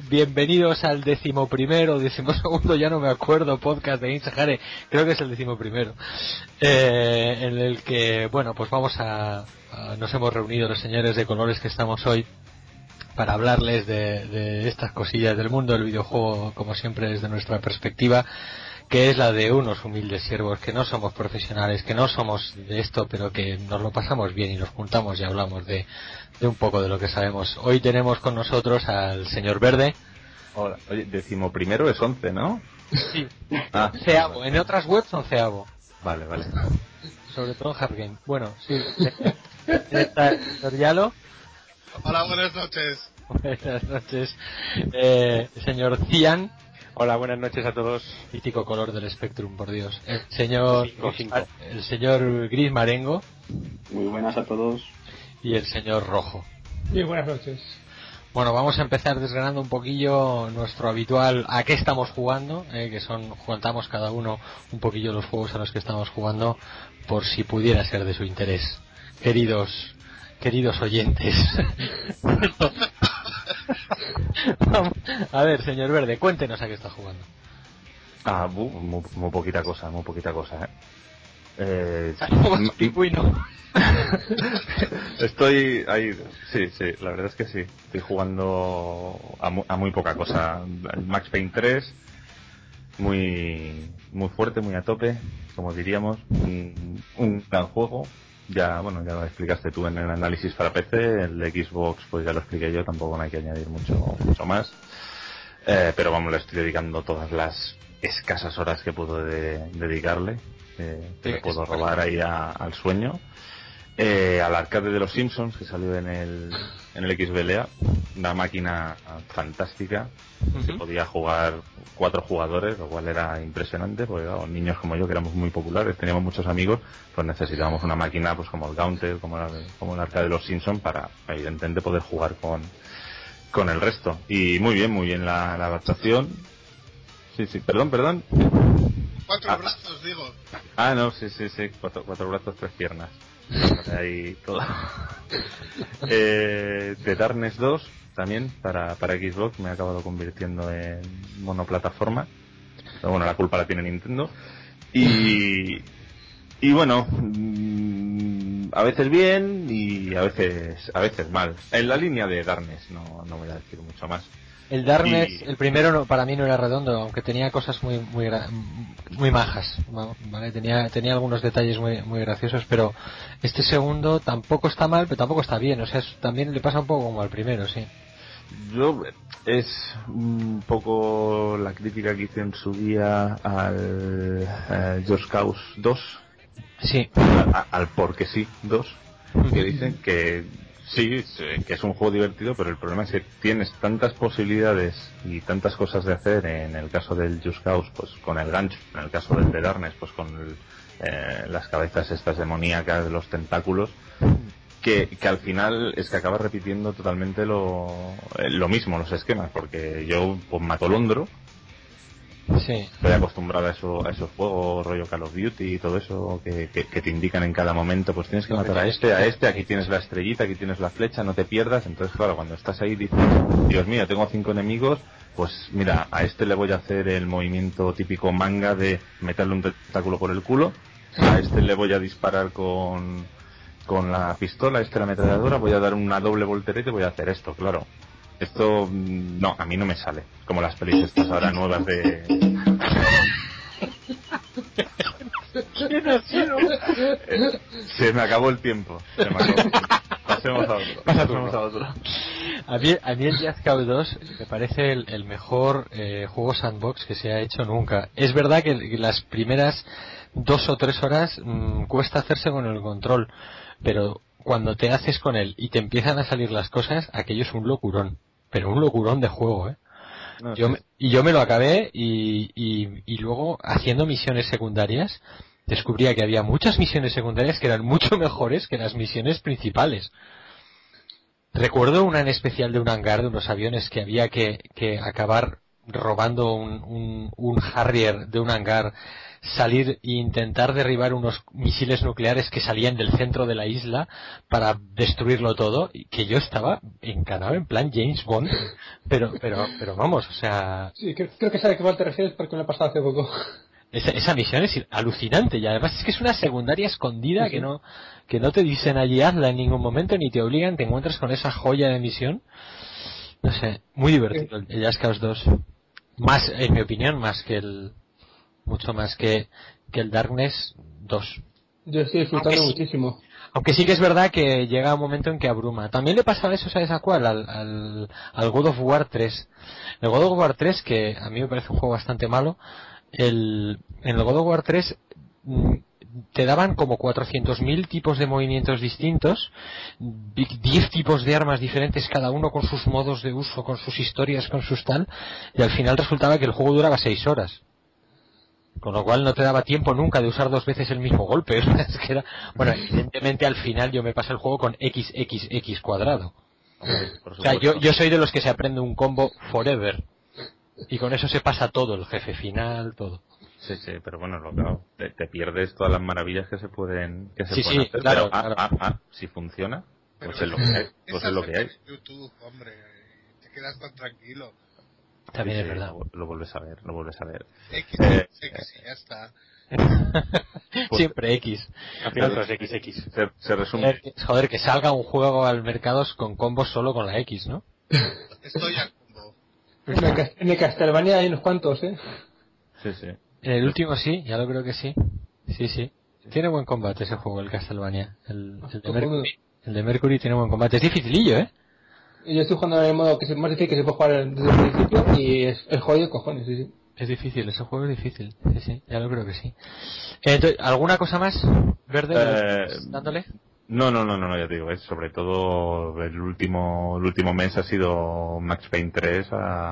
Bienvenidos al 11º, 12º, ya no me acuerdo, podcast de Insahare, creo que es el 11º, en el que, bueno, pues nos hemos reunido los señores de colores que estamos hoy para hablarles de estas cosillas del mundo del videojuego, como siempre desde nuestra perspectiva, que es la de unos humildes siervos que no somos profesionales, que no somos de esto, pero que nos lo pasamos bien y nos juntamos y hablamos de un poco de lo que sabemos. Hoy tenemos con nosotros al señor Verde. Hola, oye, 11º es 11, ¿no? Sí, onceavo. En otras webs 11avo. Vale. Sobre todo en Hardgame. Bueno, sí. ¿Está el señor Yalo? Hola, buenas noches. Buenas noches. Señor Cian. Hola, buenas noches a todos. Mítico color del Spectrum, por Dios. El señor Gris Marengo. Muy buenas a todos. Y el señor Rojo. Bien, buenas noches. Bueno, vamos a empezar desgranando un poquillo nuestro habitual a qué estamos jugando, que contamos cada uno un poquillo los juegos a los que estamos jugando, por si pudiera ser de su interés. Queridos oyentes. A ver, señor Verde, cuéntenos a qué está jugando. Muy poquita cosa, Estoy ahí, sí, la verdad es que sí. Estoy jugando a muy poca cosa. El Max Payne 3, muy fuerte, muy a tope, como diríamos. Un gran juego. Ya lo explicaste tú en el análisis para PC. El de Xbox, pues ya lo expliqué yo. Tampoco no hay que añadir mucho más. Pero le estoy dedicando todas las escasas horas que puedo dedicarle. Que puedo robar ahí al sueño. Al arcade de los Simpsons, que salió en el XBLA, una máquina fantástica. Se podía jugar 4 jugadores, lo cual era impresionante, porque niños como yo, que éramos muy populares, teníamos muchos amigos, pues necesitábamos una máquina pues como el Gauntlet, como el arcade de los Simpsons, para evidentemente poder jugar con el resto. Y muy bien la adaptación. Sí, perdón. 4 brazos, digo. No, sí, 4 brazos, 3 piernas. Ahí todo. The Darkness 2 también para Xbox me ha acabado convirtiendo en monoplataforma, pero la culpa la tiene Nintendo. Y bueno, a veces bien y a veces mal. En la línea de Darkness no voy a decir mucho más. El Darkness, el primero para mí no era redondo, aunque tenía cosas muy majas, ¿vale? Tenía algunos detalles muy graciosos, pero este segundo tampoco está mal, pero tampoco está bien, o sea, también le pasa un poco como al primero, sí. Es un poco la crítica que hice en su día al Just Cause 2. Sí. Al Porque sí 2, que dicen que sí, que es un juego divertido, pero el problema es que tienes tantas posibilidades y tantas cosas de hacer. En el caso del Just Cause, pues con el gancho; en el caso del The Darkness, pues con las cabezas estas demoníacas de los tentáculos, que al final es que acabas repitiendo totalmente lo mismo, los esquemas, porque yo pues matolondro. Sí. Estoy acostumbrado a esos juegos rollo Call of Duty y todo eso que te indican en cada momento, pues tienes que matar a este, aquí tienes la estrellita, aquí tienes la flecha, no te pierdas. Entonces claro, cuando estás ahí dices, Dios mío, tengo 5 enemigos, pues mira, a este le voy a hacer el movimiento típico manga de meterle un tentáculo por el culo, a este le voy a disparar con la pistola, la ametralladora, voy a dar una doble voltereta y voy a hacer esto, claro. Esto, no, a mí no me sale. Como las pelis estas ahora nuevas de... Se me acabó el tiempo. Pasemos a otro. A mí el Just Cause 2 me parece el mejor juego sandbox que se ha hecho nunca. Es verdad que las primeras 2 o 3 horas cuesta hacerse con el control, pero cuando te haces con él y te empiezan a salir las cosas, aquello es un locurón. Pero un locurón de juego, No, yo me lo acabé y luego, haciendo misiones secundarias, descubría que había muchas misiones secundarias que eran mucho mejores que las misiones principales. Recuerdo una en especial de un hangar de unos aviones que había que acabar robando un Harrier de un hangar, salir e intentar derribar unos misiles nucleares que salían del centro de la isla para destruirlo todo, y que yo estaba encanado en plan James Bond, pero vamos, o sea... Sí, creo que sabe a qué te refieres porque me ha pasado hace poco. Esa misión es alucinante, y además es que es una secundaria escondida, sí. que no te dicen allí hazla en ningún momento, ni te obligan, te encuentras con esa joya de misión. No sé, muy divertido el Just Cause 2. Más, en mi opinión, mucho más que el Darkness 2. Yo estoy disfrutando muchísimo. Aunque sí que es verdad que llega un momento en que abruma. También le pasaba eso, ¿sabes a cuál? Al God of War 3. El God of War 3, que a mí me parece un juego bastante malo, en el God of War 3 te daban como 400.000 tipos de movimientos distintos, 10 tipos de armas diferentes, cada uno con sus modos de uso, con sus historias, con sus tal, y al final resultaba que el juego duraba 6 horas. Con lo cual no te daba tiempo nunca de usar 2 veces el mismo golpe. Es que era... Bueno, evidentemente al final yo me pasé el juego con XXX cuadrado. O sea, yo soy de los que se aprende un combo forever. Y con eso se pasa todo, el jefe final, todo. Sí, pero bueno, claro, te pierdes todas las maravillas que se pueden hacer. Claro, pero claro. Si funciona, pues es lo que hay. Pues es lo que hay. YouTube, hombre, te quedas tan tranquilo. También es verdad. Lo vuelves a ver. X, y ya está. Siempre X. Al final todo es XX. Se resume. Joder, que salga un juego al mercado con combos solo con la X, ¿no? Estoy al combo. En el Castlevania hay unos cuantos, ¿eh? Sí. En el último sí, ya lo creo que sí. Sí. Tiene buen combate ese juego, el Castlevania. El de Mercury. El de Mercury tiene buen combate. Es dificilillo, ¿eh? Yo estoy jugando en el modo que es más difícil, que se puede jugar desde el principio, y es jodido de cojones, sí. Es difícil, ese juego es difícil. Sí, ya lo creo que sí. Entonces, ¿alguna cosa más, Verde, dándole? No, ya te digo, sobre todo el último mes ha sido Max Payne 3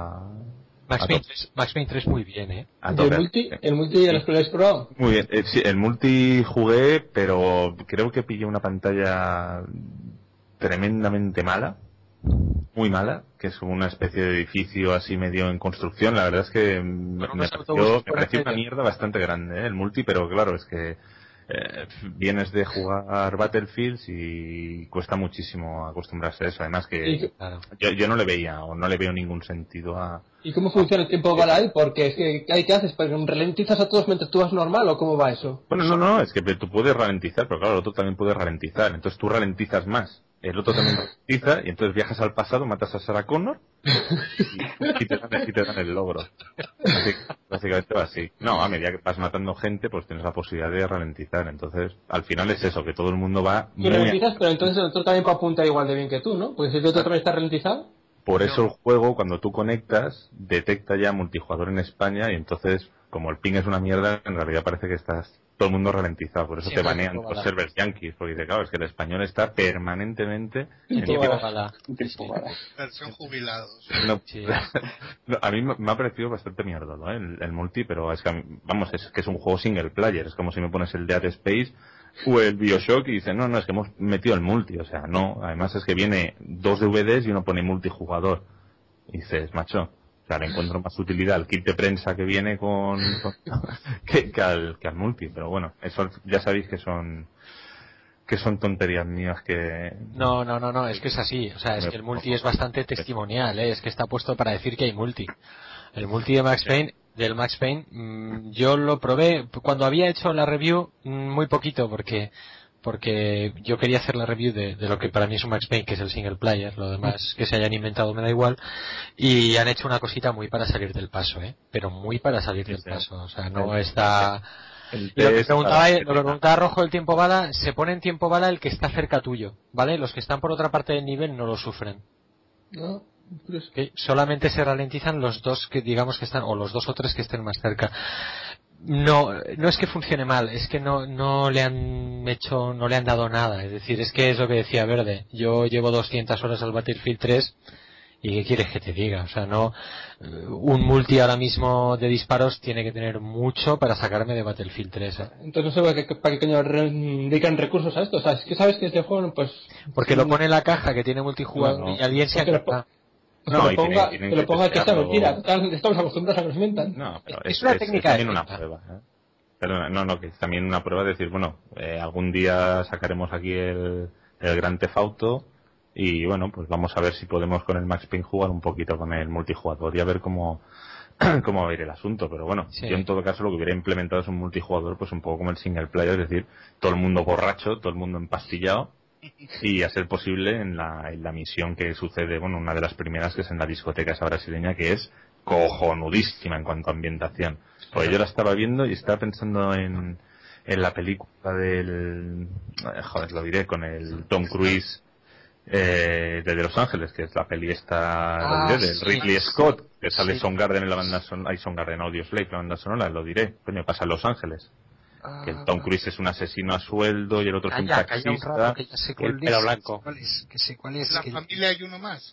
Max Payne 3 muy bien, ¿eh? ¿El multi ya lo has probado? Muy bien, sí, el multi jugué, pero creo que pillé una pantalla tremendamente mala, muy mala, que es una especie de edificio así medio en construcción. La verdad es que me pareció una mierda bastante grande, el multi, pero claro, es que vienes de jugar Battlefield y cuesta muchísimo acostumbrarse a eso. Además que yo no le veo ningún sentido a... ¿Y cómo funciona el tiempo bala ahí? Porque es que ¿qué haces? ¿Ralentizas a todos mientras tú vas normal o cómo va eso? Bueno, no, es que tú puedes ralentizar, pero claro, el otro también puede ralentizar. Entonces tú ralentizas más. El otro también ralentiza y entonces viajas al pasado, matas a Sarah Connor y te dan el logro. Básicamente va así. No, a medida que vas matando gente, pues tienes la posibilidad de ralentizar. Entonces, al final es eso, que todo el mundo va... Tú ralentizas, pero entonces el otro también puede apuntar igual de bien que tú, ¿no? Porque si el otro también está ralentizado... Por eso el juego, cuando tú conectas, detecta ya multijugador en España y entonces, como el ping es una mierda, en realidad parece que estás todo el mundo ralentizado. Por eso te banean los servers yankees, porque dice, claro, es que el español está permanentemente en tiempo bala. Versión jubilados. A mí me ha parecido bastante mierda, ¿no? El multi, pero es que, es que es un juego single player. Es como si me pones el Dead Space o el BioShock y dicen, no, es que hemos metido el multi, o sea, no, además es que viene 2 DVDs y uno pone multijugador. Y dices, macho, o sea, le encuentro más utilidad al kit de prensa que viene que al multi, pero bueno, eso ya sabéis que son tonterías mías que... No, es que es así, o sea, es que el multi es bastante testimonial, es que está puesto para decir que hay multi. El multi de del Max Payne, yo lo probé cuando había hecho la review muy poquito, porque yo quería hacer la review de lo que para mí es un Max Payne, que es el single player. Lo demás que se hayan inventado me da igual, y han hecho una cosita muy para salir del paso, pero muy para salir del paso, o sea, no está... Lo que preguntaba Rojo del tiempo bala, se pone en tiempo bala el que está cerca tuyo, ¿vale? Los que están por otra parte del nivel no lo sufren. No, que solamente se ralentizan los dos que digamos que están, o los 2 o 3 que estén más cerca. No es que funcione mal, es que no le han dado nada. Es decir, es que es lo que decía Verde, yo llevo 200 horas al Battlefield 3 y ¿qué quieres que te diga? O sea, un multi ahora mismo de disparos tiene que tener mucho para sacarme de Battlefield 3, Entonces no sé para qué coño dedican recursos a esto. O sea, es que sabes que este juego, pues... Porque lo pone en la caja que tiene multijugador y alguien se ha quedado. No, que lo ponga que sea mentira. Total, estamos acostumbrados a que nos mientan. No, pero es una técnica también una ética. prueba. Perdona, no, que es también una prueba de decir, bueno, algún día sacaremos aquí el Gran Theft Auto y bueno, pues vamos a ver si podemos con el Max Payne jugar un poquito con el multijugador y a ver cómo va a ir el asunto, pero bueno, Sí. yo en todo caso lo que hubiera implementado es un multijugador pues un poco como el single player, es decir, todo el mundo borracho, todo el mundo empastillado y a ser posible en la misión que sucede, bueno, una de las primeras que es en la discoteca esa brasileña, que es cojonudísima en cuanto a ambientación. Pues yo la estaba viendo y estaba pensando en la película del joder, lo diré, con el Tom Cruise de Los Ángeles, que es la peli esta, lo diré, del sí. Ridley Scott, que sale Sí. Soundgarden en la banda sonora, Soundgarden Audioslave, la banda sonora, lo diré, coño, pasa en Los Ángeles. Que el Tom Cruise es un asesino a sueldo y el otro es un Calla un taxista. rato, que ya sé Y el cuál pelo es. blanco. Que sé cuál es. En la que- familia hay uno más.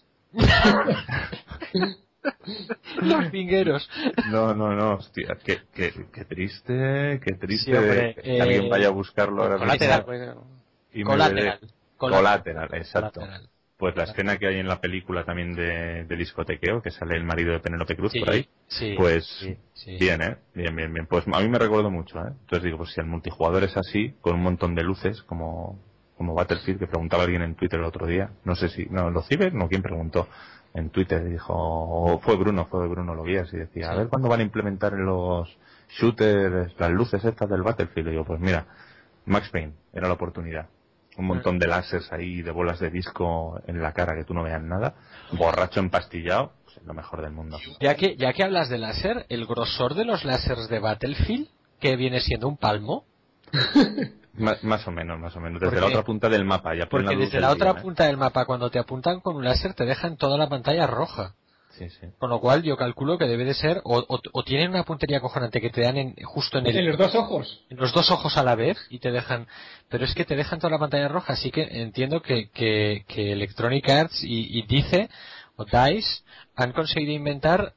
Los pingueros. No, hostia, qué triste, Sí, hombre, que alguien vaya a buscarlo ahora Colateral, mismo. Y Colateral. Colateral, exacto. Colateral. Pues la escena que hay en la película también de discotequeo, que sale el marido de Penélope Cruz Sí, por ahí, sí, pues sí. bien, bien. Pues a mí me recuerdo mucho, Entonces digo, pues si el multijugador es así, con un montón de luces, como Battlefield, que preguntaba alguien en Twitter el otro día, no sé si, no, los ciber, no, ¿quién preguntó? En Twitter dijo, o fue Bruno, lo vi así, decía, Sí. a ver cuándo van a implementar en los shooters las luces estas del Battlefield. Y digo, pues mira, Max Payne, era la oportunidad. Un montón de láseres ahí, de bolas de disco en la cara que tú no veas nada, borracho empastillado, pues es lo mejor del mundo. Ya que hablas de láser, el grosor de los láseres de Battlefield, que viene siendo un palmo, Más o menos. Desde ¿Por la qué? otra punta del mapa, ya plena porque luz desde del la otra día, punta del mapa, cuando te apuntan con un láser, te dejan toda la pantalla roja. Sí. Con lo cual, yo calculo que debe de ser, o tienen una puntería cojonante que te dan justo En los dos ojos. en los dos ojos a la vez y te dejan, pero es que te dejan toda la pantalla roja, así que entiendo que Electronic Arts y DICE o DICE han conseguido inventar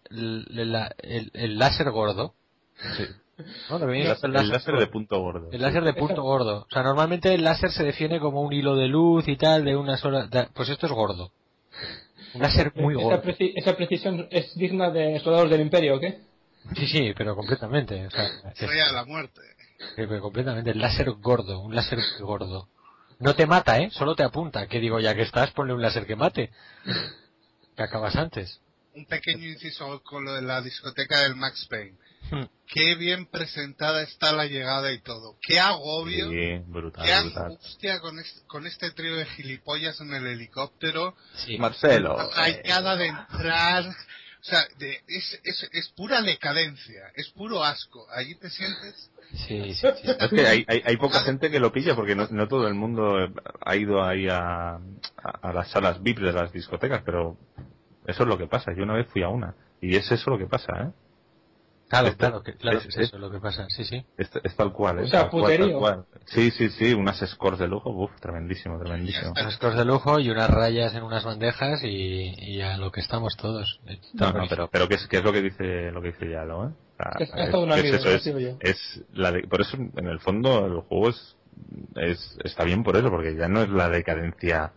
el láser gordo. Sí. ¿No? Lo que viene siendo El láser de punto gordo. el láser de punto gordo. O sea, normalmente el láser se define como un hilo de luz y tal, de una sola, pues esto es gordo. Un láser muy gordo. Esa precisión es digna de Soldados del Imperio, ¿o qué? Sí, pero completamente. O sea, Soy a la muerte. pero completamente. El láser gordo, un láser muy gordo. No te mata, solo te apunta. Que digo, ya que estás, ponle un láser que mate. Que acabas antes. Un pequeño inciso con lo de la discoteca del Max Payne. Hmm. Qué bien presentada está la llegada y todo. Qué agobio. Sí, brutal. Qué angustia con este trío de gilipollas en el helicóptero. Sí. Marcelo. La rayada de entrar. O sea, es pura decadencia. Es puro asco. Allí te sientes. Sí. Es que hay poca gente que lo pilla porque no todo el mundo ha ido ahí a las salas VIP de las discotecas, pero eso es lo que pasa. Yo una vez fui a una y es eso lo que pasa, Claro, Esto- que es eso lo que pasa. Sí. Es tal cual, O sea, tal cual, puterío. tal cual. Sí, unas scores de lujo, tremendísimo. Unas cosas de lujo y unas rayas en unas bandejas y a lo que estamos todos. No, pero ¿qué es lo que dice Yalo, O sea, Es todo un amigo, eso, lo digo yo. por eso en el fondo el juego está bien por eso, porque ya no es la decadencia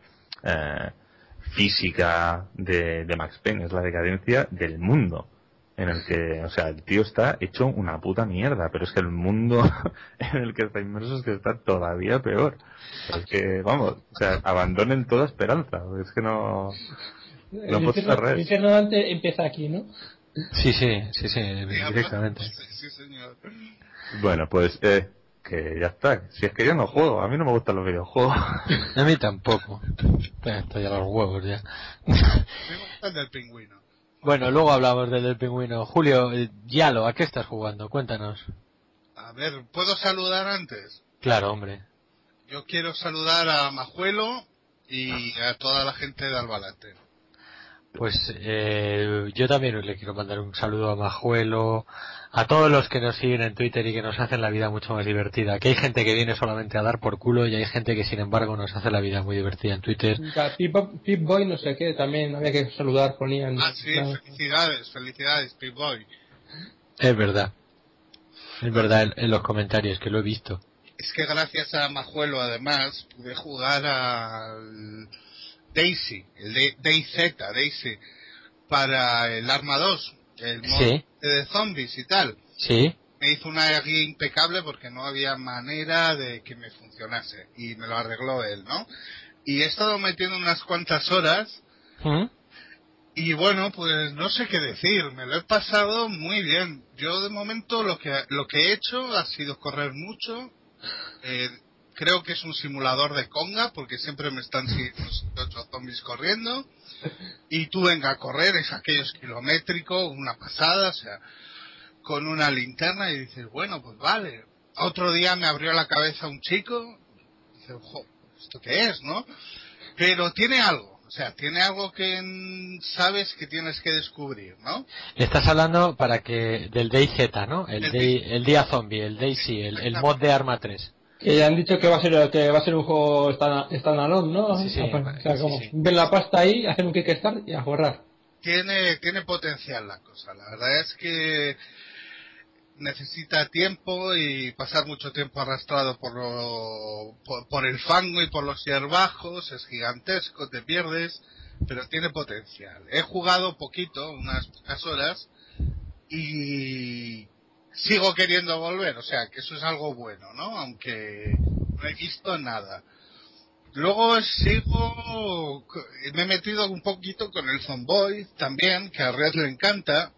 física de Max Payne, es la decadencia del mundo. En el que, o sea, el tío está hecho una puta mierda, pero es que el mundo en el que está inmerso es que está todavía peor. Es que, vamos, o sea, abandonen toda esperanza, es que no puedo estar El infierno Dante empieza aquí, ¿no? Sí, directamente. Sí, señor. Bueno, pues, que ya está. Si es que yo no juego, a mí no me gustan los videojuegos. A mí tampoco. Estoy a los huevos ya. Me gusta el del pingüino. Bueno, luego hablamos del pingüino. Julio, Yalo, ¿a qué estás jugando? Cuéntanos. A ver, ¿puedo saludar antes? Claro, hombre. Yo quiero saludar a Majuelo y a toda la gente de Albalate. Pues yo también le quiero mandar un saludo a Majuelo, a todos los que nos siguen en Twitter y que nos hacen la vida mucho más divertida. Que hay gente que viene solamente a dar por culo y hay gente que sin embargo nos hace la vida muy divertida en Twitter. Pip Boy, no sé qué, también había que saludar, ponían. Ah, sí, felicidades, Pip Boy. Es verdad en los comentarios que lo he visto. Es que gracias a Majuelo, además, pude jugar al Daisy, Daisy, para el Arma 2, el modo Sí. de zombies y tal. Sí. Me hizo una guía impecable porque no había manera de que me funcionase y me lo arregló él, ¿no? Y he estado metiendo unas cuantas horas ¿Mm? y bueno, pues no sé qué decir, me lo he pasado muy bien. Yo de momento lo que he hecho ha sido correr mucho. Creo que es un simulador de conga porque siempre me están siguiendo los 8 zombies corriendo. Y tú venga a correr, es aquello es kilométrico, una pasada, o sea, con una linterna y dices, bueno, pues vale. Otro día me abrió la cabeza un chico, dice, ojo, ¿esto qué es, no? Pero tiene algo, o sea, tiene algo que sabes que tienes que descubrir, ¿no? Estás hablando del DayZ, ¿no? El día zombie, el Daisy, el mod de Arma 3. Que ya han dicho que va a ser un juego standalone, ¿no? Sí, sí, O sea, como sí. ven la pasta ahí, hacen un Kickstarter y a jugar. Tiene potencial la cosa, la verdad es que necesita tiempo y pasar mucho tiempo arrastrado por el fango y por los hierbajos, es gigantesco, te pierdes, pero tiene potencial. He jugado poquito, unas pocas horas, y sigo queriendo volver, o sea que eso es algo bueno, ¿no? Aunque no he visto nada. Luego me he metido un poquito con el Zomboid también, que a Red le encanta,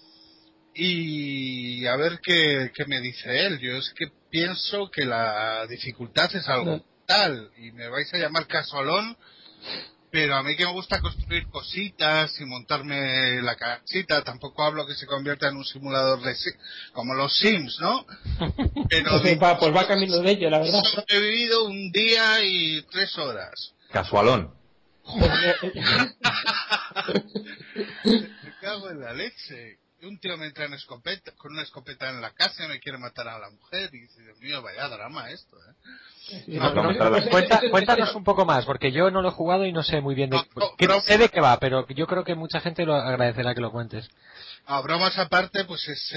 y a ver qué me dice él. Yo es que pienso que la dificultad es algo tal, y me vais a llamar casualón, pero a mí que me gusta construir cositas y montarme la casita, tampoco hablo que se convierta en un simulador como los Sims, ¿no? Pero Pues va camino de ello, la verdad. he sobrevivido un día y 3 horas. Casualón. Joder. Me cago en la leche. Un tío me entra con una escopeta en la casa y me quiere matar a la mujer. Y dice, Dios mío, vaya drama esto, Cuéntanos un poco más, porque yo no lo he jugado y no sé muy bien sé de qué va, pero yo creo que mucha gente lo agradecerá que lo cuentes. A bromas aparte, pues es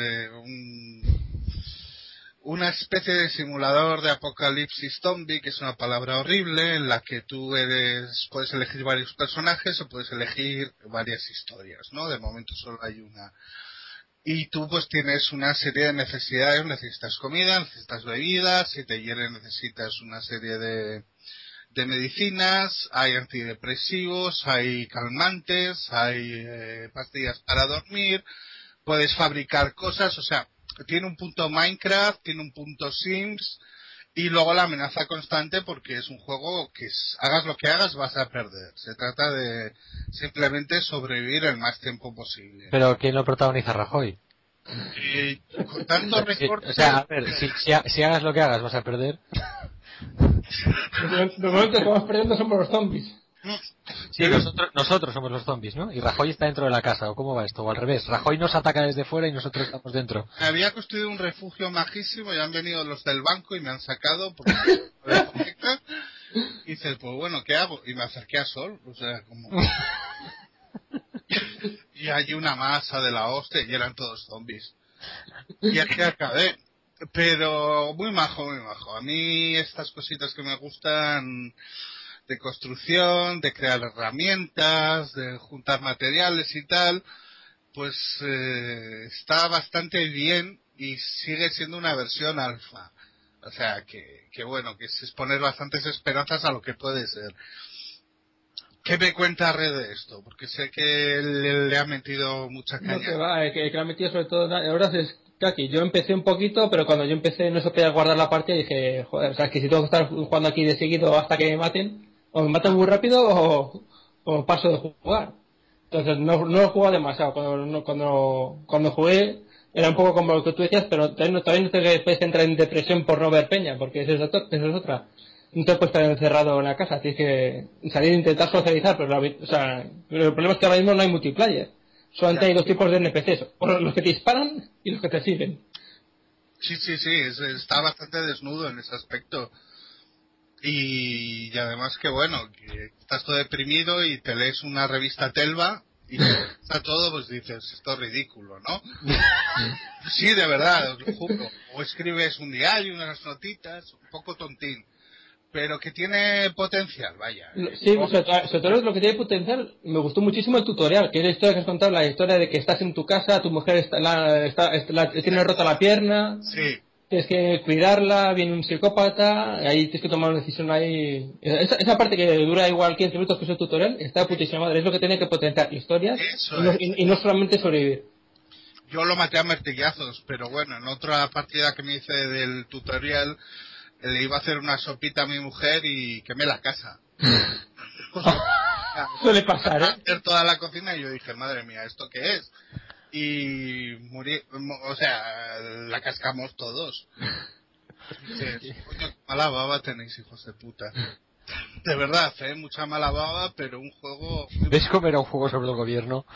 una especie de simulador de apocalipsis zombie, que es una palabra horrible, en la que tú puedes elegir varios personajes o puedes elegir varias historias, ¿no? De momento solo hay una. Y tú pues tienes una serie de necesidades, necesitas comida, necesitas bebidas, si te hieren necesitas una serie de medicinas, hay antidepresivos, hay calmantes, hay pastillas para dormir, puedes fabricar cosas, o sea, tiene un punto Minecraft, tiene un punto Sims, y luego la amenaza constante porque es un juego que hagas lo que hagas vas a perder. Se trata de simplemente sobrevivir el más tiempo posible. Pero ¿quién lo protagoniza? Rajoy. Con tanto recorte... O sea, a ver, si hagas lo que hagas vas a perder. De momento que vamos perdiendo somos los zombies. Sí, nosotros somos los zombies, ¿no? Y Rajoy está dentro de la casa, ¿o cómo va esto? O al revés, Rajoy nos ataca desde fuera y nosotros estamos dentro. Me había construido un refugio majísimo y han venido los del banco y me han sacado porque y dices, pues bueno, ¿qué hago? Y me acerqué a Sol, o sea, como... y hay una masa de la hostia y eran todos zombies. Y aquí acabé. Pero muy majo, muy majo. A mí estas cositas que me gustan de construcción, de crear herramientas, de juntar materiales y tal, pues está bastante bien y sigue siendo una versión alfa. O sea, que bueno, que es poner bastantes esperanzas a lo que puede ser. ¿Qué me cuenta Red de esto? Porque sé que le ha metido mucha caña. No, que va, que le ha metido sobre todo, la verdad es que aquí yo empecé un poquito, pero cuando yo empecé no se podía guardar la partida y dije, joder, o sea, que si tengo que estar jugando aquí de seguido hasta que me maten, o me matan muy rápido o paso de jugar. Entonces no he jugado demasiado. Cuando jugué era un poco como lo que tú decías, pero también no te puedes entrar en depresión por no ver peña, porque eso es otra. No te puedes estar encerrado en la casa, tienes que salir e intentar socializar, pero el problema es que ahora mismo no hay multiplayer. Solamente hay dos tipos de NPCs, los que te disparan y los que te siguen. Sí, está bastante desnudo en ese aspecto. Y además que bueno, que estás todo deprimido y te lees una revista Telva y está todo, pues dices, esto es ridículo, ¿no? Sí, de verdad, os lo juro. O escribes un diario, unas notitas, un poco tontín. pero que tiene potencial, vaya. Sí, sobre todo lo que tiene potencial, me gustó muchísimo el tutorial, que es la historia que has contado, la historia de que estás en tu casa, tu mujer tiene rota la pierna, Sí. tienes que cuidarla, viene un psicópata, ahí tienes que tomar una decisión ahí. Esa parte que dura igual 15 minutos que es el tutorial, está de putísima madre, es lo que tiene que potenciar, historias, y no solamente sobrevivir. Yo lo maté a martillazos, pero bueno, en otra partida que me hice del tutorial, le iba a hacer una sopita a mi mujer y quemé la casa. Suele pasar, ¿eh? Hacer toda la cocina y yo dije, madre mía, ¿esto qué es? Y morí, o sea, la cascamos todos. Dices, coño, qué mala baba tenéis, hijos de puta. De verdad, mucha mala baba, pero un juego... ¿Ves cómo era un juego sobre el gobierno?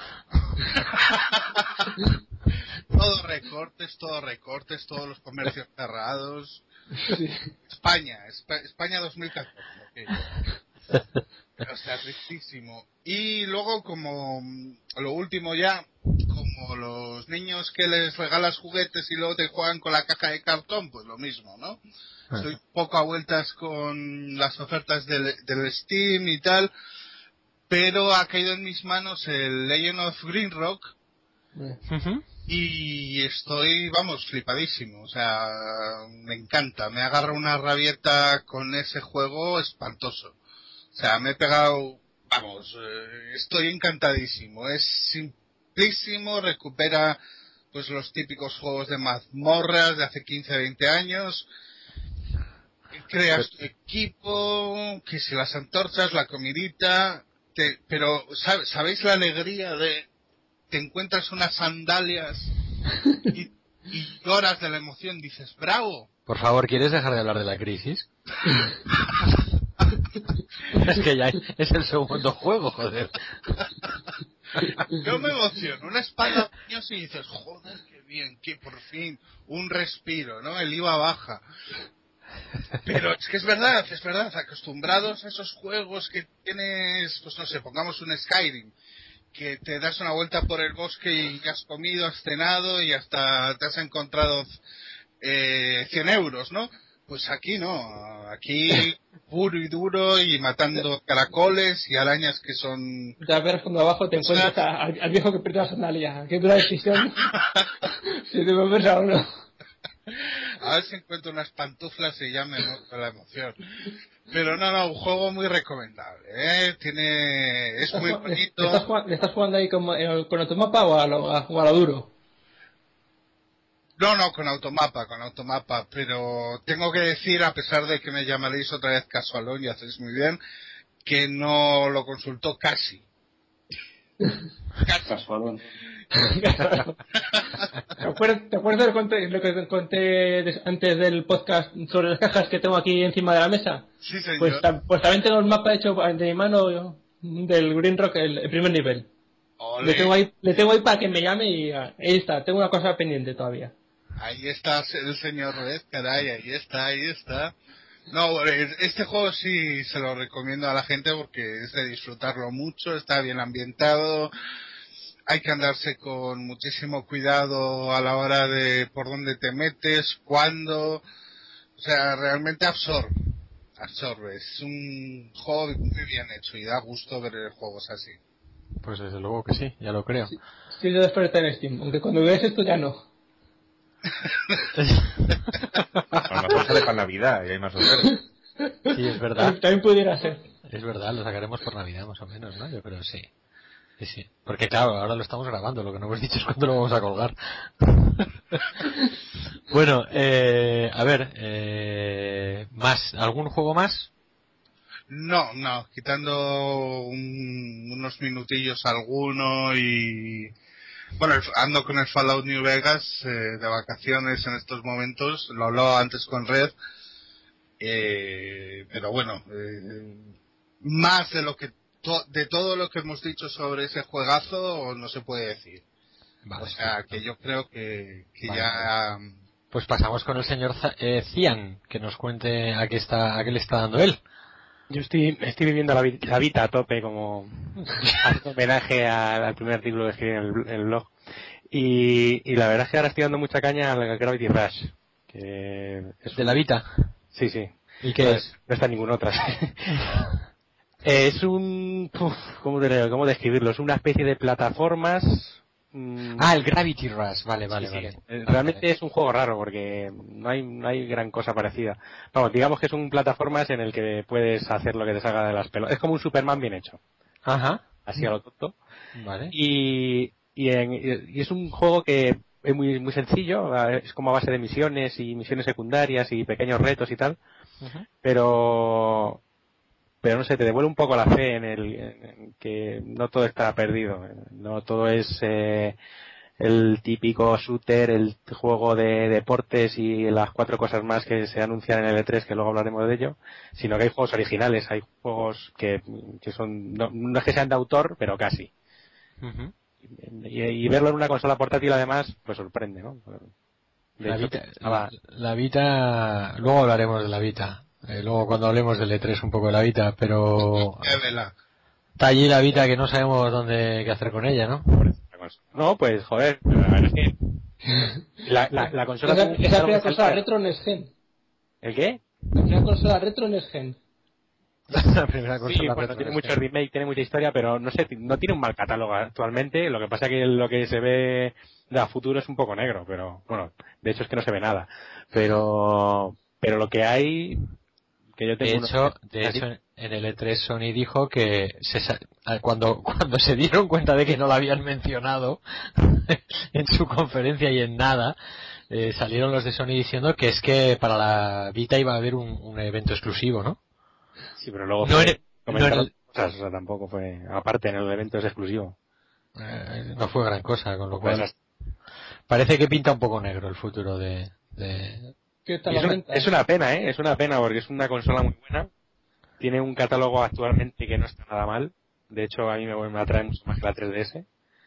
Todos recortes, todos los comercios cerrados. Sí. España 2014. Okay. O sea, tristísimo. Y luego, como lo último ya, como los niños que les regalas juguetes y luego te juegan con la caja de cartón, pues lo mismo, ¿no? Estoy poco a vueltas con las ofertas del Steam y tal, pero ha caído en mis manos el Legend of Green Rock. Y estoy, vamos, flipadísimo. O sea, me encanta. Me agarra una rabieta con ese juego espantoso. O sea, me he pegado, vamos, estoy encantadísimo. Es simplísimo, recupera pues los típicos juegos de mazmorras de hace 15, 20 años. Creas tu equipo, que si las antorchas, la comidita, pero ¿sabéis la alegría de te encuentras unas sandalias y lloras de la emoción, dices, ¡bravo! Por favor, ¿quieres dejar de hablar de la crisis? Es que ya es el segundo juego, joder. Yo me emociono, una espalda de niños y dices, joder, qué bien, que por fin, un respiro, ¿no? El IVA baja. Pero es que es verdad, acostumbrados a esos juegos que tienes, pues no sé, pongamos un Skyrim, que te das una vuelta por el bosque y has comido, has cenado y hasta te has encontrado 100 euros, ¿no? Pues aquí no, aquí puro y duro y matando caracoles y arañas que son... Ya verás cuando abajo te encuentras al viejo que perdió la sandalia, que dura decisión si devolverse a uno. A ver si encuentro unas pantuflas y ya me muero la emoción. Pero no, un juego muy recomendable, ¿eh? Es muy bonito. ¿Le estás jugando ahí con automapa o a lo duro? No, con automapa, pero tengo que decir, a pesar de que me llamaréis otra vez casualón y hacéis muy bien, que no lo consultó casi. Casualón. ¿Te acuerdas de lo que conté antes del podcast sobre las cajas que tengo aquí encima de la mesa? Sí, señor. Pues también tengo el mapa hecho de mi mano del Green Rock, el primer nivel. Le tengo ahí para que me llame y ahí está, tengo una cosa pendiente todavía. Ahí está el señor Red, caray, ahí está. No, este juego sí se lo recomiendo a la gente porque es de disfrutarlo mucho, está bien ambientado. Hay que andarse con muchísimo cuidado a la hora de por dónde te metes, cuándo. O sea, realmente absorbe. Es un juego muy bien hecho y da gusto ver juegos así. Pues desde luego que sí, ya lo creo. Sí, de oferta en Steam, aunque cuando veas esto ya no. A lo mejor sale para Navidad y hay más ofertas. Sí, es verdad. También pudiera ser. Es verdad, lo sacaremos por Navidad más o menos, ¿no? Yo creo sí. Sí. Porque claro, ahora lo estamos grabando, lo que no hemos dicho es cuándo lo vamos a colgar. Bueno, a ver, ¿más? ¿Algún juego más? No, quitando unos minutillos alguno y... Bueno, ando con el Fallout New Vegas de vacaciones en estos momentos, lo hablaba antes con Red, pero bueno, más de lo que de todo lo que hemos dicho sobre ese juegazo no se puede decir. Vale, o sea, que yo creo que vale, ya... Pues pasamos con el señor Cian, que nos cuente a qué le está dando él. Yo estoy viviendo la vida a tope, como haciendo homenaje al primer artículo que escribí en el blog. Y la verdad es que ahora estoy dando mucha caña al Gravity Rush. Que es ¿De la Vita? Sí. ¿Y qué es? No está en ninguna otra. Es un... ¿cómo describirlo? Es una especie de plataformas... el Gravity Rush, vale. Realmente es un juego raro porque no hay gran cosa parecida. Vamos, digamos que es un plataformas en el que puedes hacer lo que te salga de las pelotas. Es como un Superman bien hecho. Ajá. Así a lo tonto. Vale. Y es un juego que es muy muy sencillo, es como a base de misiones y misiones secundarias y pequeños retos y tal. Uh-huh. Pero no sé, te devuelve un poco la fe en que no todo está perdido, no todo es el típico shooter, el juego de deportes y las 4 cosas más que se anuncian en el E3, que luego hablaremos de ello, sino que hay juegos originales, hay juegos que son, no es que sean de autor, pero casi. Uh-huh. Y verlo en una consola portátil además, pues sorprende, ¿no? La Vita, luego hablaremos de la Vita. Luego cuando hablemos del E3 un poco de la Vita, pero está allí la Vita que no sabemos qué hacer con ella, ¿no? No, pues joder, la verdad es que la consola... Esa primera consola retro Next Gen. ¿El qué? La primera consola retro Next Gen. La primera consola retro tiene mucho remake, tiene mucha historia, pero no sé, no tiene un mal catálogo actualmente. Lo que pasa es que lo que se ve de a futuro es un poco negro, pero bueno, de hecho es que no se ve nada. Pero lo que hay... Que yo tengo de hecho, en el E3 Sony dijo que cuando se dieron cuenta de que no la habían mencionado en su conferencia y en nada, salieron los de Sony diciendo que es que para la Vita iba a haber un evento exclusivo, ¿no? Sí, pero luego cosas, o sea, tampoco fue, aparte en el evento es exclusivo. No fue gran cosa, con lo cual parece que pinta un poco negro el futuro de... Es una pena, es una pena porque es una consola muy buena, tiene un catálogo actualmente que no está nada mal, de hecho a mí me atrae mucho más que la 3DS.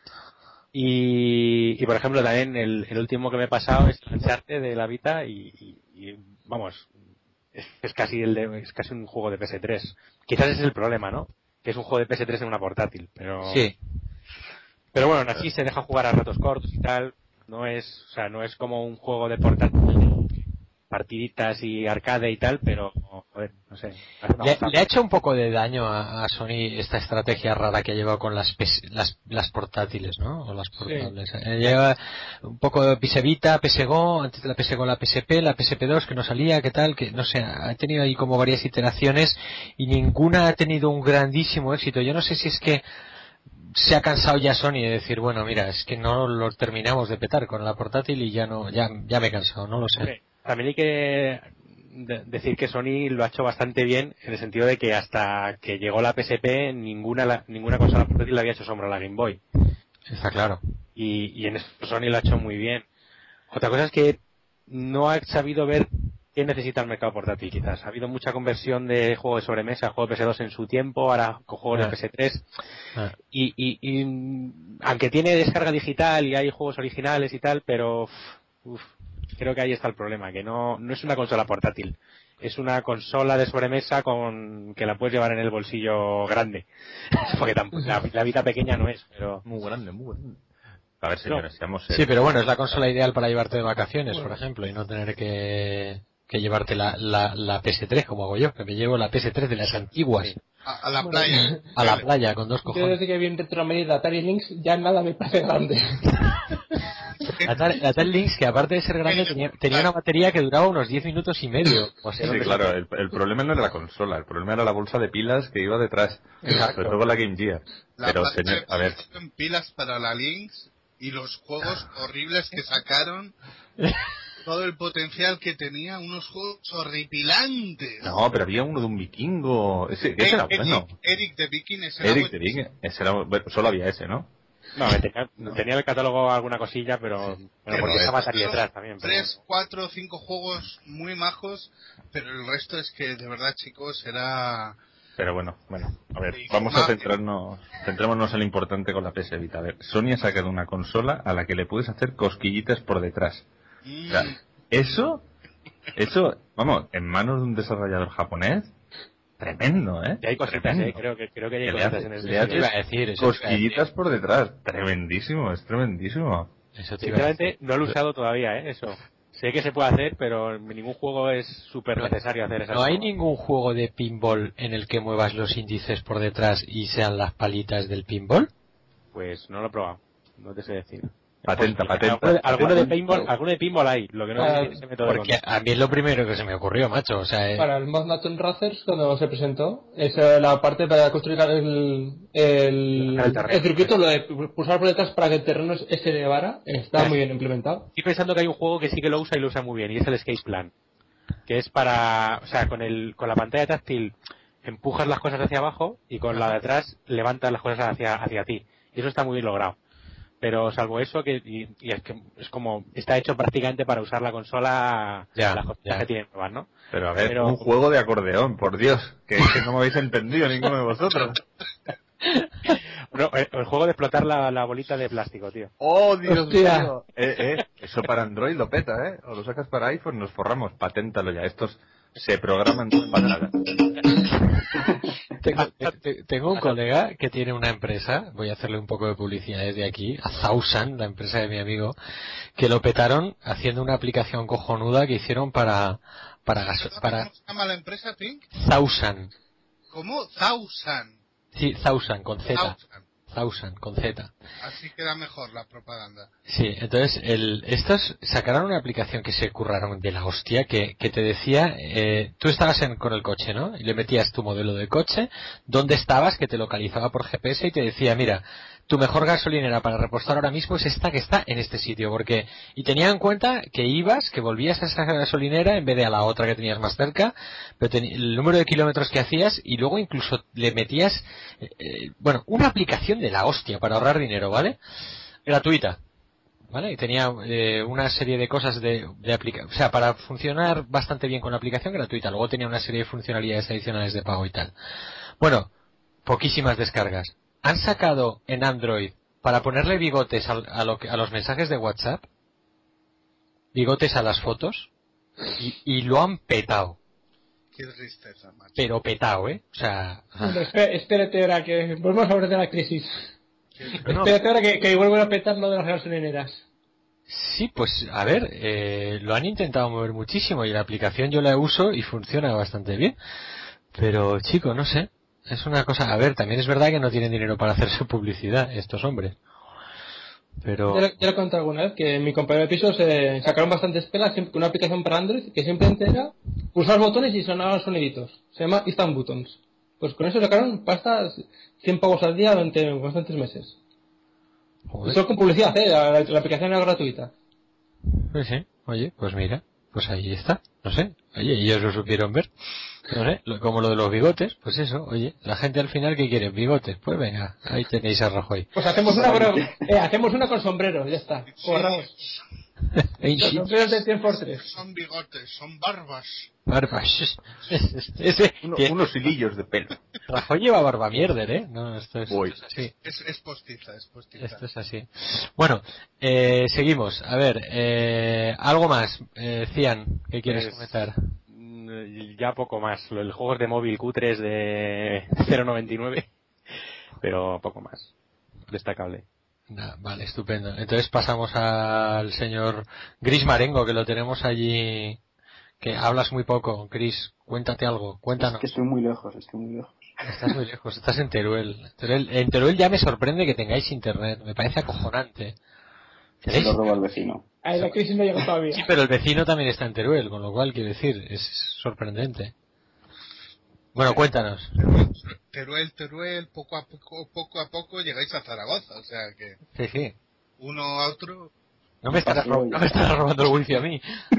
Y por ejemplo también el último que me he pasado es el Uncharted de la Vita y vamos, es casi un juego de PS3. Quizás ese es el problema, ¿no? Que es un juego de PS3 en una portátil, pero sí. Pero bueno, así se deja jugar a ratos cortos y tal, no es como un juego de portátil, partiditas y arcade y tal, pero joder, no sé. Le ha hecho un poco de daño a Sony esta estrategia rara que ha llevado con las portátiles, ¿no? O las portables. Sí. Lleva un poco de PS Vita, PS Go, antes de la PS Go la PSP, la PSP2 que no salía, qué tal, que no sé, ha tenido ahí como varias iteraciones y ninguna ha tenido un grandísimo éxito. Yo no sé si es que se ha cansado ya Sony de decir, bueno, mira, es que no lo terminamos de petar con la portátil y ya me he cansado, no lo sé. Okay. También hay que decir que Sony lo ha hecho bastante bien en el sentido de que hasta que llegó la PSP ninguna consola portátil le había hecho sombra a la Game Boy. Está claro. Y en eso Sony lo ha hecho muy bien. Otra cosa es que no ha sabido ver qué necesita el mercado portátil, quizás. Ha habido mucha conversión de juegos de sobremesa, juegos de PS2 en su tiempo, ahora con juegos de PS3. Y aunque tiene descarga digital y hay juegos originales y tal, pero creo que ahí está el problema, que no es una consola portátil, es una consola de sobremesa que la puedes llevar en el bolsillo grande, porque la Vita pequeña no es, pero muy grande. A ver, señores, seamos serios. Sí, pero bueno, es la consola ideal para llevarte de vacaciones, por ejemplo, y no tener que llevarte la PS3 como hago yo, que me llevo la PS3 de las antiguas. Sí. A la playa. A la playa, con 2 cojones. Yo desde que vi en retromedia Atari Lynx, ya nada me parece grande. La Atari Lynx, que aparte de ser grande, tenía una batería que duraba unos 10 minutos y medio. O sea, sí, claro, el problema no era la consola, el problema era la bolsa de pilas que iba detrás. Exacto. Sobre todo la Game Gear. Pero, señor, a ver. Pilas para la Lynx y los juegos horribles que sacaron. Todo el potencial que tenía, unos juegos horripilantes. No, pero había uno de un vikingo. Ese era bueno. Eric the Viking, solo había ese, ¿no? No, tenía el catálogo alguna cosilla, pero porque estaba Atari detrás también. 3, 4, 5 juegos muy majos, pero el resto es que, de verdad, chicos, era... Pero bueno, a ver, vamos a centrémonos en lo importante con la PS Vita. A ver, Sony ha sacado una consola a la que le puedes hacer cosquillitas por detrás. O sea, eso, vamos, en manos de un desarrollador japonés, tremendo, ¿eh? Y hay cositas, creo que hay cositas en el le haces cosquillitas por detrás, tremendísimo, es tremendísimo. Sinceramente, no lo he usado todavía, eso. Sé que se puede hacer, pero en ningún juego es súper necesario hacer esa ¿No hay ningún juego de pinball en el que muevas los índices por detrás y sean las palitas del pinball? Pues no lo he probado, no te sé decir. Patenta. Alguno de pinball hay, lo que no sé si ese método de Porque control. a mí es lo primero que se me ocurrió, macho. O sea, Para el Mod Naton Racers, cuando se presentó, esa la parte para construir el circuito, lo de pulsar por detrás para que el terreno se elevara, está muy bien implementado. Estoy pensando que hay un juego que sí que lo usa y lo usa muy bien, y es el Escape Plan. Que es para, o sea, con la pantalla táctil empujas las cosas hacia abajo y con la de atrás levantas las cosas hacia ti. Y eso está muy bien logrado. Pero salvo eso, y es que es como, está hecho prácticamente para usar la consola, las cosas que tienen nuevas, ¿no? Pero a ver, un juego de acordeón, por Dios, que no me habéis entendido ninguno de vosotros. No, el juego de explotar la bolita de plástico, tío. ¡Oh, Dios mío! Eso para Android lo peta, ¿eh? O lo sacas para iPhone, nos forramos. Paténtalo ya. Estos se programan con patadas. Tengo un colega que tiene una empresa, voy a hacerle un poco de publicidad desde aquí, a Thousand, la empresa de mi amigo, que lo petaron haciendo una aplicación cojonuda que hicieron para ¿Cómo se llama la empresa, Pink? Thousand. ¿Cómo? Thousand. Sí, Thousand, con Z. Thousand, con Z. Así queda mejor la propaganda. Sí, entonces estos sacaron una aplicación que se curraron de la hostia que te decía, tú estabas con el coche, ¿no? Y le metías tu modelo de coche, dónde estabas, que te localizaba por GPS y te decía, mira, tu mejor gasolinera para repostar ahora mismo es esta que está en este sitio, porque, y tenía en cuenta que volvías a esa gasolinera en vez de a la otra que tenías más cerca, pero el número de kilómetros que hacías y luego incluso le metías, una aplicación de la hostia para ahorrar dinero, ¿vale? Gratuita, ¿vale? Y tenía una serie de cosas o sea, para funcionar bastante bien con la aplicación gratuita. Luego tenía una serie de funcionalidades adicionales de pago y tal. Bueno, poquísimas descargas. Han sacado en Android para ponerle bigotes a los mensajes de WhatsApp, bigotes a las fotos, y lo han petado. Qué tristeza, macho. Pero petado, ¿eh? O sea... Espérate ahora que volvemos a hablar de la crisis. Espérate ahora que vuelven a petar lo de las gasolineras. Sí, pues a ver, lo han intentado mover muchísimo y la aplicación yo la uso y funciona bastante bien. Pero chico, no sé, es una cosa... A ver, también es verdad que no tienen dinero para hacerse publicidad estos hombres. Pero... Ya lo he contado alguna vez que en mi compañero de piso se sacaron bastantes pelas con una aplicación para Android que simplemente era pulsar botones y sonaban soniditos. Se llama Instant Buttons. Pues con eso sacaron pasta 100 pavos al día durante bastantes meses. Y solo con publicidad, la aplicación era gratuita. Pues sí, oye, pues mira, pues ahí está, no sé, oye, ellos lo supieron ver, no sé, como lo de los bigotes, pues eso, oye, la gente al final ¿qué quiere? Bigotes, pues venga, ahí tenéis a Rajoy. Pues hacemos hacemos una con sombrero, ya está, corramos. Los sombreros de 100x3. Son bigotes, son barbas. Barbas. Unos hilillos de pelo. Rajoy lleva barba mierder, ¿eh? No, esto es así. Es postiza, es postiza. Esto es así. Bueno, seguimos. A ver, algo más. Cian, ¿qué quieres comentar? Ya poco más. El juego es de móvil cutres de 0.99, pero poco más. Destacable. Vale, estupendo. Entonces pasamos al señor Gris Marengo, que lo tenemos allí, que hablas muy poco. Gris, cuéntate algo, cuéntanos. Es que estoy muy lejos. Estás muy lejos, estás en Teruel. En Teruel ya me sorprende que tengáis internet, me parece acojonante. Se lo roba al vecino. Ahí la crisis no llega todavía. Sí, pero el vecino también está en Teruel, con lo cual, quiero decir, es sorprendente. Bueno, cuéntanos. Teruel, poco a poco llegáis a Zaragoza, o sea que... Sí. Uno a otro... No me estarás robando el wifi a mí.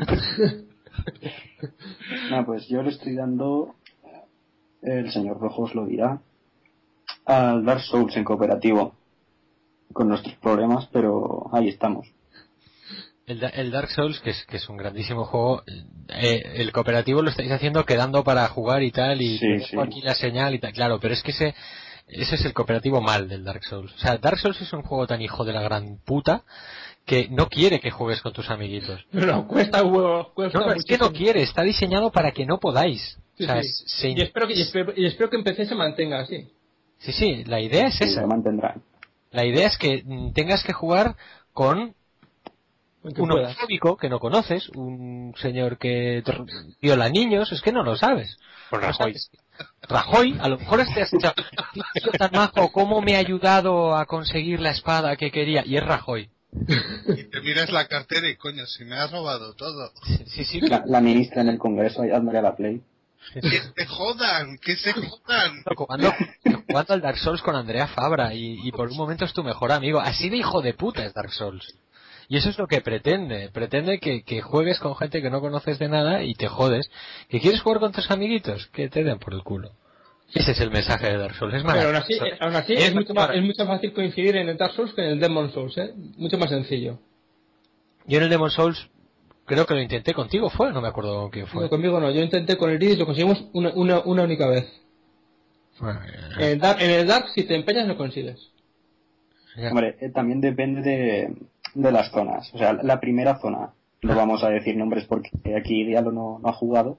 Pues yo le estoy dando, el señor Rojos lo dirá, al Dark Souls en cooperativo. Con nuestros problemas, pero ahí estamos. El Dark Souls, que es un grandísimo juego, el cooperativo lo estáis haciendo quedando para jugar y tal, y sí. aquí la señal y tal, claro, pero es que ese es el cooperativo mal del Dark Souls. O sea, Dark Souls es un juego tan hijo de la gran puta que no quiere que juegues con tus amiguitos. No, cuesta un huevo. No, es que no quiere, está diseñado para que no podáis. Sí, o sea, sí. Y espero que en PC se mantenga así. Sí, la idea es esa. Se mantendrá. La idea es que tengas que jugar con un homofóbico que no conoces, un señor que viola niños, es que no lo sabes. Pues Rajoy. Rajoy, a lo mejor has dicho, tío tan majo, ¿cómo me ha ayudado a conseguir la espada que quería? Y es Rajoy. Y te miras la cartera y coño, si me has robado todo. Sí. La ministra en el Congreso, hazme a la Play. Que se jodan, que se jodan. Jugando al Dark Souls con Andrea Fabra y por un momento es tu mejor amigo. Así de hijo de puta es Dark Souls. Y eso es lo que pretende. Pretende que juegues con gente que no conoces de nada y te jodes. ¿Que quieres jugar con tus amiguitos? Que te den por el culo. Ese es el mensaje de Dark Souls. Es Pero aún así es mucho más fácil coincidir en el Dark Souls que en el Demon Souls, ¿eh? Mucho más sencillo. Yo en el Demon Souls creo que lo intenté contigo, ¿fue? No me acuerdo con quién fue. No, conmigo no. Yo intenté con el Iris y lo conseguimos una única vez. Bueno, en el Dark, si te empeñas, lo consigues. ya. Hombre, también depende de las zonas. O sea, la primera zona, no vamos a decir nombres porque aquí Dialo no ha jugado,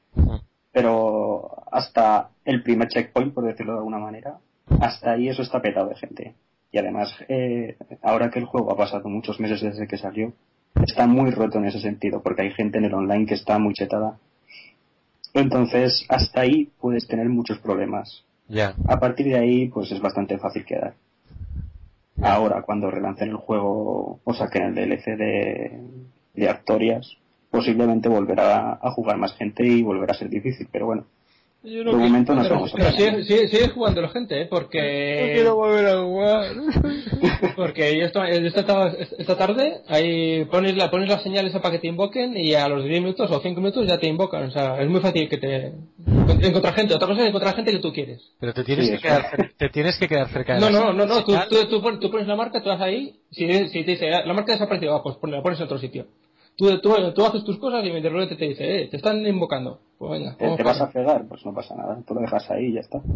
pero hasta el primer checkpoint, por decirlo de alguna manera, hasta ahí eso está petado de gente. Y además, ahora que el juego ha pasado muchos meses desde que salió, está muy roto en ese sentido, porque hay gente en el online que está muy chetada. Entonces, hasta ahí puedes tener muchos problemas. Ya. A partir de ahí, pues es bastante fácil quedar. Ahora, cuando relancen el juego o saquen el DLC de Artorias, posiblemente volverá a jugar más gente y volverá a ser difícil, pero bueno. De momento no estamos pero sigue jugando la gente, ¿eh? Porque... No quiero volver a jugar. Porque yo esta tarde ahí pones las señales para que te invoquen y a los 10 minutos o 5 minutos ya te invocan. O sea, es muy fácil que te encontrar gente. Otra cosa es encontrar gente que tú quieres. Pero te tienes que quedar cerca de No. Tú pones la marca, tú vas ahí. Si te dice la marca desapareció, pues la pones en otro sitio. Tú haces tus cosas y de repente te dice, te están invocando. Pues venga. ¿Te vas a pegar? Pues no pasa nada. Tú lo dejas ahí y ya está.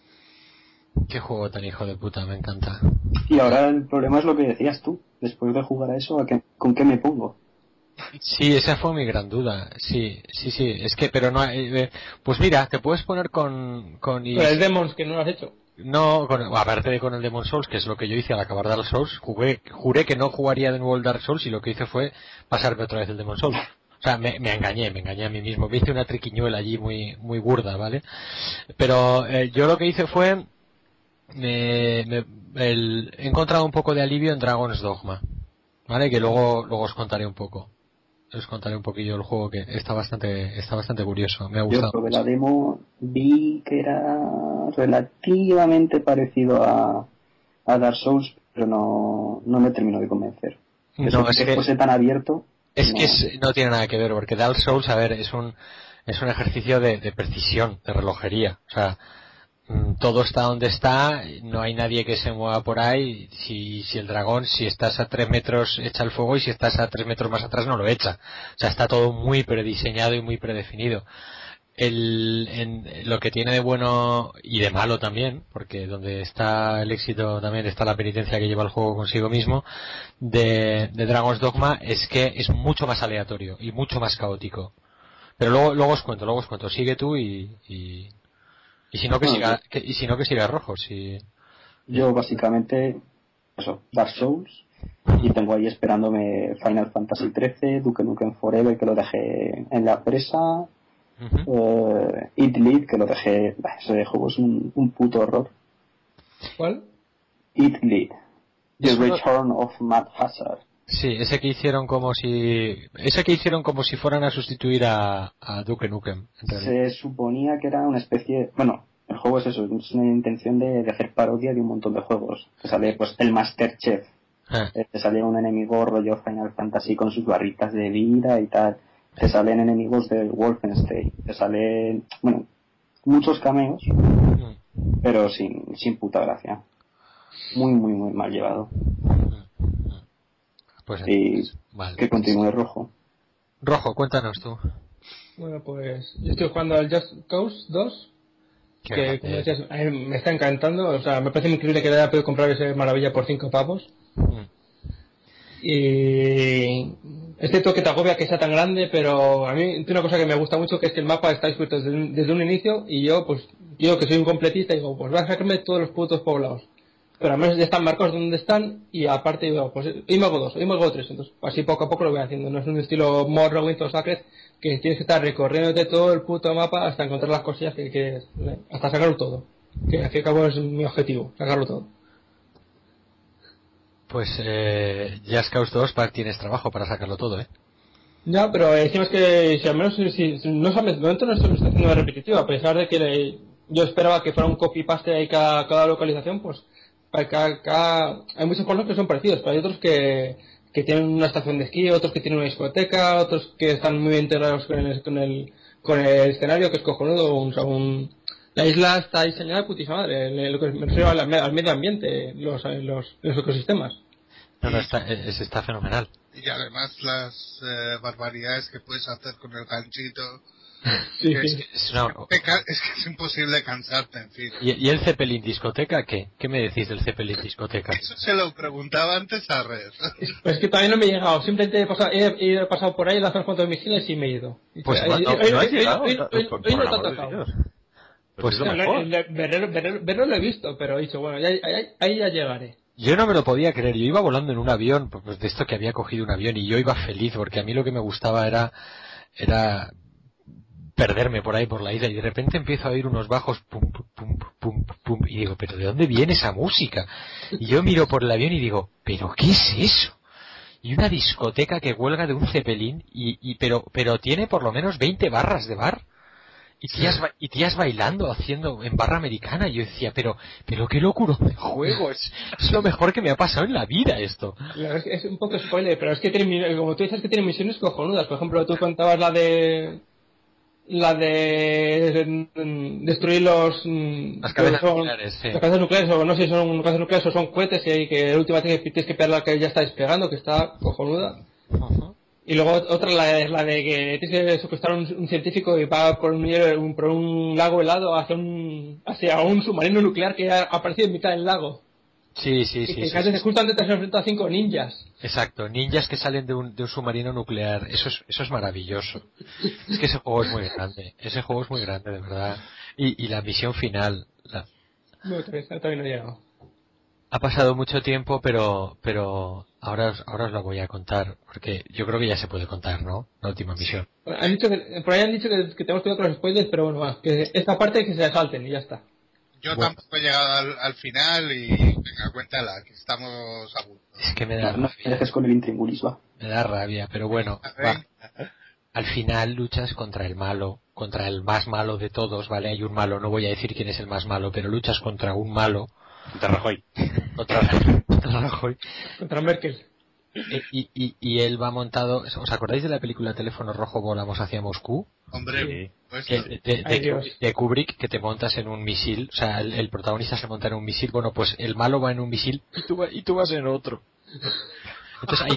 Qué juego tan hijo de puta, me encanta. Y ahora el problema es lo que decías tú. Después de jugar a eso, ¿con qué me pongo? Sí, esa fue mi gran duda. Sí. Es que, pero no, pues mira, te puedes poner con el Demons, que no lo has hecho. No, aparte de con el Demon Souls, que es lo que yo hice al acabar Dark Souls, juré que no jugaría de nuevo el Dark Souls y lo que hice fue pasarme otra vez el Demon Souls. O sea, me engañé a mí mismo. Me hice una triquiñuela allí muy burda, ¿vale? Pero yo lo que hice fue he encontrado un poco de alivio en Dragon's Dogma, ¿vale? Que luego os contaré un poco. Os contaré un poquillo el juego, que está bastante curioso, me ha gustado. Yo probé la demo, vi que era relativamente parecido a Dark Souls, pero no me terminó de convencer. No, es que fuese tan abierto. No tiene nada que ver, porque Dark Souls, a ver, es un ejercicio de precisión, de relojería. O sea, todo está donde está, no hay nadie que se mueva por ahí. Si el dragón, si estás a 3 metros, echa el fuego, y si estás a 3 metros más atrás, no lo echa. O sea, está todo muy prediseñado y muy predefinido. Lo que tiene de bueno y de malo también, porque donde está el éxito también está la penitencia que lleva el juego consigo mismo, de Dragon's Dogma, es que es mucho más aleatorio y mucho más caótico. Pero luego os cuento, sigue tú y si no que siga Rojo. Yo básicamente eso, Dark Souls, y tengo ahí esperándome Final Fantasy XIII, Duke Nukem Forever, que lo dejé en la presa. It Lead, que lo dejé, ese juego es un puto horror. ¿Cuál? It Lead, The Return of Mad Hazard. Sí, ese que hicieron como si fueran a sustituir a Duke Nukem. Se suponía que era una especie, bueno, el juego es eso, es una intención de hacer parodia de un montón de juegos. Te sale pues el Masterchef, te sale un enemigo rollo Final Fantasy con sus barritas de vida y tal. Te salen enemigos del Wolfenstein, te salen, bueno, muchos cameos, pero sin puta gracia. Muy mal llevado. Pues y vale, que continúe Rojo. Rojo, cuéntanos tú. Bueno, pues yo estoy jugando al Just Cause 2, que como decías, a mí me está encantando. O sea, me parece increíble que le haya podido comprar ese maravilla por 5 pavos. Y es cierto que te agobia que sea tan grande, pero a mí tiene una cosa que me gusta mucho, que es que el mapa está escrito desde un inicio, y yo que soy un completista, digo, pues voy a sacarme todos los putos poblados. pero al menos ya están marcados donde están, y aparte digo, pues hoy me hago 2, hoy me hago 3, entonces así poco a poco lo voy haciendo. No es un estilo Morrowind o Sacred que tienes que estar recorriéndote todo el puto mapa hasta encontrar las cosillas que quieres, hasta sacarlo todo, que al fin y al cabo es mi objetivo, sacarlo todo. Pues Just Cause 2 tienes trabajo para sacarlo todo, ¿eh? Ya, pero decimos que si al menos si no sabes, de momento no estoy haciendo repetitivo, a pesar de que yo esperaba que fuera un copy-paste ahí cada localización, pues hay muchos pueblos que son parecidos, pero hay otros que tienen una estación de esquí, otros que tienen una discoteca, otros que están muy integrados con el escenario, que es cojonudo. La isla está diseñada de putísima madre, lo que me refiero al medio ambiente, los ecosistemas. No, está fenomenal. Y además las barbaridades que puedes hacer con el ganchito. Sí, es que es imposible cansarte, en fin. ¿Y el Zeppelin discoteca qué? ¿Qué me decís del Zeppelin discoteca? Eso se lo preguntaba antes a Red. Pues que todavía no me he llegado, simplemente he pasado por ahí, las unas cuantas misiones y me he ido. Pues hoy no te ha tocado. Pues lo mejor. Verlo lo he visto, pero he dicho, bueno, ahí ya llegaré. Yo no me lo podía creer, yo iba volando en un avión, pues de esto que había cogido un avión, y yo iba feliz, porque a mí lo que me gustaba era perderme por ahí por la isla, y de repente empiezo a oír unos bajos pum pum pum pum, y digo, pero ¿de dónde viene esa música? Y yo miro por el avión y digo, ¿pero qué es eso? Y una discoteca que huelga de un Zeppelin, pero tiene por lo menos 20 barras de bar. Y tías bailando, haciendo en barra americana. Y yo decía, pero qué locura de juego, es lo mejor que me ha pasado en la vida esto. Es un poco spoiler, pero es que como tú dices que tiene misiones cojonudas. Por ejemplo, tú contabas la de destruir las cabezas nucleares, sí. Las cabezas nucleares, o no sé si son cabezas nucleares o son cohetes, y que la última vez que tienes que pegar la que ya está despegando, que está cojonuda. Uh-huh. Y luego otra es la de que tienes que secuestrar un científico y va por un lago helado hacia un submarino nuclear que ha aparecido en mitad del lago. Sí. Justo antes te has enfrentado a 5 ninjas. Exacto, ninjas que salen de un submarino nuclear. Eso es maravilloso. Es que ese juego es muy grande, de verdad. Y la misión final. No, todavía no he llegado. Ha pasado mucho tiempo, pero ahora os la voy a contar, porque yo creo que ya se puede contar, ¿no? La última misión. Por ahí han dicho que tenemos cuidado con los spoilers, pero bueno, que esta parte que se salten y ya está. Yo tampoco he llegado al final y venga, cuéntala, que estamos a gusto. Es que me da rabia. No dejes con el intríngulis, va. Me da rabia, pero bueno, va. Al final luchas contra el malo, contra el más malo de todos, ¿vale? Hay un malo, no voy a decir quién es el más malo, pero luchas contra un malo. Contra Rajoy. Contra Rajoy. Contra Merkel. Y él va montado. ¿Os acordáis de la película Teléfono Rojo Volamos hacia Moscú? Hombre, pues de Kubrick, que te montas en un misil, o sea, el protagonista se monta en un misil. Bueno, pues el malo va en un misil y tú vas en otro. Entonces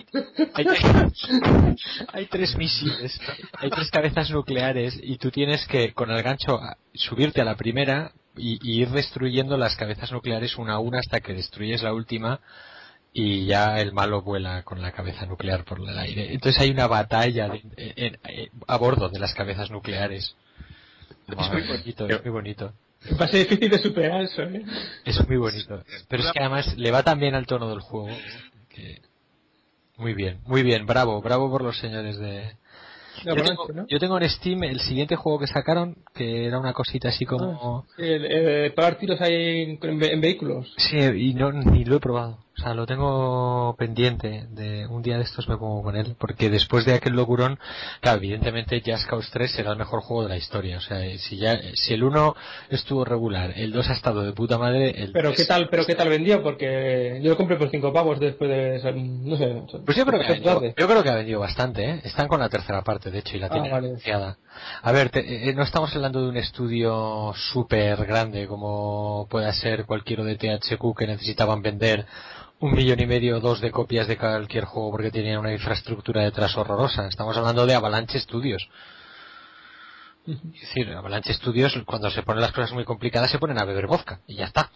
hay 3 misiles, hay 3 cabezas nucleares, y tú tienes que con el gancho subirte a la primera y ir destruyendo las cabezas nucleares una a una hasta que destruyes la última, y ya el malo vuela con la cabeza nuclear por el aire. Entonces hay una batalla a bordo de las cabezas nucleares. Es muy bonito. Va a ser difícil de superar eso, ¿eh? Es muy bonito. Pero es que además le va tan bien al tono del juego que... Muy bien, bravo por los señores de... Yo tengo en Steam el siguiente juego que sacaron, que era una cosita así como... pagar tiros ahí en vehículos. Sí, y ni lo he probado. O sea, lo tengo pendiente. De un día de estos me pongo con él, porque después de aquel locurón, claro, evidentemente Just Cause 3 será el mejor juego de la historia. O sea, si el 1 estuvo regular, el 2 ha estado de puta madre, pero qué tal vendió, porque yo lo compré por 5 pavos después de, no sé. Pues yo creo que ha vendido bastante, ¿eh? Están con la tercera parte, de hecho, y la tienen anunciada. A ver, no estamos hablando de un estudio súper grande como pueda ser cualquiera de THQ, que necesitaban vender 1,5 millones o 2 de copias de cualquier juego porque tenían una infraestructura detrás horrorosa. Estamos hablando de Avalanche Studios, Es decir, Avalanche Studios, cuando se ponen las cosas muy complicadas, se ponen a beber vodka y ya está.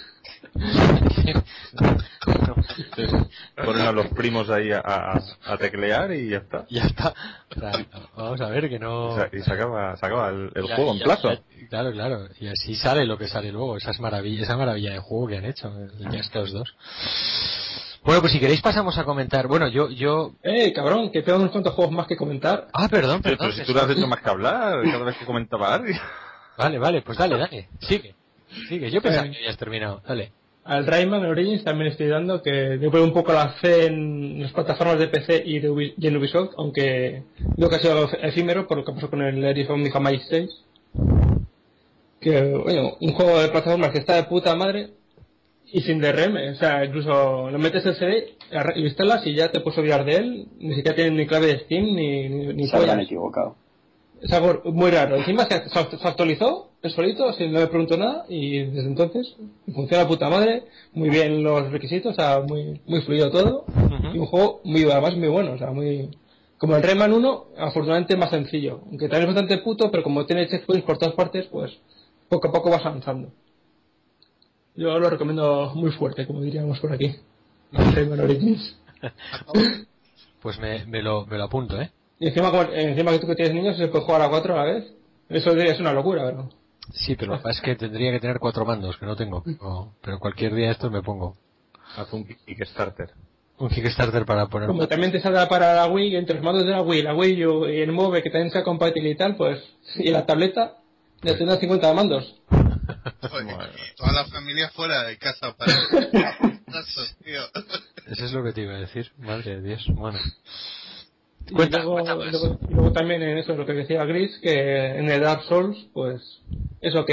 Ponen a los primos ahí a teclear y ya está. Ya está. O sea, vamos a ver que no. Y se acaba el juego en plazo. Claro, claro. Y así sale lo que sale luego. Esa maravilla de juego que han hecho, el Just Cause 2. Bueno, pues si queréis pasamos a comentar. Bueno, yo... cabrón, que tengo unos cuantos juegos más que comentar. Ah, perdón. Pero si tú lo has hecho más que hablar cada vez que comentaba alguien. Vale, pues dale. Sigue. Yo pensaba que habías terminado. Dale. Al Rayman Origins también estoy dando que yo pongo un poco la fe en las plataformas de PC y en Ubisoft, aunque creo que ha sido efímero por lo que pasó con el Eris of Mihamai 6. Que, bueno, un juego de plataformas que está de puta madre y sin DRM, o sea, incluso lo metes el CD, lo instalas y ya te puedes olvidar de él, ni siquiera tiene ni clave de Steam ni se habían equivocado. Es algo muy raro. Encima se actualizó el solito, sin no me pregunto nada, y desde entonces funciona de puta madre, muy bien los requisitos, o sea, muy fluido todo, y un juego además muy bueno, o sea, muy... Como el Rayman 1, afortunadamente más sencillo, aunque también es bastante puto, pero como tiene checkpoints por todas partes, pues poco a poco vas avanzando. Yo lo recomiendo muy fuerte, como diríamos por aquí. El Rayman Origins. Pues me lo apunto, ¿eh? Y encima que tú que tienes niños se puede jugar a 4 a la vez. Eso es una locura, ¿verdad? Sí, pero lo que pasa es que tendría que tener 4 mandos, que no tengo. Pero cualquier día esto me pongo. Haz un Kickstarter. Un Kickstarter para poner... Como también te saldrá para la Wii, entre los mandos de la Wii U y el Move, que también sea compatible y tal, pues... Y la tableta, ya tendrás 50 mandos. Joder, toda la familia fuera de casa para... tío. Eso es lo que te iba a decir. Madre de Dios, bueno. Y luego también en eso, lo que decía Gris, que en el Dark Souls, pues eso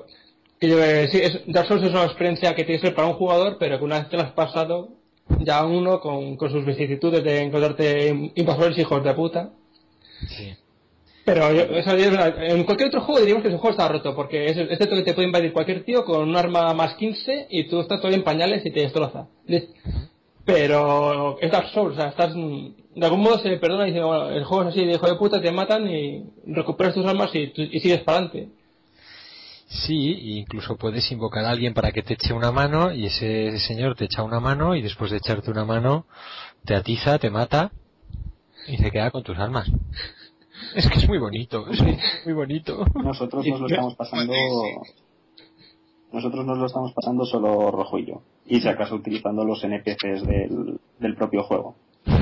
Dark Souls es una experiencia que tiene que ser para un jugador, pero que una vez que lo has pasado, ya uno con sus vicisitudes de encontrarte invasores hijos de puta. Sí. Pero en cualquier otro juego diríamos que ese juego está roto, porque es cierto que te puede invadir cualquier tío con un arma más 15 y tú estás todo en pañales y te destroza. Pero es Dark Souls, o sea, de algún modo se perdona y dice, bueno, el juego es así de hijo de puta, te matan y recuperas tus armas y sigues para adelante. Sí, incluso puedes invocar a alguien para que te eche una mano y ese señor te echa una mano y después de echarte una mano te atiza, te mata y se queda con tus armas. Es que es muy bonito, muy bonito. Nosotros nos lo estamos pasando solo rojo y yo. Y si acaso utilizando los NPCs del propio juego.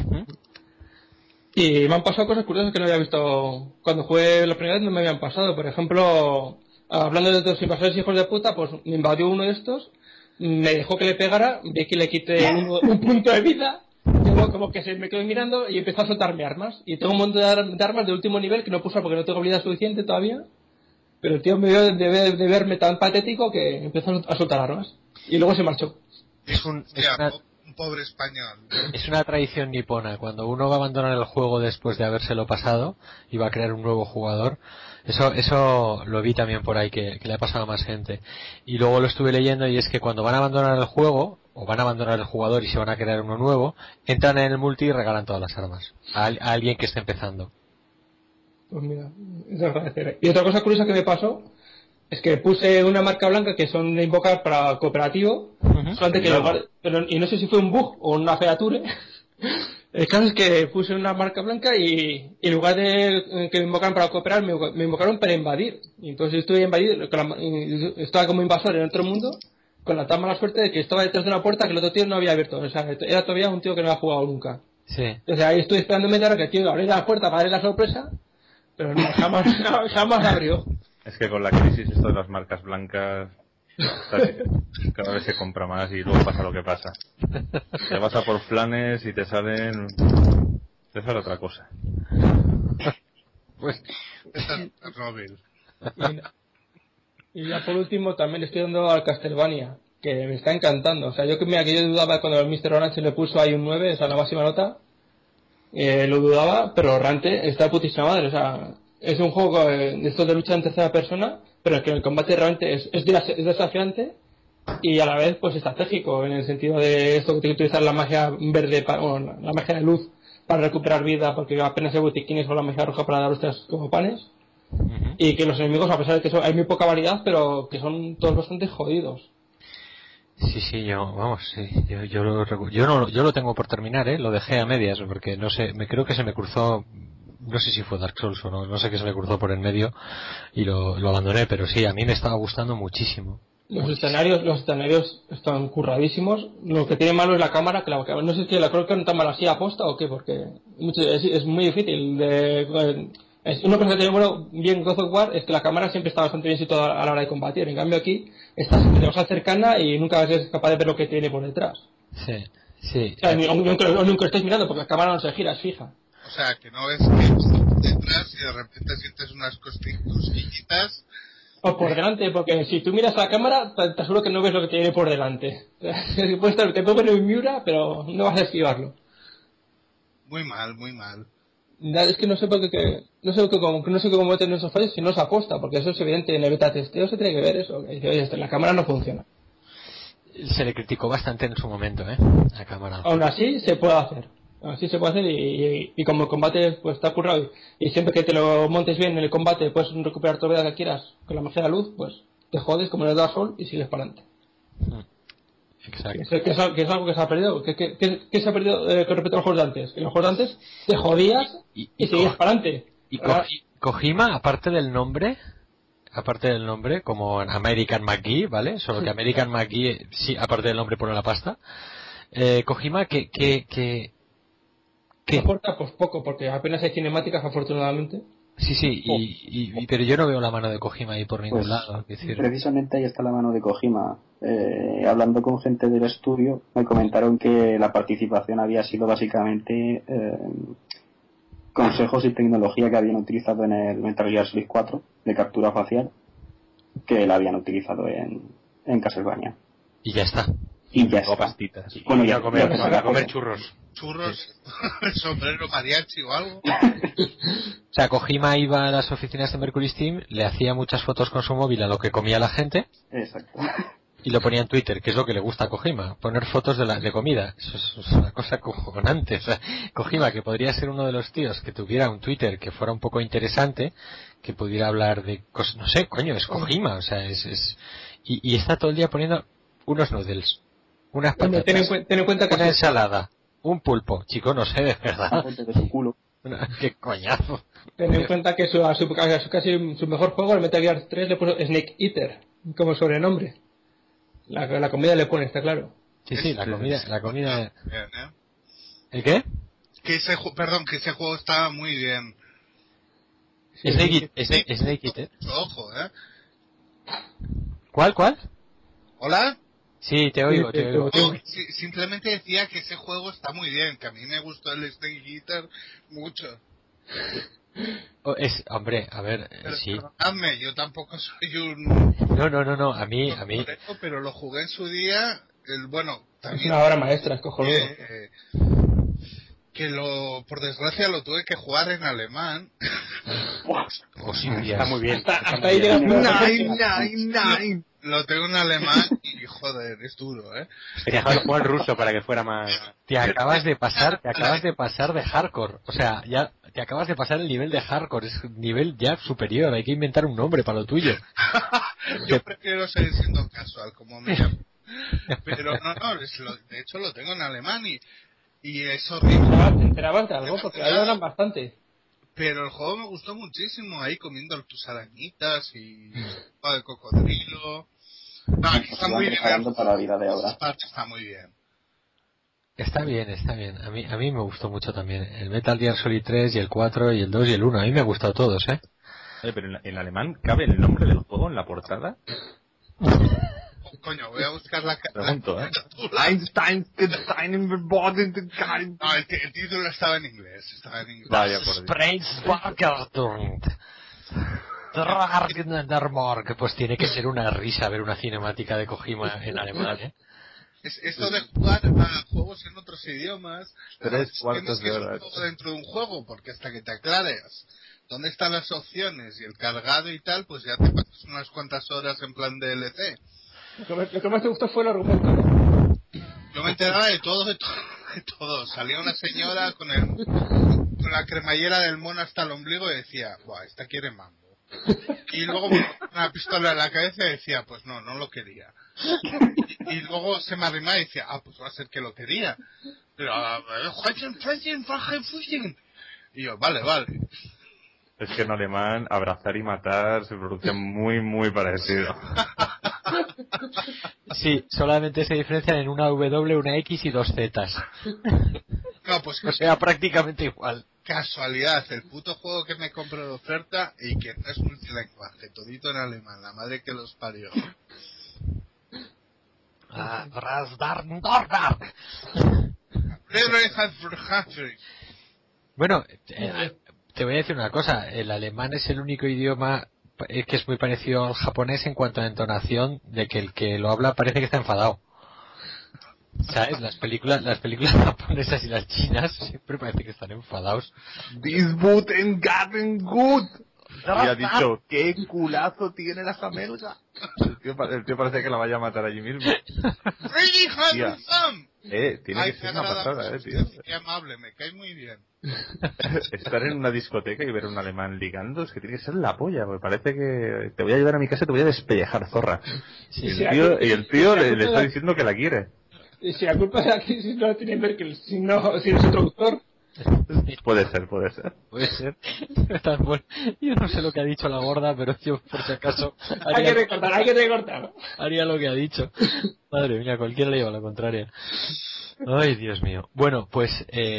Y me han pasado cosas curiosas que no había visto cuando jugué la primera vez, no me habían pasado. Por ejemplo, hablando de los invasores hijos de puta, pues me invadió uno de estos, me dejó que le pegara, vi que le quité un punto de vida, yo como que se me quedó mirando y empezó a soltarme armas. Y tengo un montón de armas de último nivel que no puse porque no tengo habilidad suficiente todavía. Pero el tío me vio de verme tan patético que empezó a soltar armas. Y luego se marchó. Un pobre español. Es una tradición nipona. Cuando uno va a abandonar el juego después de habérselo pasado y va a crear un nuevo jugador, eso lo vi también por ahí que le ha pasado a más gente. Y luego lo estuve leyendo y es que cuando van a abandonar el juego o van a abandonar el jugador y se van a crear uno nuevo, entran en el multi y regalan todas las armas a alguien que esté empezando. Pues mira, es de agradecer. Y otra cosa curiosa que me pasó es que puse una marca blanca que son de invocar para cooperativo, solamente que y no sé si fue un bug o una feature. El caso es que puse una marca blanca y en lugar de que me invocaran para cooperar, me invocaron para invadir. Y entonces estuve invadido, estaba como invasor en otro mundo, con la tan mala suerte de que estaba detrás de una puerta que el otro tío no había abierto. O sea, era todavía un tío que no había jugado nunca. Sí. Entonces ahí estoy esperando media hora que el tío abriera la puerta para darle la sorpresa, pero no, jamás abrió. Es que con la crisis esto de las marcas blancas cada vez se compra más y luego pasa lo que pasa. Te vas a por flanes y te sale otra cosa. Pues Robin. Y ya por último también estoy dando al Castlevania, que me está encantando. O sea, yo dudaba cuando el Mr. Orange le puso ahí un 9, o sea, la máxima nota, lo dudaba, pero realmente está de putísima madre. O sea, es un juego de estos de lucha en tercera persona, pero en que el combate realmente es desafiante y a la vez pues estratégico, en el sentido de esto que tiene que utilizar la magia verde, la magia de luz para recuperar vida, porque apenas hay botiquines, o la magia roja para dar hostias como panes. y que los enemigos, a pesar de que hay muy poca variedad, pero que son todos bastante jodidos. Sí, yo lo tengo por terminar, lo dejé a medias porque no sé, creo que se me cruzó, no sé si fue Dark Souls o no sé qué se me cruzó por en medio y lo abandoné, pero sí, a mí me estaba gustando muchísimo. Los escenarios están curradísimos. Lo que tiene malo es la cámara, que no sé si la creo que no tan mal así aposta o qué, porque es muy difícil una cosa que tiene bueno bien God of War es que la cámara siempre está bastante bien situada a la hora de combatir. En cambio aquí estás demasiado cercana y nunca eres capaz de ver lo que tiene por detrás. Sí. O sea, nunca estáis mirando porque la cámara no se gira, es fija. O sea, que no ves que está detrás y de repente sientes unas cosquillitas. O por delante, porque si tú miras a la cámara, te aseguro que no ves lo que tiene por delante. Te puede poner un Miura, pero no vas a esquivarlo. Muy mal. Es que no sé por qué, no sé cómo meten esos fallos si no se aposta, porque eso es evidente en el beta testeo, se tiene que ver eso. Que dice, oye, la cámara no funciona. Se le criticó bastante en su momento, la cámara. Aún así se puede hacer. Así se puede hacer y como el combate pues está currado y siempre que te lo montes bien en el combate puedes recuperar toda la vida que quieras con la magia de la luz, pues te jodes como en el Dark Souls y sigues para adelante. Exacto. Que es algo que se ha perdido. ¿Qué se ha perdido con respecto a los juegos de antes? En los juegos de antes te jodías y seguías para adelante. Y Kojima, aparte del nombre, como American McGee, ¿vale? Solo que American McGee, sí, aparte del nombre pone la pasta. Kojima, ¿qué? Aporta pues poco, porque apenas hay cinemáticas, afortunadamente. Sí, pero yo no veo la mano de Kojima ahí por ningún lado. Es decir... Precisamente ahí está la mano de Kojima. Hablando con gente del estudio, me comentaron que la participación había sido básicamente consejos y tecnología que habían utilizado en el Metal Gear Solid 4 de captura facial, que la habían utilizado en Castlevania. Y ya está. Y ya está. Pastitas. Bueno, ya a comer churros. Churros, sombrero mariachi o algo. O sea, Kojima iba a las oficinas de Mercury Steam, le hacía muchas fotos con su móvil a lo que comía la gente. Exacto. Y lo ponía en Twitter, que es lo que le gusta a Kojima, poner fotos de comida. Eso es una cosa acojonante. O sea, Kojima, que podría ser uno de los tíos que tuviera un Twitter que fuera un poco interesante, que pudiera hablar de cosas, no sé, coño, es Kojima, o sea, y está todo el día poniendo unos noodles, unas patatas, ten en cuenta que una ensalada, un pulpo, chico, no sé, de verdad. De su culo. Qué coñazo. Ten en cuenta que casi su mejor juego, el Metal Gear 3, le puso Snake Eater como sobrenombre. La comida le pone, está claro. Sí, la comida. Bien, ¿El qué? Que ese juego estaba muy bien. Snake Eater. Ojo, ¿Cuál? ¿Hola? Sí, te oigo. No, simplemente decía que ese juego está muy bien, que a mí me gustó el Snake Eater mucho. Hombre, a ver, pero, sí. Perdonadme, yo tampoco soy un... No, a mí. Pero lo jugué en su día, también... Es una obra maestra, es cojonudo. Por desgracia lo tuve que jugar en alemán. Está muy bien. Hasta ahí llegas. Nine. Lo tengo en alemán y joder, es duro, Quería jugarlo en ruso para que fuera más... Te acabas de pasar de hardcore. O sea, ya te acabas de pasar el nivel de hardcore. Es un nivel ya superior. Hay que inventar un nombre para lo tuyo. Yo prefiero seguir siendo casual, como me llamo. Pero no, de hecho lo tengo en alemán y es horrible. ¿Te enterabas de algo? Porque ahí hablan bastante. Pero el juego me gustó muchísimo, ahí comiendo tus arañitas y sopa de cocodrilo. No, aquí está muy bien. Para la vida de ahora. Esta parte está muy bien. Está bien. A mí me gustó mucho también. El Metal Gear Solid 3 y el 4 y el 2 y el 1. A mí me han gustado todos, Pero en alemán, ¿cabe el nombre del juego en la portada? Coño, voy a buscar la pregunto, Einstein, no, el título estaba en inglés. Vaya por Dios. Pues tiene que ser una risa ver una cinemática de Kojima en alemán, Esto de jugar a juegos en otros idiomas, 3/4 de hora. Es un juego dentro de un juego, porque hasta que te aclares dónde están las opciones y el cargado y tal, pues ya te pasas unas cuantas horas en plan DLC. Lo que más te gustó fue el argumento. Yo me enteraba de todo. Salía una señora con la cremallera del mono hasta el ombligo y decía, buah, esta quiere mambo. Y luego me ponía una pistola en la cabeza y decía, pues no lo quería. Y luego se me arrimaba y decía, pues va a ser que lo quería. Pero, y yo, vale. Es que en alemán abrazar y matar se pronuncia muy, muy parecido. Sí, solamente se diferencian en una W, una X y dos Zetas. No, pues O sea, prácticamente igual. casualidad, el puto juego que me compro de oferta y que no es multilenguaje, todito en alemán, la madre que los parió. Bueno, te voy a decir una cosa, el alemán es el único idioma que es muy parecido al japonés en cuanto a entonación, de que el que lo habla parece que está enfadado. ¿Sabes? Las películas japonesas y las chinas siempre parece que están enfadados. Disbuten Garten gut. Y ha dicho, ¿qué culazo tiene la jamelga? El tío parece que la vaya a matar allí mismo. Tía, tiene que ser una pasada, tío. Qué amable, me cae muy bien. Estar en una discoteca y ver a un alemán ligando es que tiene que ser la polla, porque parece que te voy a llevar a mi casa y te voy a despellejar, zorra. Sí, y el tío le está diciendo que la quiere. Y si la culpa de la crisis no tiene que ver que si no es traductor. Puede ser. Puede ser. Yo no sé lo que ha dicho la gorda, pero yo por si acaso Hay que recortar. Haría lo que ha dicho. Madre mía, cualquiera le lleva la contraria. Ay, Dios mío. Bueno, pues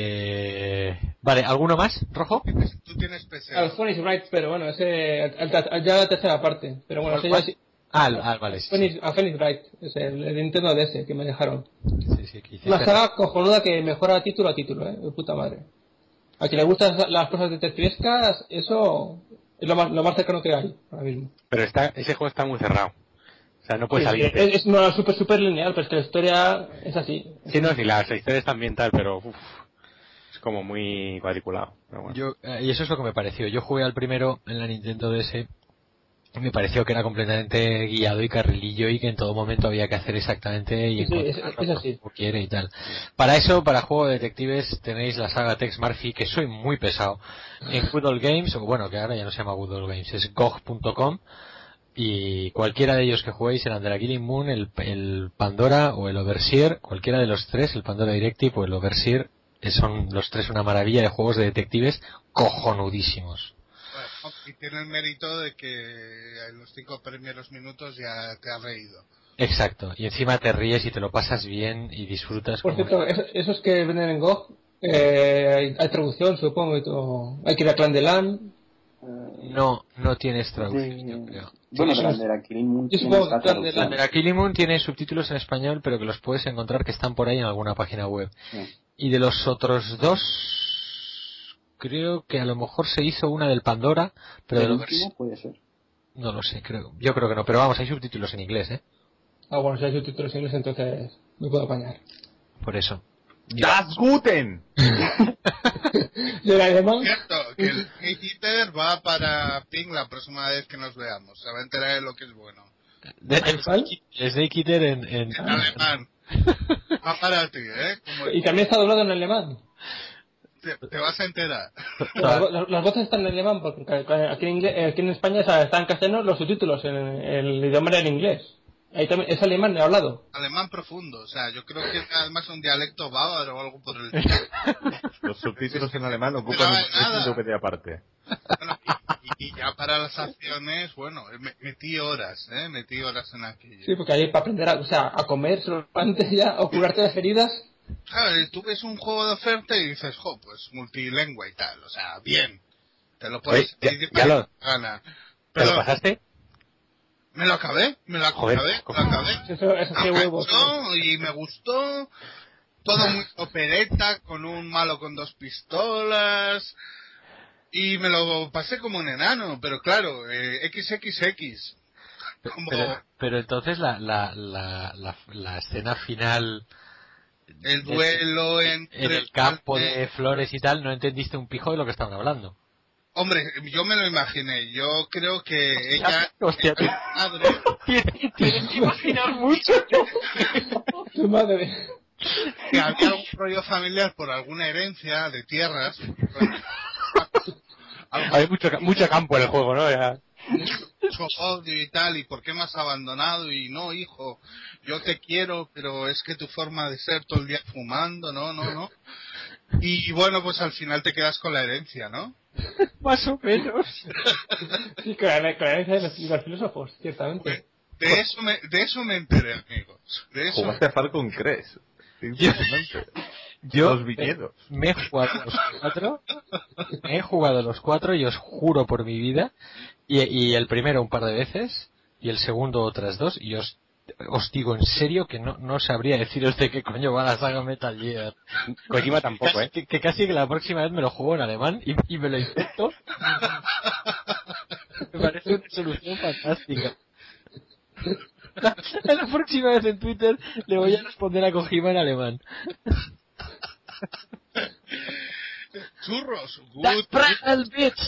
vale, ¿alguno más, Rojo? Tú tienes PC. Al Phoenix Wright, pero bueno, ese ya la tercera parte. Pero bueno, ese ya sí. Vale. A Phoenix Wright, es el Nintendo DS que me dejaron. Sí, que hiciste. Una saga cojonuda que mejora título a título, de puta madre. A quien le gustan las cosas detectivescas, eso es lo más cercano que hay ahora mismo. Pero ese juego está muy cerrado. O sea, no puedes salir. Es súper lineal, pero es que la historia es así. Sí, no, sí, la historia está ambiental, pero es como muy cuadriculado. Pero bueno. Y eso es lo que me pareció. Yo jugué al primero en la Nintendo DS. Me pareció que era completamente guiado y carrilillo y que en todo momento había que hacer exactamente y encontrar lo que quiere y tal. Para eso, para juego de detectives, tenéis la saga Tex Murphy, que soy muy pesado, en Good Old Games, o bueno, que ahora ya no se llama Good Old Games, es GOG.com, y cualquiera de ellos que juguéis, el Under a Killing Moon, el Pandora o el Overseer, cualquiera de los tres, el Pandora Directive o el Overseer, son los tres una maravilla de juegos de detectives cojonudísimos. Bueno, y tiene el mérito de que en los 5 primeros minutos ya te has reído. Exacto, y encima te ríes y te lo pasas bien y disfrutas. Por cierto, esos que venden en GOG, hay traducción, supongo, y todo. Hay que ir a Clan de LAN. No tienes traducción, yo creo. Bueno, de la Under a Killing Moon Under a Killing Moon tiene subtítulos en español, pero que los puedes encontrar que están por ahí en alguna página web. Sí. Y de los otros dos, creo que a lo mejor se hizo una del Pandora, pero ¿El último puede ser? No lo sé, yo creo que no, pero vamos, hay subtítulos en inglés, ¿eh? Bueno, si hay subtítulos en inglés, entonces me puedo apañar. Por eso. ¡Das Guten! ¿De alemán? Cierto, que el Hitler va para Ping la próxima vez que nos veamos. Se va a enterar de lo que es bueno. Es de Hitler en alemán. Va para ti, ¿eh? Y también está doblado en alemán. Te vas a enterar. Las voces están en alemán, porque aquí en España están en castellano los subtítulos, en el idioma en inglés. Ahí también es alemán hablado. Alemán profundo, o sea, yo creo que es además un dialecto bávaro o algo por el estilo. Los subtítulos en alemán ocupan un DVD aparte. Bueno, y ya para las acciones, bueno, metí horas en aquello. Sí, porque ahí para aprender a comer antes ya, o curarte las heridas. Claro, tú ves un juego de oferta y dices, pues multilingüe y tal, o sea, bien. Te lo puedes pedir para gana. ¿Te lo pasaste? Me lo acabé. Eso qué huevos. Y me gustó. Todo muy opereta, con un malo con 2 pistolas. Y me lo pasé como un enano, pero claro, XXX. Pero entonces la escena final... El duelo en el campo de flores y tal, no entendiste un pijo de lo que estaban hablando. Hombre, yo me lo imaginé. Yo creo que ella... Hostia, madre... Tienes que imaginar mucho. Tu madre. Que había algún rollo familiar por alguna herencia de tierras. Hay mucho campo en el juego, ¿no? Ya. mucho odio y tal, y por qué me has abandonado, y no, hijo, yo te quiero, pero es que tu forma de ser todo el día fumando, no. Y bueno, pues al final te quedas con la herencia, ¿no? Más o menos. Sí, con la herencia de los filósofos, ciertamente. De eso me enteré, amigos. De eso. Jugaste a Falcon Crest. Impresionante. Yo Los viñedos. me he jugado los cuatro y os juro por mi vida, y el primero un par de veces y el segundo otras dos, y os digo en serio que no sabría deciros de qué coño va la saga Metal Gear. Kojima tampoco, Que casi que la próxima vez me lo juego en alemán y me lo intento. Me parece una solución fantástica. La próxima vez en Twitter le voy a responder a Kojima en alemán. Churros, Das gut. Bratl, bitch.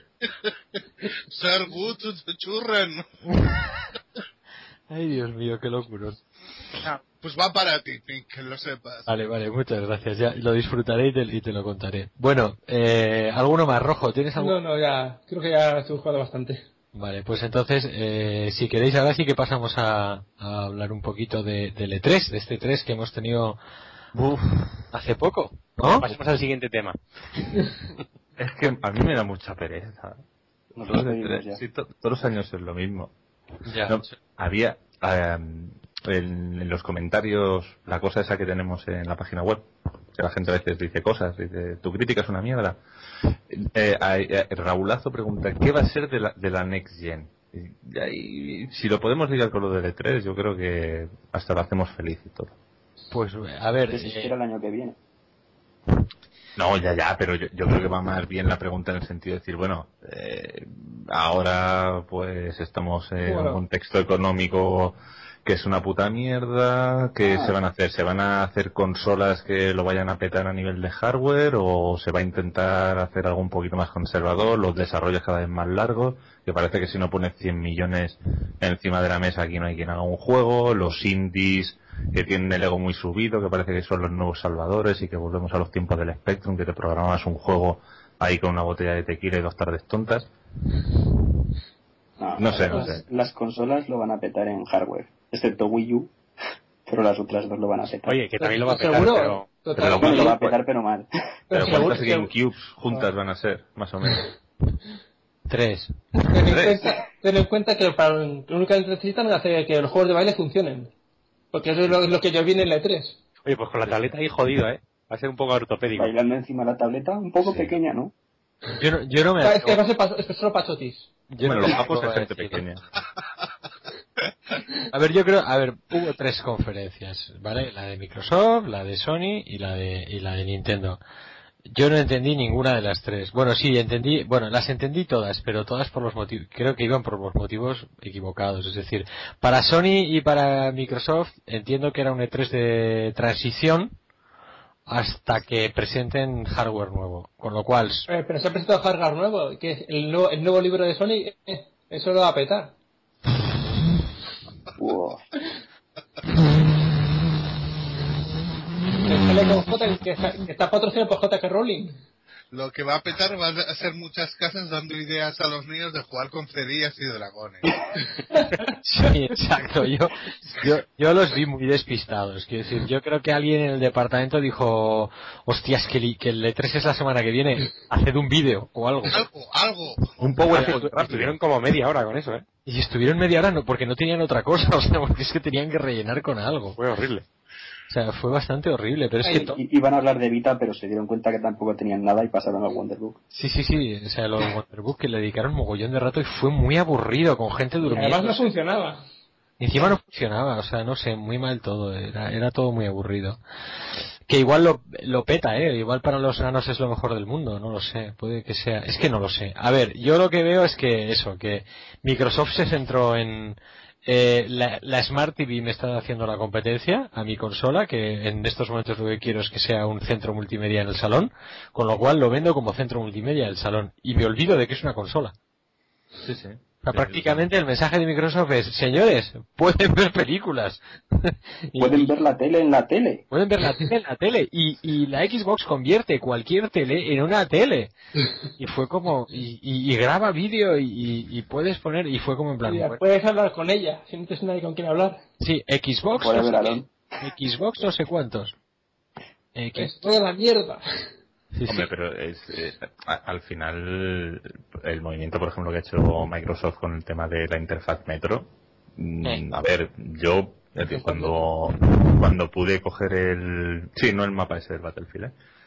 Ser gut churren. Ay, Dios mío, qué locura. Pues va para ti, Pink, que lo sepas. Vale, muchas gracias. Ya lo disfrutaré y te lo contaré. Bueno, ¿alguno más, Rojo? ¿Tienes algo? No, ya, creo que ya estoy jugando bastante. Vale, pues entonces, si queréis, ahora sí que pasamos a hablar un poquito del E3, de este E3 que hemos tenido hace poco, ¿no? Pasemos al siguiente tema. Es que a mí me da mucha pereza. Nos Todos despedimos ya. todos los años es lo mismo. Ya. No, había en los comentarios la cosa esa que tenemos en la página web, que la gente a veces dice cosas, dice tu crítica es una mierda. Raulazo pregunta ¿qué va a ser de la Next Gen? Y si lo podemos ligar con lo del E3, yo creo que hasta lo hacemos feliz y todo. Pues, a ver... Que se espera el año que viene. No, ya, pero yo creo que va más bien la pregunta en el sentido de decir, bueno, ahora pues estamos en un contexto económico que es una puta mierda, que se van a hacer consolas que lo vayan a petar a nivel de hardware, o se va a intentar hacer algo un poquito más conservador, los desarrollos cada vez más largos, que parece que si no pones 100 millones encima de la mesa aquí no hay quien haga un juego, los indies que tienen el ego muy subido, que parece que son los nuevos salvadores y que volvemos a los tiempos del Spectrum, que te programabas un juego ahí con una botella de tequila y 2 tardes tontas. No sé. Las consolas lo van a petar en hardware, excepto Wii U, pero las otras dos lo van a petar. Oye, que también lo va a petar, ¿Seguro? pero Lo va a petar, pero mal. Pero seguro, ¿cuántas GameCubes juntas van a ser, más o menos? 3. Ten en cuenta que para lo único que necesitan es hacer que los juegos de baile funcionen. Porque eso es lo que yo vi en la E3. Oye, pues con la tableta ahí jodido, Va a ser un poco ortopédico. Bailando encima de la tableta, un poco pequeña, ¿no? Yo no me... Es que es que solo pachotis. Bueno, los japos es gente pequeña. A ver, yo creo, hubo 3 conferencias, ¿vale? La de Microsoft, la de Sony y la de Nintendo. Yo no entendí ninguna de las 3. Bueno, sí, las entendí todas, pero todas por los motivos, creo que iban por los motivos equivocados. Es decir, para Sony y para Microsoft entiendo que era un E3 de transición hasta que presenten hardware nuevo, con lo cual... Pero se ha presentado hardware nuevo, que es el nuevo libro de Sony, eso lo va a petar. Wow. Que sale con que está patrocinado por J.K. Rowling. Lo que va a petar va a ser muchas casas dando ideas a los niños de jugar con cerillas y dragones. Sí, exacto. Yo los vi muy despistados. Quiero decir, yo creo que alguien en el departamento dijo, hostias, que el E3 es la semana que viene, haced un vídeo o algo. Algo. Un PowerPoint rápido. Estuvieron como media hora con eso, Y estuvieron media hora porque no tenían otra cosa, o sea, porque es que tenían que rellenar con algo. Fue horrible. O sea, fue bastante horrible, pero es que... Iban a hablar de Vita, pero se dieron cuenta que tampoco tenían nada y pasaron al Wonderbook. Sí, o sea, los Wonderbook que le dedicaron mogollón de rato y fue muy aburrido, con gente durmiendo. Además no funcionaba. Y encima no funcionaba, o sea, no sé, muy mal todo, era todo muy aburrido. Que igual lo peta, igual para los enanos es lo mejor del mundo, no lo sé, puede que sea, es que no lo sé. A ver, yo lo que veo es que que Microsoft se centró en... la Smart TV me está haciendo la competencia a mi consola, que en estos momentos lo que quiero es que sea un centro multimedia en el salón, con lo cual lo vendo como centro multimedia del salón y me olvido de que es una consola. Sí, sí. O sea, prácticamente el mensaje de Microsoft es, señores, pueden ver películas. Pueden ver la tele en la tele. Pueden ver la tele en la tele. Y la Xbox convierte cualquier tele en una tele. Y fue como, y graba vídeo y puedes poner, y fue como en plan... Y bueno, puedes hablar con ella, si no tienes nadie con quien hablar. sí, Xbox, Puede no ver sé a qué. Xbox no sé cuántos. Es toda la mierda. Sí, Hombre, sí. pero al final el movimiento, por ejemplo, que ha hecho Microsoft con el tema de la interfaz Metro, a ver, yo cuando pude coger sí, no el mapa ese del Battlefield,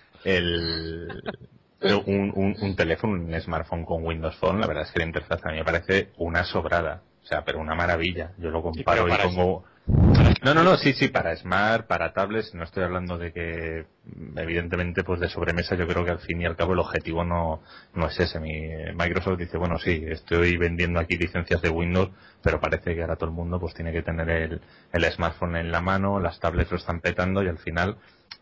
un teléfono, un smartphone con Windows Phone, la verdad es que la interfaz a mí me parece una sobrada, o sea, pero una maravilla. Yo lo comparo y pongo... No, sí, para Smart, para tablets, no estoy hablando de que, evidentemente, pues de sobremesa, yo creo que al fin y al cabo el objetivo no es ese. Microsoft dice, bueno, sí, estoy vendiendo aquí licencias de Windows, pero parece que ahora todo el mundo pues tiene que tener el smartphone en la mano, las tablets lo están petando y al final,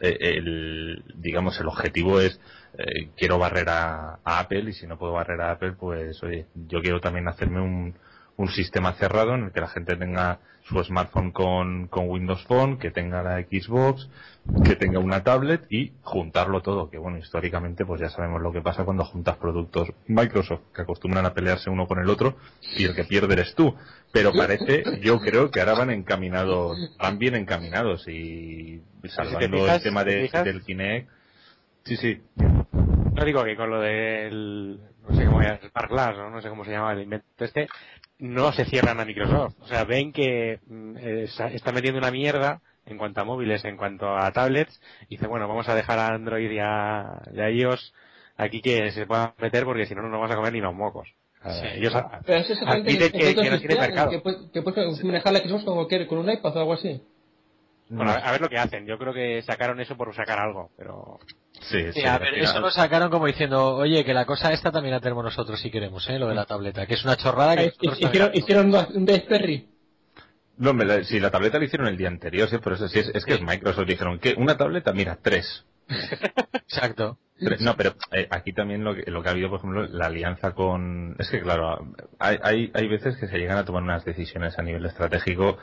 digamos, el objetivo es, quiero barrer a Apple y si no puedo barrer a Apple, pues, oye, yo quiero también hacerme un sistema cerrado en el que la gente tenga su smartphone con Windows Phone, que tenga la Xbox, que tenga una tablet y juntarlo todo, que bueno, históricamente pues ya sabemos lo que pasa cuando juntas productos Microsoft, que acostumbran a pelearse uno con el otro y el que pierde eres tú, pero yo creo que ahora van bien encaminados y salvando el tema del Kinect, sí. No digo que con lo del, no sé cómo es, Spark Glass, ¿no? No sé cómo se llama el invento no se cierran a Microsoft. O sea, ven que está metiendo una mierda en cuanto a móviles, en cuanto a tablets, y dice, bueno, vamos a dejar a Android y a iOS aquí que se puedan meter porque si no, no nos vamos a comer ni los mocos. Sí. Ellos Pero es exactamente admiten que no tiene mercado. que puedes manejar la Xbox como quieres, con un iPad o algo así. Bueno, a ver lo que hacen. Yo creo que sacaron eso por sacar algo, pero... Sí, A ver, eso lo sacaron como diciendo, oye, que la cosa esta también la tenemos nosotros si queremos, lo de la tableta, que es una chorrada que hicieron un Raspberry. No, hombre, si la tableta la hicieron el día anterior, sí, pero eso sí, es que es Microsoft. Dijeron que una tableta, mira, 3. Exacto. No, pero aquí también lo que ha habido, por ejemplo, la alianza con... Es que, claro, hay veces que se llegan a tomar unas decisiones a nivel estratégico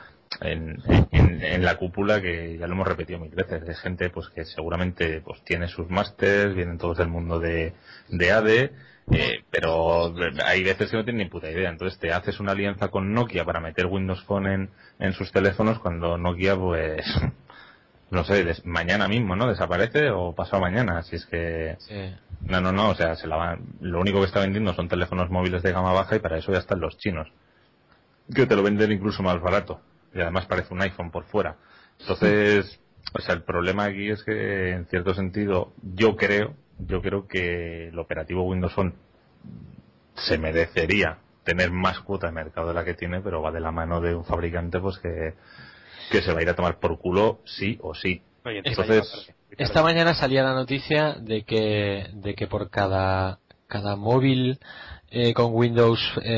en la cúpula que ya lo hemos repetido mil veces. Es gente pues que seguramente pues tiene sus másters, vienen todos del mundo de AD, pero hay veces que no tienen ni puta idea. Entonces te haces una alianza con Nokia para meter Windows Phone en sus teléfonos cuando Nokia pues... No sé, mañana mismo, ¿no? Desaparece o pasado mañana, así es que... Sí. No, o sea, lo único que está vendiendo son teléfonos móviles de gama baja y para eso ya están los chinos. Que te lo venden incluso más barato. Y además parece un iPhone por fuera. Entonces, o sea, el problema aquí es que, en cierto sentido, yo creo que el operativo Windows Phone se merecería tener más cuota de mercado de la que tiene, pero va de la mano de un fabricante pues que se va a ir a tomar por culo sí o sí. Entonces, esta mañana salía la noticia de que por cada móvil con Windows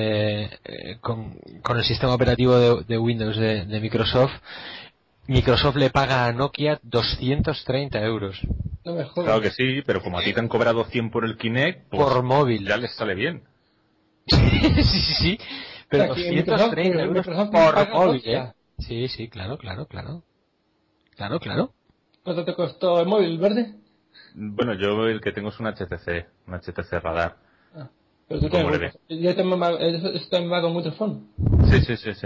con el sistema operativo de Windows de Microsoft le paga a Nokia 230 euros. No me jodas. Claro que sí, pero como a ti te han cobrado 100 por el Kinect, pues por móvil. Ya les sale bien. sí. Pero 230 euros por móvil, Sí, claro. ¿Cuánto te costó el móvil verde? Bueno, yo el que tengo es un HTC Radar. Pero tú tienes, yo también va con Windows Phone. Sí.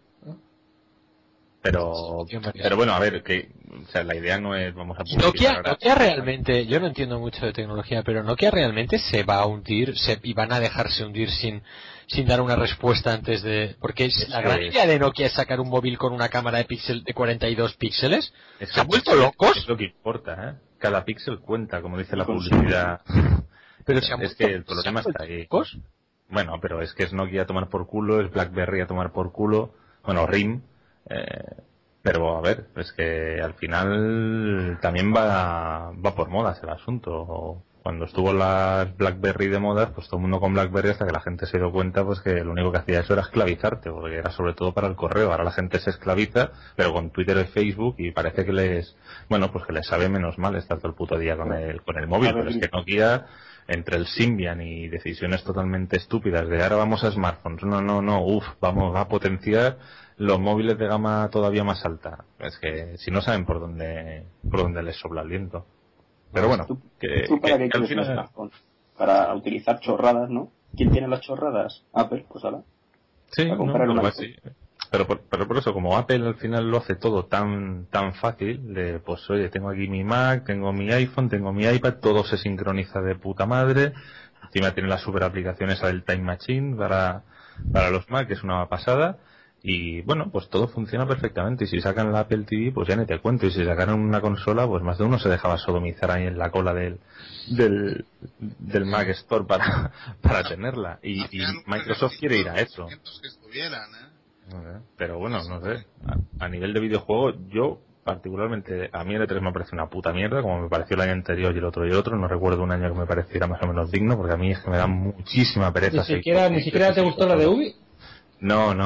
Pero bueno, a ver, o sea, la idea no es vamos a publicar Nokia realmente, yo no entiendo mucho de tecnología, pero Nokia realmente se va a hundir y van a dejarse hundir sin dar una respuesta antes de... Porque la gran idea de Nokia es sacar un móvil con una cámara de 42 píxeles. ¿Se han vuelto locos? Es lo que importa, ¿eh? Cada píxel cuenta, como dice la publicidad. Pero es que el problema está ahí. Bueno, pero es que es Nokia a tomar por culo, es BlackBerry a tomar por culo, bueno, RIM, pero a ver, es que al final también va por modas el asunto. Cuando estuvo las BlackBerry de moda, pues todo el mundo con BlackBerry hasta que la gente se dio cuenta pues que lo único que hacía eso era esclavizarte, porque era sobre todo para el correo. Ahora la gente se esclaviza, pero con Twitter y Facebook y parece que les sabe menos mal estar todo el puto día con el móvil, pero es que Nokia entre el Symbian y decisiones totalmente estúpidas de ahora vamos a smartphones, va a potenciar los móviles de gama todavía más alta. Es que si no saben por dónde les sopla el viento. Pero bueno, ¿Tú para qué al quieres un final... smartphone? Para utilizar chorradas, ¿no? ¿Quién tiene las chorradas? Apple, pues ahora. Sí, Para comprar pero un pues iPhone. sí. Pero por eso, como Apple al final lo hace todo tan fácil, de pues oye, tengo aquí mi Mac, tengo mi iPhone, tengo mi iPad, todo se sincroniza de puta madre. Encima tiene la super aplicación esa del Time Machine para los Mac, que es una pasada. Y bueno, pues todo funciona perfectamente. Y si sacan la Apple TV, pues ya ni te cuento. Y si sacaran una consola, pues más de uno se dejaba sodomizar ahí en la cola del Mac Store para tenerla. Y Microsoft quiere ir a eso. Que estuvieran, No sé, pero bueno, no sé. A nivel de videojuego, yo particularmente, a mí el E3 me parece una puta mierda, como me pareció el año anterior y el otro y el otro. No recuerdo un año que me pareciera más o menos digno, porque a mí es que me da muchísima pereza. Ni siquiera te gustó la de Ubi. No.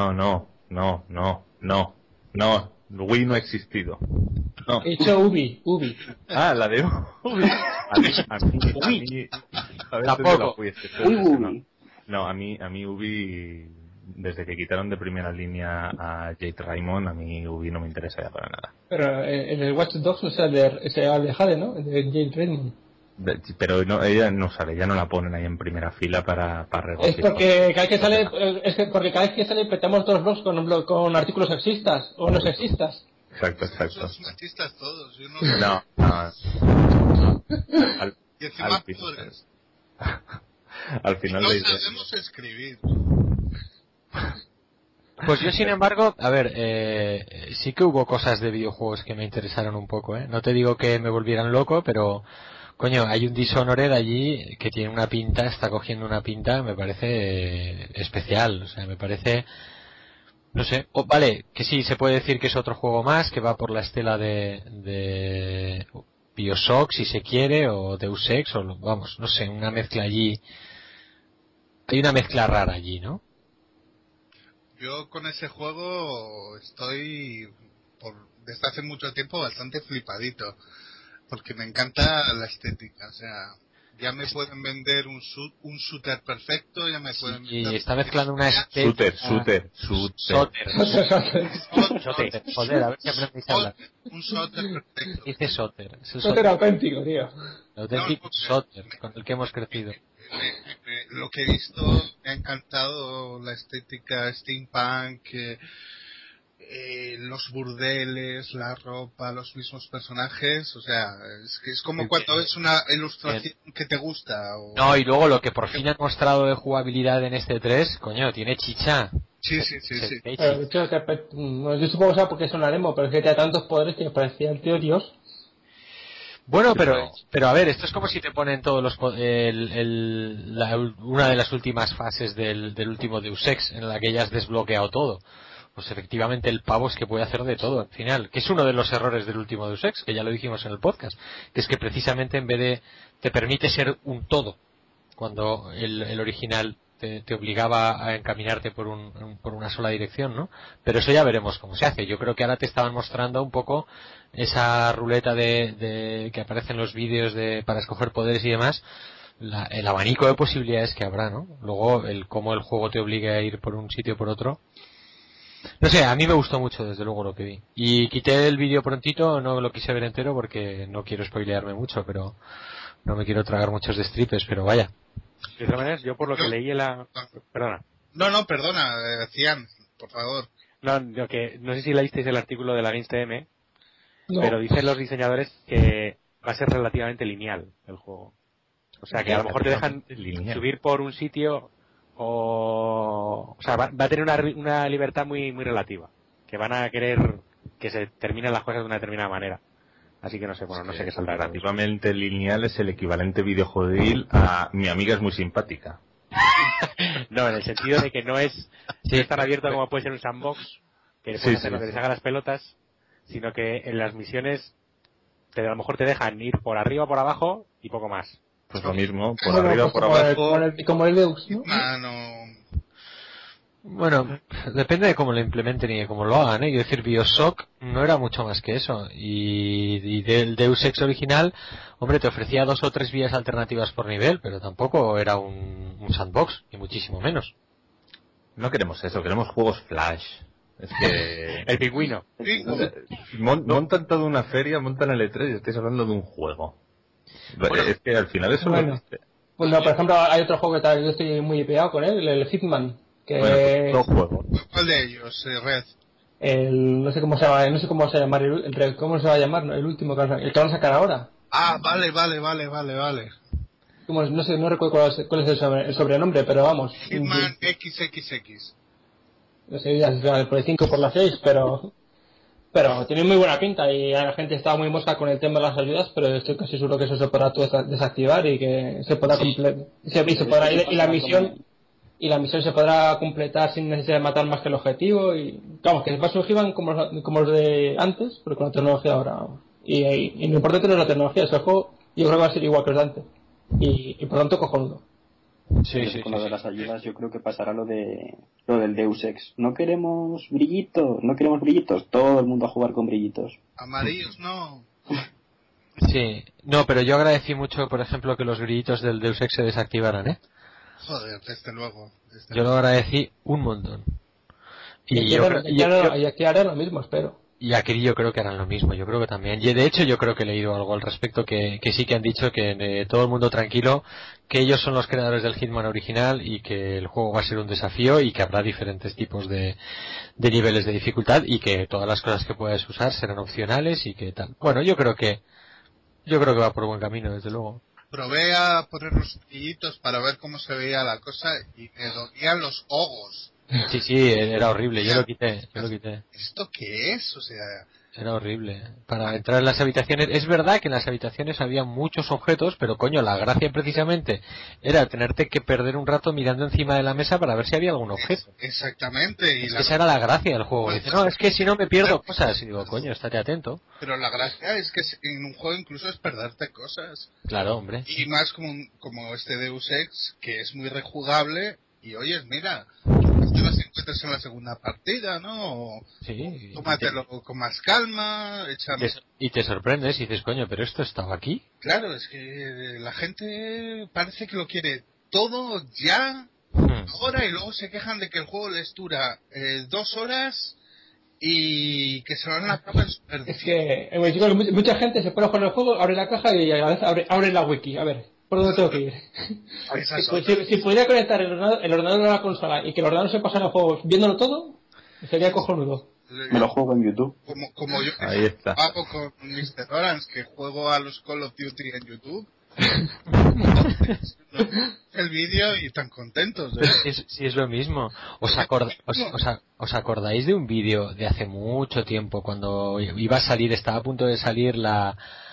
Wii no ha existido. No. He dicho Ubi. Ah, la de Ubi. A mí, Tampoco. Ubi. No, a mí Ubi, desde que quitaron de primera línea a Jade Raymond, a mí Ubi no me interesa ya para nada. Pero en el Watch Dogs no sea de Jade, ¿no? De Jade Raymond. Pero no, ella no sale, ya no la ponen ahí en primera fila para Es porque cada vez que sale, porque cada vez que sale petamos todos los blogs con artículos sexistas o no sexistas. Exacto. Son machistas todos. Yo no. No. Y encima pobres. Al final No le sabemos escribir. Pues yo, sin embargo, a ver, sí que hubo cosas de videojuegos que me interesaron un poco, ¿eh? No te digo que me volvieran loco, pero, coño, hay un Dishonored allí que tiene una pinta, está cogiendo una pinta, me parece especial, o sea, me parece, no sé, vale, que sí, se puede decir que es otro juego más, que va por la estela de BioShock, si se quiere, o Deus Ex, o vamos, no sé, una mezcla allí, hay una mezcla rara allí, ¿no? Yo con ese juego estoy desde hace mucho tiempo bastante flipadito, porque me encanta la estética, o sea, ya me pueden vender un shooter perfecto, ya me pueden vender... Y está mezclando una estética... Shooter. Joder, a ver si aprendéis a hablar. Un shooter perfecto. Dice Soter. Es el Shooter auténtico, tío. El auténtico Soter, con el que hemos crecido. Lo que he visto me ha encantado, la estética steampunk, los burdeles, la ropa, los mismos personajes, o sea, es como cuando ves una ilustración que te gusta. No, y luego lo que por fin han mostrado de jugabilidad en este 3, coño, tiene chicha. Sí. De hecho, yo supongo que sea porque es una demo, pero es que tenía tantos poderes que me parecía el tío Dios. Bueno, pero a ver, esto es como si te ponen todos los una de las últimas fases del último Deus Ex, en la que ya has desbloqueado todo. Pues efectivamente el pavo es que puede hacer de todo al final, que es uno de los errores del último Deus Ex, que ya lo dijimos en el podcast, que es que precisamente en vez de te permite ser un todo, cuando el original te obligaba a encaminarte por una sola dirección, ¿no? Pero eso ya veremos cómo se hace. Yo creo que ahora te estaban mostrando un poco esa ruleta de que aparece en los vídeos para escoger poderes y demás, el abanico de posibilidades que habrá, ¿no? Luego cómo el juego te obliga a ir por un sitio o por otro. No sé, a mí me gustó mucho desde luego lo que vi. Y quité el vídeo prontito, no lo quise ver entero porque no quiero spoilearme mucho, pero no me quiero tragar muchos destripes, pero vaya. De todas maneras, yo por lo que leí en la... Perdona. No, perdona, Cian, por favor. No, no sé si leísteis el artículo de la GameSTM, No. pero dicen los diseñadores que va a ser relativamente lineal el juego. O sea, que a lo mejor te dejan subir por un sitio o sea, va a tener una libertad muy muy relativa. Que van a querer que se terminen las cosas de una determinada manera. Así que no sé, bueno, no sé qué saldrá. Relativamente lineal es el equivalente videojueguil a mi amiga es muy simpática. No, en el sentido de que no es tan abierto como puede ser un sandbox, que puedes hacer lo que te salga las pelotas, sino que en las misiones a lo mejor te dejan ir por arriba, por abajo y poco más. Pues lo mismo, por arriba, por abajo. Como el Deus, ¿no? Bueno, depende de cómo lo implementen y de cómo lo hagan, ¿eh? Quiero decir, BioShock no era mucho más que eso. Y del Deus Ex original, hombre, te ofrecía 2 o 3 vías alternativas por nivel, pero tampoco era un sandbox, ni muchísimo menos. No queremos eso, queremos juegos flash. Es que... El pingüino. montan toda una feria, montan el E3 y estáis hablando de un juego. Bueno, es que al final eso bueno. Pues no, por ejemplo, hay otro juego que tal, yo estoy muy pegado con él, el Hitman. Que Bueno, pues dos juegos. ¿Cuál de ellos? Red. no sé cómo se llama, no sé cómo se va a llamar cómo se va a llamar, ¿no? El último el que van a sacar ahora. Ah, vale. Como, no sé, no recuerdo cuál es el sobrenombre, pero vamos. Hitman XXX. No sé, ya es por el 5 por la 6, pero tiene muy buena pinta y la gente estaba muy mosca con el tema de las ayudas, pero estoy casi seguro que eso se podrá todo desactivar y que se podrá completar. Y la misión se podrá completar sin necesidad de matar más que el objetivo y vamos, que va surgir como los de antes, pero con la tecnología ahora. Y lo importante no es la tecnología, es el juego, yo creo que va a ser igual que los de antes. Y por lo tanto cojonudo. Sí, con lo de las ayudas yo creo que pasará lo del Deus Ex. No queremos brillitos, todo el mundo a jugar con brillitos. Amarillos no. Sí, no, pero yo agradecí mucho, por ejemplo, que los grillitos del Deus Ex se desactivaran, ¿eh? Joder, desde luego. Yo lo agradecí un montón. Y aquí harán lo mismo, espero. Y aquí yo creo que harán lo mismo, yo creo que también. Y de hecho yo creo que he leído algo al respecto que sí que han dicho que todo el mundo tranquilo, que ellos son los creadores del Hitman original y que el juego va a ser un desafío y que habrá diferentes tipos de niveles de dificultad y que todas las cosas que puedas usar serán opcionales y que tal. Bueno, yo creo que va por buen camino, desde luego. Probé a poner los brillitos para ver cómo se veía la cosa y me dolían los ojos. Sí, era horrible, yo lo quité. ¿Esto qué es? O sea... Era horrible. Para entrar en las habitaciones, es verdad que en las habitaciones había muchos objetos, pero coño, la gracia precisamente era tenerte que perder un rato mirando encima de la mesa para ver si había algún objeto. Exactamente. Esa era la gracia del juego. Dice, no, es que si no me pierdo cosas. Y digo, coño, estate atento. Pero la gracia es que en un juego incluso es perderte cosas. Claro, hombre. Y más como este Deus Ex, que es muy rejugable. Y oyes, mira, te las encuentras en la segunda partida, ¿no? Sí. Tómatelo con más calma, y te sorprendes y dices, coño, pero esto estaba aquí. Claro, es que la gente parece que lo quiere todo ya, ahora, y luego se quejan de que el juego les dura 2 horas y que se van a acabar súper difícil. Es que mucha gente se pone a jugar el juego, abre la caja y a la vez abre la wiki, a ver, ¿por dónde tengo que ir? Si pudiera conectar el ordenador a la consola y que el ordenador se pasara el juego viéndolo todo, sería cojonudo. Me lo juego en YouTube. Como yo Ahí está. hago con Mr. Orange, que juego a los Call of Duty en YouTube. El vídeo y tan contentos. Sí, es lo mismo. ¿Os acordáis de un vídeo de hace mucho tiempo cuando iba a salir, estaba a punto de salir la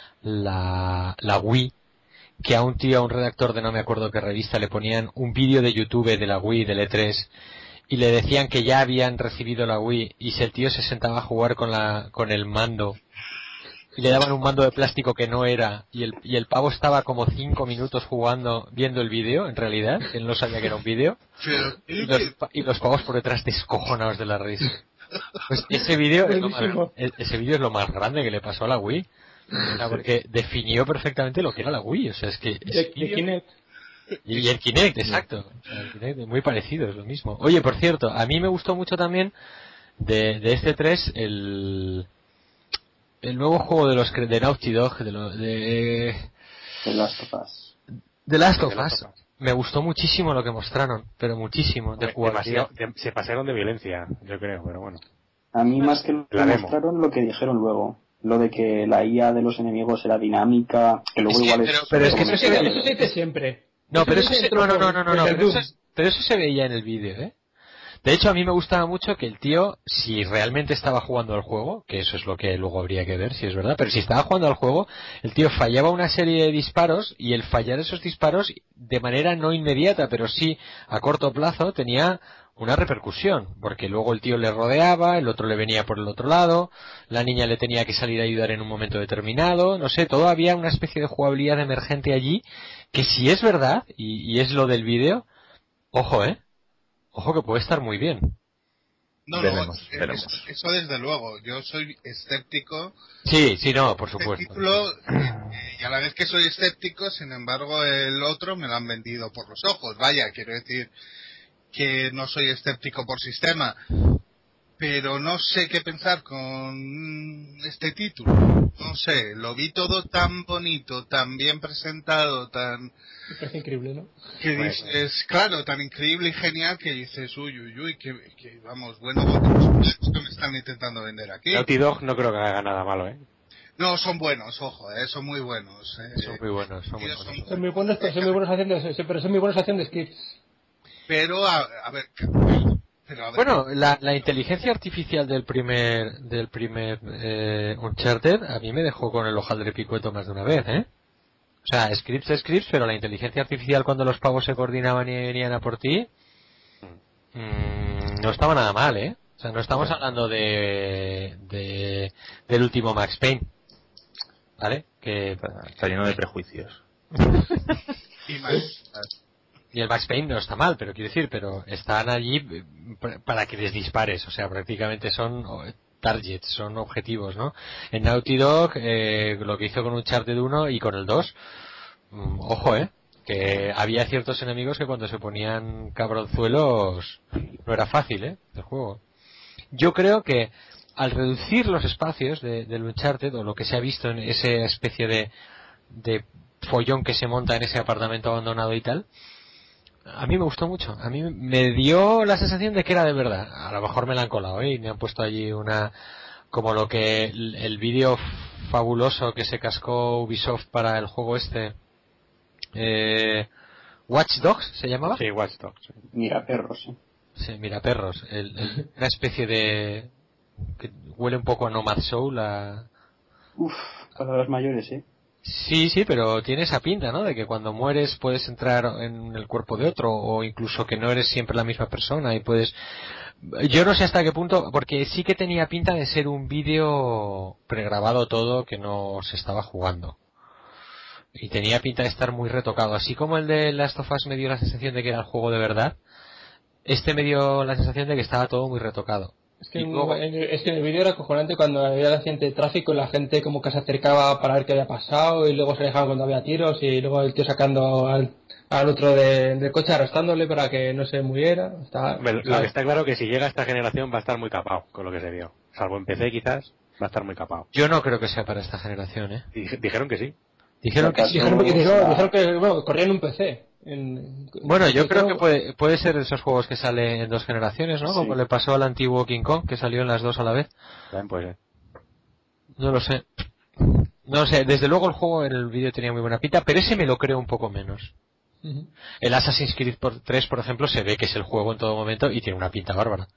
Wii? Que a un tío, a un redactor de no me acuerdo qué revista, le ponían un vídeo de YouTube de la Wii, del E3, y le decían que ya habían recibido la Wii, y si el tío se sentaba a jugar con el mando, y le daban un mando de plástico que no era, y el pavo estaba como 5 minutos jugando, viendo el vídeo, en realidad, él no sabía que era un vídeo, y los pavos por detrás descojonados de la risa. Pues ese vídeo es lo más grande que le pasó a la Wii. O sea, porque definió perfectamente lo que era la Wii, o sea, es que... Kinect. Y el Kinect, exacto. O sea, el Kinect es muy parecido, es lo mismo. Oye, por cierto, a mí me gustó mucho también de este 3 el nuevo juego de Naughty Dog, de Last of Us. The Last of Us. Me gustó muchísimo lo que mostraron, pero muchísimo, de jugabilidad. Se pasaron de violencia, yo creo, pero bueno. A mí más que lo que mostraron, lo que dijeron luego. Lo de que la IA de los enemigos era dinámica, que luego igual es... Pero es que eso se dice siempre. No, pero eso pero eso se veía en el vídeo, ¿eh? De hecho, a mí me gustaba mucho que el tío, si realmente estaba jugando al juego, que eso es lo que luego habría que ver, si es verdad, pero si estaba jugando al juego, el tío fallaba una serie de disparos y el fallar esos disparos de manera no inmediata, pero sí a corto plazo, tenía una repercusión, porque luego el tío le rodeaba, el otro le venía por el otro lado, la niña le tenía que salir a ayudar en un momento determinado, no sé, todo había una especie de jugabilidad emergente allí, que si es verdad, y es lo del vídeo, ojo, Ojo que puede estar muy bien. No, Veremos. Eso desde luego. Yo soy escéptico. Sí, no, por supuesto. Este título, y a la vez que soy escéptico, sin embargo, el otro me lo han vendido por los ojos. Vaya, quiero decir que no soy escéptico por sistema. Pero no sé qué pensar con este título. No sé, lo vi todo tan bonito, tan bien presentado, tan... Me parece increíble, ¿no? Que dices, claro, tan increíble y genial que dices, uy, que vamos, bueno, que me están intentando vender aquí. Naughty Dog no creo que haga nada malo, ¿eh? No, son buenos, ojo, son muy buenos. Son muy buenos, son muy ellos buenos. Son muy buenos, pero son muy buenos haciendo scripts. Pero, a ver... Bueno, la inteligencia artificial del primer Uncharted a mí me dejó con el ojal de picueto más de una vez, ¿eh? O sea, scripts, pero la inteligencia artificial cuando los pavos se coordinaban y venían a por ti, no estaba nada mal, ¿eh? O sea, no estamos hablando del último Max Payne, ¿vale? Que está lleno de prejuicios. Y más. Y el Max Payne no está mal, pero quiero decir, pero están allí para que les dispares, o sea, prácticamente son targets, son objetivos, ¿no? En Naughty Dog, lo que hizo con Uncharted 1 y con el 2, ojo, que había ciertos enemigos que cuando se ponían cabronzuelos no era fácil, el juego. Yo creo que al reducir los espacios del Uncharted, o lo que se ha visto en esa especie de follón que se monta en ese apartamento abandonado y tal, a mí me gustó mucho. A mí me dio la sensación de que era de verdad. A lo mejor me la han colado, y me han puesto allí como lo que el vídeo fabuloso que se cascó Ubisoft para el juego Watch Dogs se llamaba. Sí, Watch Dogs. Mira perros. Sí, mira perros. Una especie de que huele un poco a Nomad Soul. Palabras mayores, Sí, pero tiene esa pinta, ¿no? De que cuando mueres puedes entrar en el cuerpo de otro, o incluso que no eres siempre la misma persona y puedes... Yo no sé hasta qué punto, porque sí que tenía pinta de ser un vídeo pregrabado todo que no se estaba jugando. Y tenía pinta de estar muy retocado. Así como el de Last of Us me dio la sensación de que era el juego de verdad, este me dio la sensación de que estaba todo muy retocado. Es que en el vídeo era acojonante cuando había la gente de tráfico y la gente como que se acercaba para ver qué había pasado, y luego se alejaban cuando había tiros, y luego el tío sacando al otro del coche arrastrándole para que no se muriera. Lo que está claro que si llega a esta generación va a estar muy capado con lo que se vio. Salvo en PC quizás, va a estar muy capado. Yo no creo que sea para esta generación, Dijeron que sí. Dijeron que corrían un PC. Bueno, yo creo que puede ser de esos juegos que salen en dos generaciones, ¿no? Sí. Como le pasó al antiguo King Kong, que salió en las dos a la vez. También puede ser. No lo sé. No sé, desde luego el juego en el vídeo tenía muy buena pinta, pero ese me lo creo un poco menos. Uh-huh. El Assassin's Creed 3, por ejemplo, se ve que es el juego en todo momento y tiene una pinta bárbara.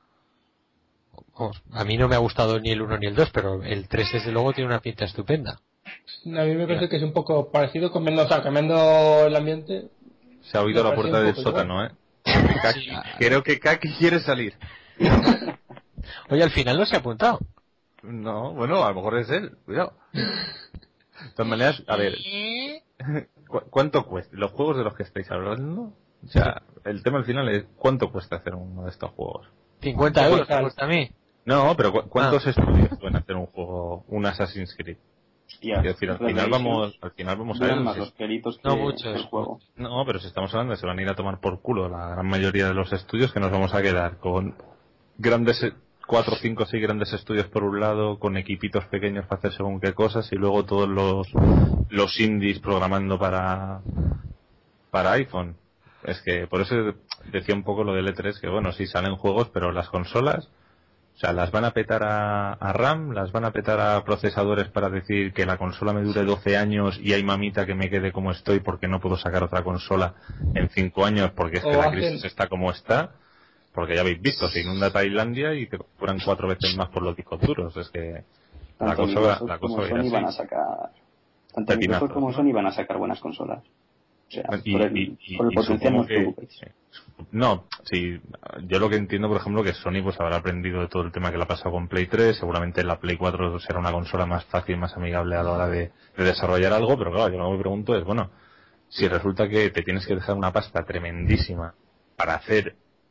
A mí no me ha gustado ni el 1 ni el 2, pero el 3 desde luego tiene una pinta estupenda. A mí me parece que es un poco parecido, cambiando el ambiente. Se ha oído la puerta del sótano, Kaki, creo que Kaki quiere salir. Oye, al final no se ha apuntado. No, bueno, a lo mejor es él, cuidado. De todas maneras, a ver, ¿cuánto cuesta? Los juegos de los que estáis hablando, o sea, el tema al final es ¿cuánto cuesta hacer uno de estos juegos? 50 euros me cuesta a mí. No, pero ¿cuántos estudios pueden hacer un juego, un Assassin's Creed? Hostia, es decir, al final vamos a ver más los pelitos que no muchos el juego. No, pero si estamos hablando de se van a ir a tomar por culo la gran mayoría de los estudios, que nos vamos a quedar con grandes 4, 5, 6 grandes estudios por un lado, con equipitos pequeños para hacer según qué cosas, y luego todos los indies programando para iPhone. Es que por eso decía un poco lo del E3, que bueno, sí salen juegos, pero las consolas, o sea, las van a petar a RAM, las van a petar a procesadores para decir que la consola me dure 12 años y hay mamita que me quede como estoy porque no puedo sacar otra consola en 5 años porque es que la crisis está como está, porque ya habéis visto, se inunda Tailandia y te cobran 4 veces más por los discos duros. Es que la cosa va a ir así. Tanto Microsoft como Sony van a sacar buenas consolas. O sea, por el potencial no os preocupéis. No, sí, yo lo que entiendo, por ejemplo, que Sony pues habrá aprendido de todo el tema que le ha pasado con Play 3, seguramente la Play 4 será una consola más fácil, más amigable a la hora de desarrollar algo, pero claro, yo lo que me pregunto es, bueno, si resulta que te tienes que dejar una pasta tremendísima para hacer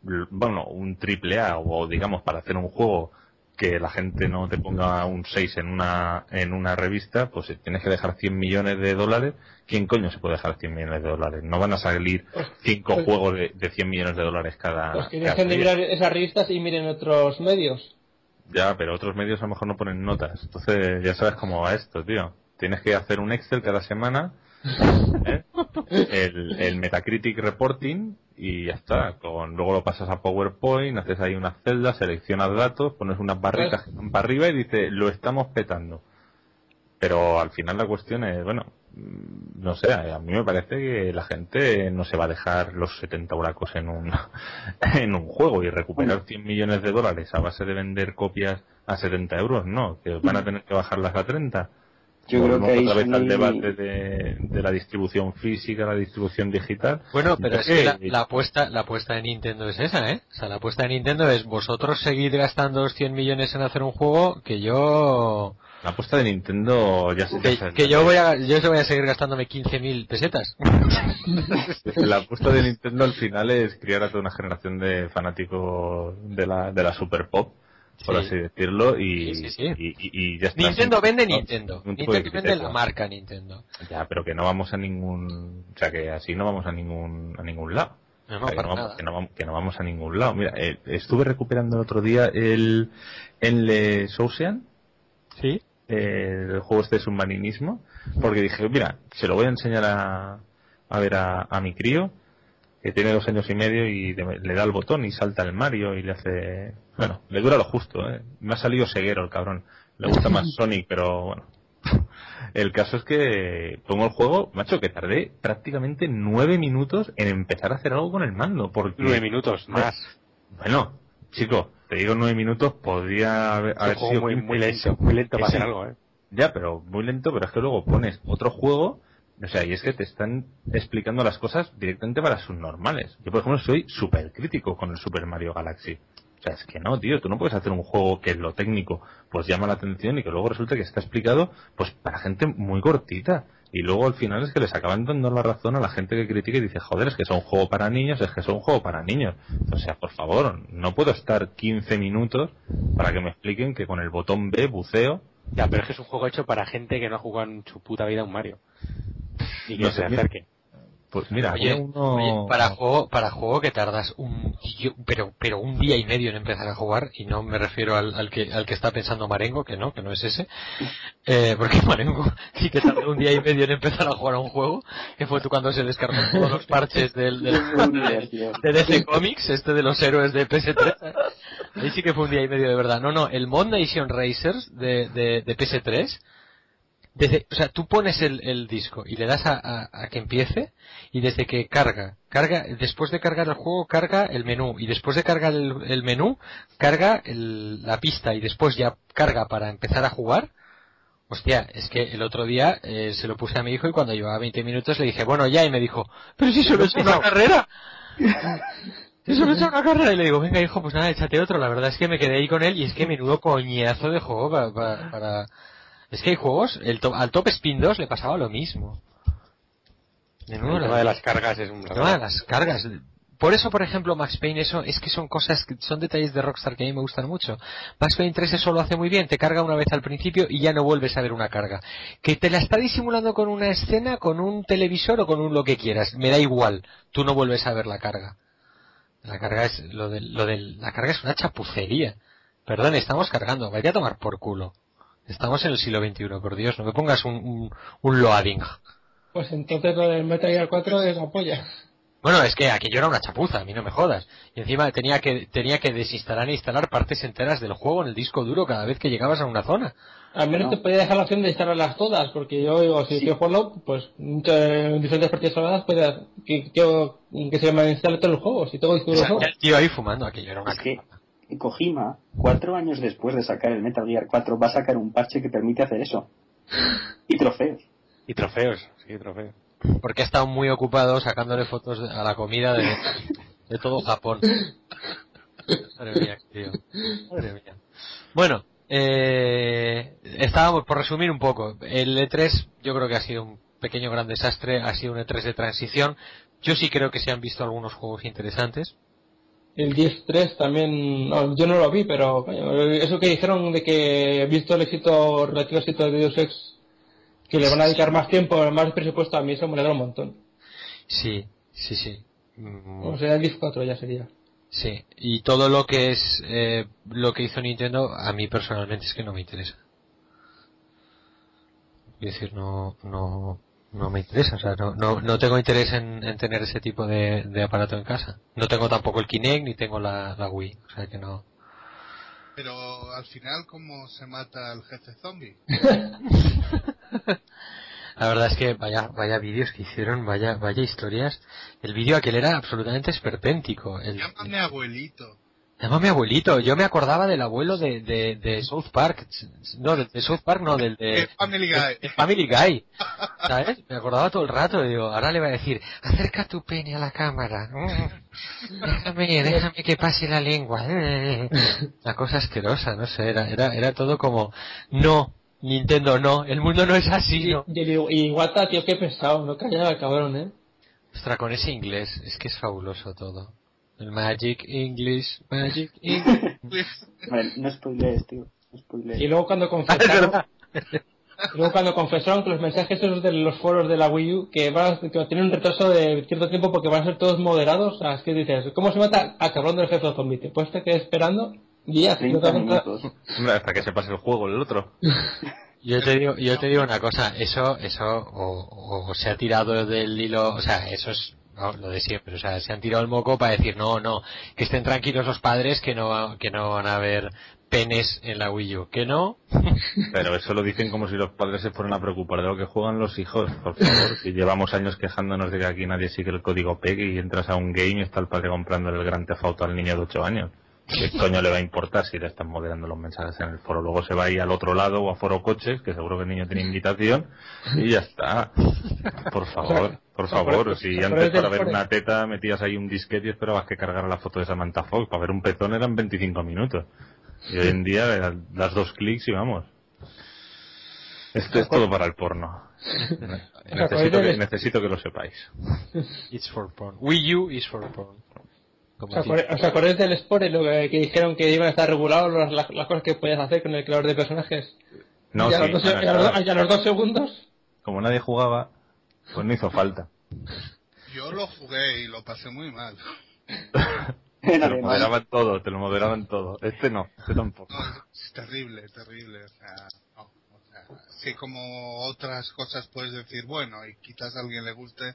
bueno, un triple A o digamos para hacer un juego que la gente no te ponga un 6 en una revista, pues si tienes que dejar 100 millones de dólares, ¿quién coño se puede dejar 100 millones de dólares? No van a salir 5 juegos de 100 millones de dólares cada... Pues que cada dejen de día. mirar esas revistas y miren otros medios. Ya, pero otros medios a lo mejor no ponen notas. Entonces ya sabes cómo va esto, tío. Tienes que hacer un Excel cada semana, ¿eh? el Metacritic Reporting y ya está. Luego lo pasas a PowerPoint, haces ahí unas celdas, seleccionas datos, pones unas barritas que van para arriba y dices, lo estamos petando. Pero al final la cuestión es, bueno, no sé, a mí me parece que la gente no se va a dejar los 70 huracos en en un juego y recuperar 100 millones de dólares a base de vender copias a 70 euros, no, que van a tener que bajarlas a 30. Yo creo que ahí otra vez al Sony... debate de la distribución física, la distribución digital. Bueno, pero es que la apuesta de Nintendo es esa, ¿eh? O sea, la apuesta de Nintendo es vosotros seguid gastando 100 millones en hacer un juego que yo... La apuesta de Nintendo ya se... Que yo voy a seguir gastándome 15.000 pesetas. La apuesta de Nintendo al final es criar a toda una generación de fanáticos de la Super Pop, por así decirlo, y ya está. Nintendo vende Nintendo. Nintendo Vende la marca Nintendo. Ya, pero que no vamos a ningún... O sea, que así no vamos a ningún lado. No, O sea, para nada. que no vamos a ningún lado. Mira, estuve recuperando el otro día el Ocean. Sí. El juego este de submarinismo, porque dije, mira, se lo voy a enseñar a ver a mi crío, que tiene 2 años y medio y le da el botón y salta el Mario y le hace... Bueno, le dura lo justo, me ha salido ceguero el cabrón, le gusta más Sonic, pero bueno. El caso es que pongo el juego, macho, que tardé prácticamente 9 minutos en empezar a hacer algo con el mando, porque... 9 minutos, más. Bueno, chico, te digo 9 minutos, podría haber sido muy lento para hacer algo, Ya, pero muy lento, pero es que luego pones otro juego, o sea, y es que te están explicando las cosas directamente para subnormales. Yo, por ejemplo, soy súper crítico con el Super Mario Galaxy. O sea, es que no, tío, tú no puedes hacer un juego que en lo técnico pues llama la atención y que luego resulta que está explicado pues para gente muy cortita. Y luego al final es que les acaban dando la razón a la gente que critica y dice, joder, es que es un juego para niños, es que es un juego para niños. O sea, por favor, no puedo estar 15 minutos para que me expliquen que con el botón B buceo. Ya, pero es que es un juego hecho para gente que no ha jugado en su puta vida un Mario. Y que No se sé, acerque. Pues mira, oye, para juego que tardas pero un día y medio en empezar a jugar, y no me refiero al que está pensando Marengo, que no es ese, porque Marengo sí que tardó un día y medio en empezar a jugar a un juego, que fue cuando se descargó todos los parches de DC Comics, de los héroes de PS3. Ahí sí que fue un día y medio de verdad. No, el Mod Nation Racers de PS3, o sea, tú pones el disco y le das a que empiece, y desde que carga, después de cargar el juego, carga el menú, y después de cargar el menú, carga la pista, y después ya carga para empezar a jugar. Hostia, es que el otro día se lo puse a mi hijo y cuando llevaba 20 minutos le dije, bueno, ya, y me dijo, pero si solo es una carrera. Eso no es una carrera. Y le digo, venga hijo, pues nada, échate otro. La verdad es que me quedé ahí con él y es que menudo coñazo de juego para... Es que hay juegos, al Top Spin 2 le pasaba lo mismo. El tema de las cargas es un... las cargas. Por eso, por ejemplo, Max Payne, eso es que son cosas, son detalles de Rockstar que a mí me gustan mucho. Max Payne 3 eso lo hace muy bien, te carga una vez al principio y ya no vuelves a ver una carga. Que te la está disimulando con una escena, con un televisor o con un lo que quieras, me da igual, tú no vuelves a ver la carga. La carga es, la carga es una chapucería. Perdón, estamos cargando, vaya a tomar por culo. Estamos en el siglo XXI, por Dios, no me pongas un loading. Pues entonces lo del Metal Gear 4 es la polla. Bueno, es que aquello era una chapuza, a mí no me jodas. Y encima tenía que desinstalar e instalar partes enteras del juego en el disco duro cada vez que llegabas a una zona. Al menos te podía dejar la opción de instalarlas todas, porque yo digo, si quiero jugarlo, pues en diferentes partidas saladas puede que se me instale todo el juego, si tengo disco duro. El tío ahí fumando, aquello era una que Kojima, 4 años después de sacar el Metal Gear 4, va a sacar un parche que permite hacer eso. Y trofeos. Y trofeos, sí, trofeos. Porque ha estado muy ocupado sacándole fotos a la comida de todo Japón. Madre mía, tío. Madre mía. Bueno, estábamos, por resumir un poco, el E3 yo creo que ha sido un pequeño gran desastre, ha sido un E3 de transición. Yo sí creo que se han visto algunos juegos interesantes. El 10-3 también, no, yo no lo vi, pero coño, eso que dijeron de que, visto el éxito, relativo éxito de Deus Ex, que le van a dedicar más tiempo, más presupuesto, a mí eso me alegra un montón. Sí. O sea, el 10-4 ya sería. Sí, y todo lo que es lo que hizo Nintendo, a mí personalmente es que no me interesa. Es decir, no me interesa, o sea, no tengo interés en tener ese tipo de aparato en casa. No tengo tampoco el Kinect ni tengo la Wii, o sea que no. Pero al final, ¿cómo se mata al jefe zombie? La verdad es que vaya vídeos que hicieron, vaya historias. El vídeo aquel era absolutamente esperpéntico. Llámame abuelito. Llámame abuelito. Yo me acordaba del abuelo de South Park. No, de South Park no, del de Family Guy. el Family Guy. ¿Sabes? Me acordaba todo el rato. Digo, ahora le va a decir, acerca tu pene a la cámara. Déjame que pase la lengua. Una cosa asquerosa, no sé. Era todo como, no. Nintendo no, el mundo no es así, ¿no? Y Iwata, tío, qué pesado, no callaba, cabrón, Ostras, con ese inglés, es que es fabuloso todo. El Magic English. Vale, no spoilees, tío. No spoilees. Y luego cuando confesaron que los mensajes esos de los foros de la Wii U, que tienen un retraso de cierto tiempo porque van a ser todos moderados, o sea, es que dices, ¿cómo se mata al cabrón del jefe zombie? Te puedes estar esperando días. 30 minutos. Hombre, hasta que se pase el juego el otro. Yo te digo una cosa, eso o se ha tirado del hilo, o sea, eso es lo de siempre, o sea, se han tirado el moco para decir no, que estén tranquilos los padres que no van a haber penes en la Wii U, que no. Pero eso lo dicen como si los padres se fueran a preocupar de lo que juegan los hijos, por favor. Si llevamos años quejándonos de que aquí nadie sigue el código PEG y entras a un game y está el padre comprándole el Grand Theft Auto al niño de 8 años. ¿Qué coño le va a importar si le están moderando los mensajes en el foro? Luego se va ahí al otro lado o a foro coches, que seguro que el niño tiene invitación, y ya está. Por favor, si antes para ver una teta metías ahí un disquete y esperabas que cargara la foto de Samantha Fox, para ver un pezón eran 25 minutos. Y hoy en día das 2 clics y vamos. Esto es todo para el porno. Necesito que lo sepáis. It's for porn. Wii U is for porn. ¿Os acordáis del Spore, lo que dijeron que iban a estar regulados las cosas que podías hacer con el creador de personajes? No, y sí. A los 2 segundos. Como nadie jugaba, pues no hizo falta. Yo lo jugué y lo pasé muy mal. Te lo moderaban todo. Este tampoco. No, es terrible. O sea, no. Sí, como otras cosas puedes decir, bueno, y quizás a alguien le guste.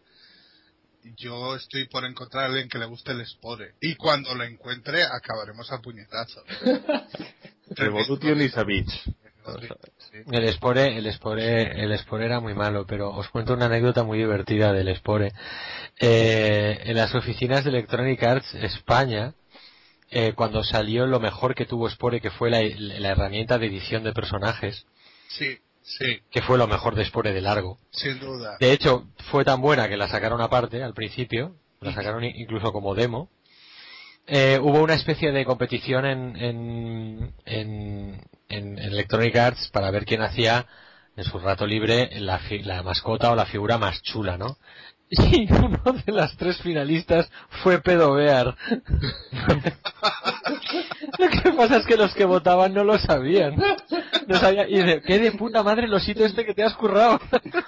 Yo estoy por encontrar a alguien que le guste el Spore. Y cuando lo encuentre, acabaremos a puñetazos. Revolution is a bitch. Sí. El Spore era muy malo, pero os cuento una anécdota muy divertida del Spore. En las oficinas de Electronic Arts España, cuando salió lo mejor que tuvo Spore, que fue la herramienta de edición de personajes. Sí. Que fue lo mejor de Spore de largo. Sin duda. De hecho, fue tan buena que la sacaron aparte al principio, la sacaron incluso como demo. Hubo una especie de competición en Electronic Arts para ver quién hacía en su rato libre la mascota o la figura más chula, ¿no? Y uno de las 3 finalistas fue Pedo Bear. Lo que pasa es que los que votaban no lo sabían. No sabían, y qué de puta madre el osito este que te has currado.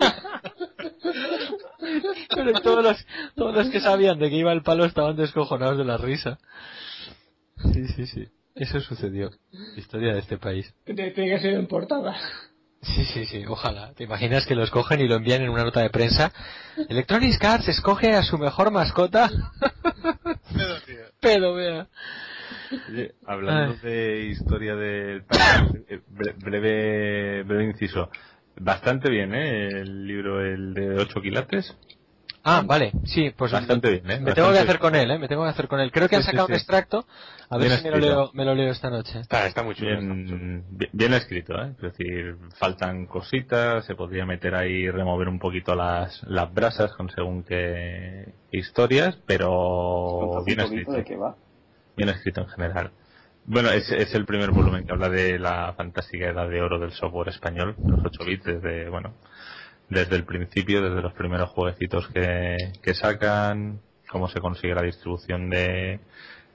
Pero todos los que sabían de que iba el palo estaban descojonados de la risa. Sí. Eso sucedió. Historia de este país. Tiene que ser en portada. Sí, ojalá. ¿Te imaginas que lo escogen y lo envían en una nota de prensa? Electronic Arts escoge a su mejor mascota. Pedo, vea. Oye, hablando de historia del país, breve inciso. Bastante bien, el libro, el de 8 quilates. Ah, vale, sí, pues bastante bien, me tengo que hacer con él, me tengo que hacer con él. Creo que han sacado un extracto, a ver si me lo leo esta noche. Está muy chulo. Bien escrito, es decir, faltan cositas, se podría meter ahí, remover un poquito las brasas con según qué historias, pero bien escrito. ¿De qué va? Bien escrito en general. Bueno, es el primer volumen que habla de la fantástica edad de oro del software español, los 8 bits, desde el principio, desde los primeros jueguecitos que sacan, cómo se consigue la distribución de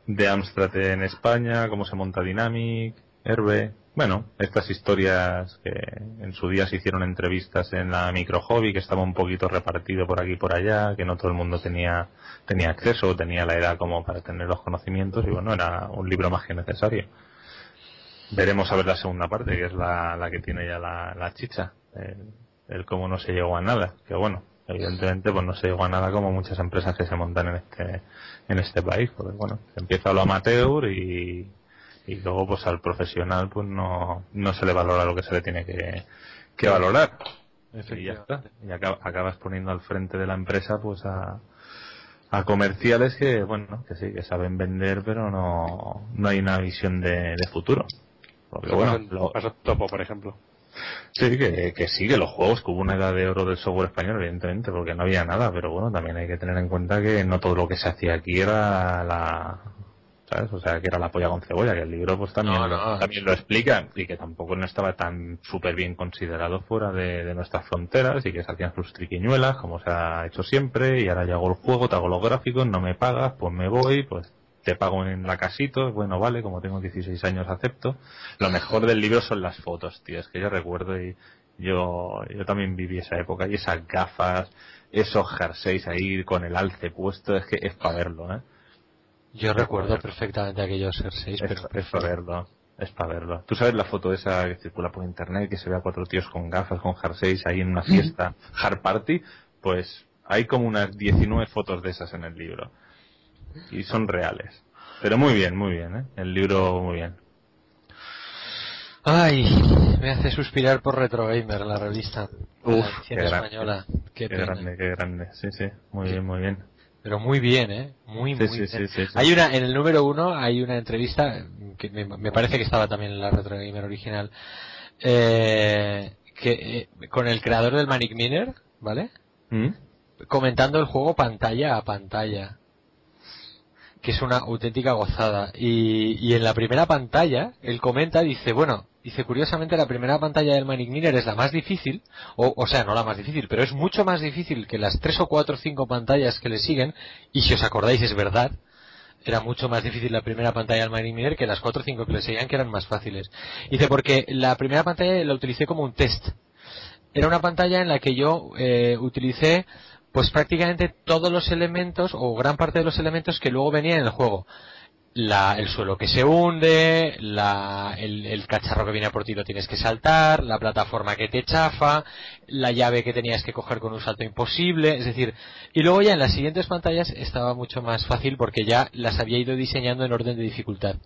de Amstrad en España, cómo se monta Dynamic, Herbe. Bueno, estas historias que en su día se hicieron entrevistas en la Micro Hobby, que estaba un poquito repartido por aquí y por allá, que no todo el mundo tenía acceso, tenía la edad como para tener los conocimientos, y bueno, era un libro más que necesario. Veremos a ver la segunda parte, que es la que tiene ya la chicha, el cómo no se llegó a nada, que bueno, evidentemente pues no se llegó a nada como muchas empresas que se montan en este país, porque bueno, se empieza lo amateur y luego pues al profesional pues no se le valora lo que se le tiene que valorar, y ya está, y acabas poniendo al frente de la empresa pues a comerciales que bueno, que sí, que saben vender, pero no hay una visión de futuro. Porque bueno, pasó Topo, por ejemplo. Sí, que sí, que los juegos, que hubo una edad de oro del software español, evidentemente, porque no había nada, pero bueno, también hay que tener en cuenta que no todo lo que se hacía aquí era ¿sabes? O sea, que era la polla con cebolla, que el libro pues también lo explica, y que tampoco no estaba tan súper bien considerado fuera de nuestras fronteras, y que se hacían sus triquiñuelas, como se ha hecho siempre, y ahora yo hago el juego, te hago los gráficos, no me pagas, pues me voy, pues te pago en la casito, bueno, vale, como tengo 16 años acepto. Lo mejor del libro son las fotos, tío, es que yo recuerdo, y yo también viví esa época, y esas gafas, esos jerseys ahí con el alce puesto, es que es para verlo, Yo recuerdo perfectamente aquellos jerseys, pero es para verlo. ¿Tú sabes la foto esa que circula por internet, que se ve a 4 tíos con gafas, con jerseys ahí en una fiesta, hard party? Pues hay como unas 19 fotos de esas en el libro. Y son reales. Pero muy bien, el libro muy bien. Ay, me hace suspirar por Retro Gamer, la revista. Uf, la edición española. Qué grande. Sí, muy bien. Pero muy bien, muy bien. Sí. Hay en el número 1 hay una entrevista que me parece que estaba también en la Retro Gamer original, con el creador del Manic Miner, ¿vale? Comentando el juego pantalla a pantalla, que es una auténtica gozada. Y en la primera pantalla él comenta, dice curiosamente la primera pantalla del Manic Miner es la más difícil, o sea, no la más difícil, pero es mucho más difícil que las 3 o 4 o 5 pantallas que le siguen, y si os acordáis es verdad, era mucho más difícil la primera pantalla del Manic Miner que las 4 o 5 que le seguían, que eran más fáciles. Dice, porque la primera pantalla la utilicé como un test. Era una pantalla en la que yo utilicé pues prácticamente todos los elementos, o gran parte de los elementos que luego venían en el juego. El suelo que se hunde, el cacharro que viene por ti lo tienes que saltar, la plataforma que te chafa, la llave que tenías que coger con un salto imposible, es decir, y luego ya en las siguientes pantallas estaba mucho más fácil porque ya las había ido diseñando en orden de dificultad.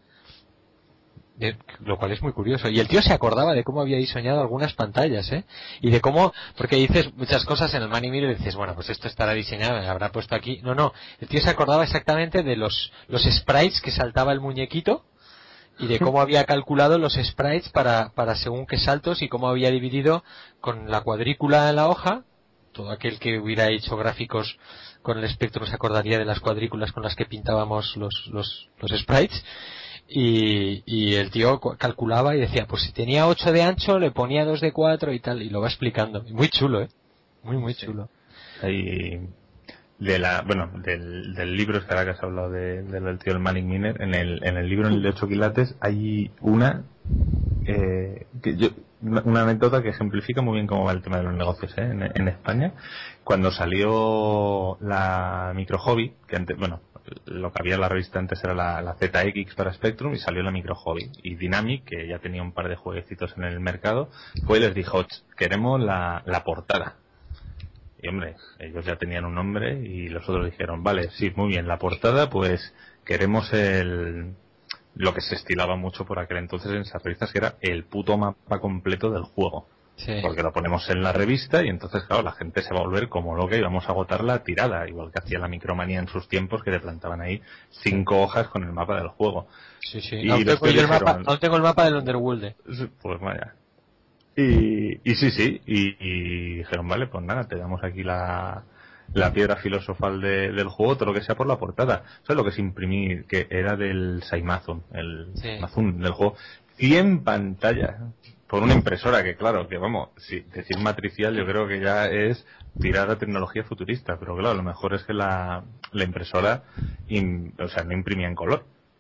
Lo cual es muy curioso. Y el tío se acordaba de cómo había diseñado algunas pantallas, y de cómo, porque dices muchas cosas en el Manic Miner y dices, bueno, pues esto estará diseñado, me habrá puesto aquí. No, el tío se acordaba exactamente de los sprites que saltaba el muñequito, y de cómo había calculado los sprites para según qué saltos, y cómo había dividido con la cuadrícula en la hoja. Todo aquel que hubiera hecho gráficos con el Spectrum se acordaría de las cuadrículas con las que pintábamos los sprites. Y el tío calculaba y decía, pues si tenía 8 de ancho le ponía 2 de 4 y tal, y lo va explicando. Muy chulo, muy chulo. Ahí del libro, es que ahora que has hablado del tío del Manic Miner, en el libro, en el de 8 quilates, hay una anécdota que ejemplifica muy bien cómo va el tema de los negocios en España. Cuando salió la Micro Hobby, que antes, bueno, lo que había en la revista antes era la ZX para Spectrum, y salió la Micro Hobby, y Dynamic, que ya tenía un par de jueguecitos en el mercado, fue y les dijo, queremos la portada. Y hombre, ellos ya tenían un nombre, y los otros dijeron, vale, sí, muy bien, la portada, pues queremos lo que se estilaba mucho por aquel entonces en esas revistas, que era el puto mapa completo del juego. Sí. Porque lo ponemos en la revista, y entonces, claro, la gente se va a volver como loca y vamos a agotar la tirada, igual que hacía la Micromanía en sus tiempos, que le plantaban ahí 5 hojas con el mapa del juego. Sí. Y aún tengo el mapa del Underworld. Pues vaya. Y sí, y dijeron, vale, pues nada, te damos aquí la piedra filosofal del juego, todo lo que sea por la portada. ¿Sabes lo que es imprimir? Que era del Saimazun, Mazun del juego. 100 pantallas por una impresora, que claro, que vamos, si decir matricial yo creo que ya es tirar a tecnología futurista, pero claro, lo mejor es que la impresora no imprimía en color.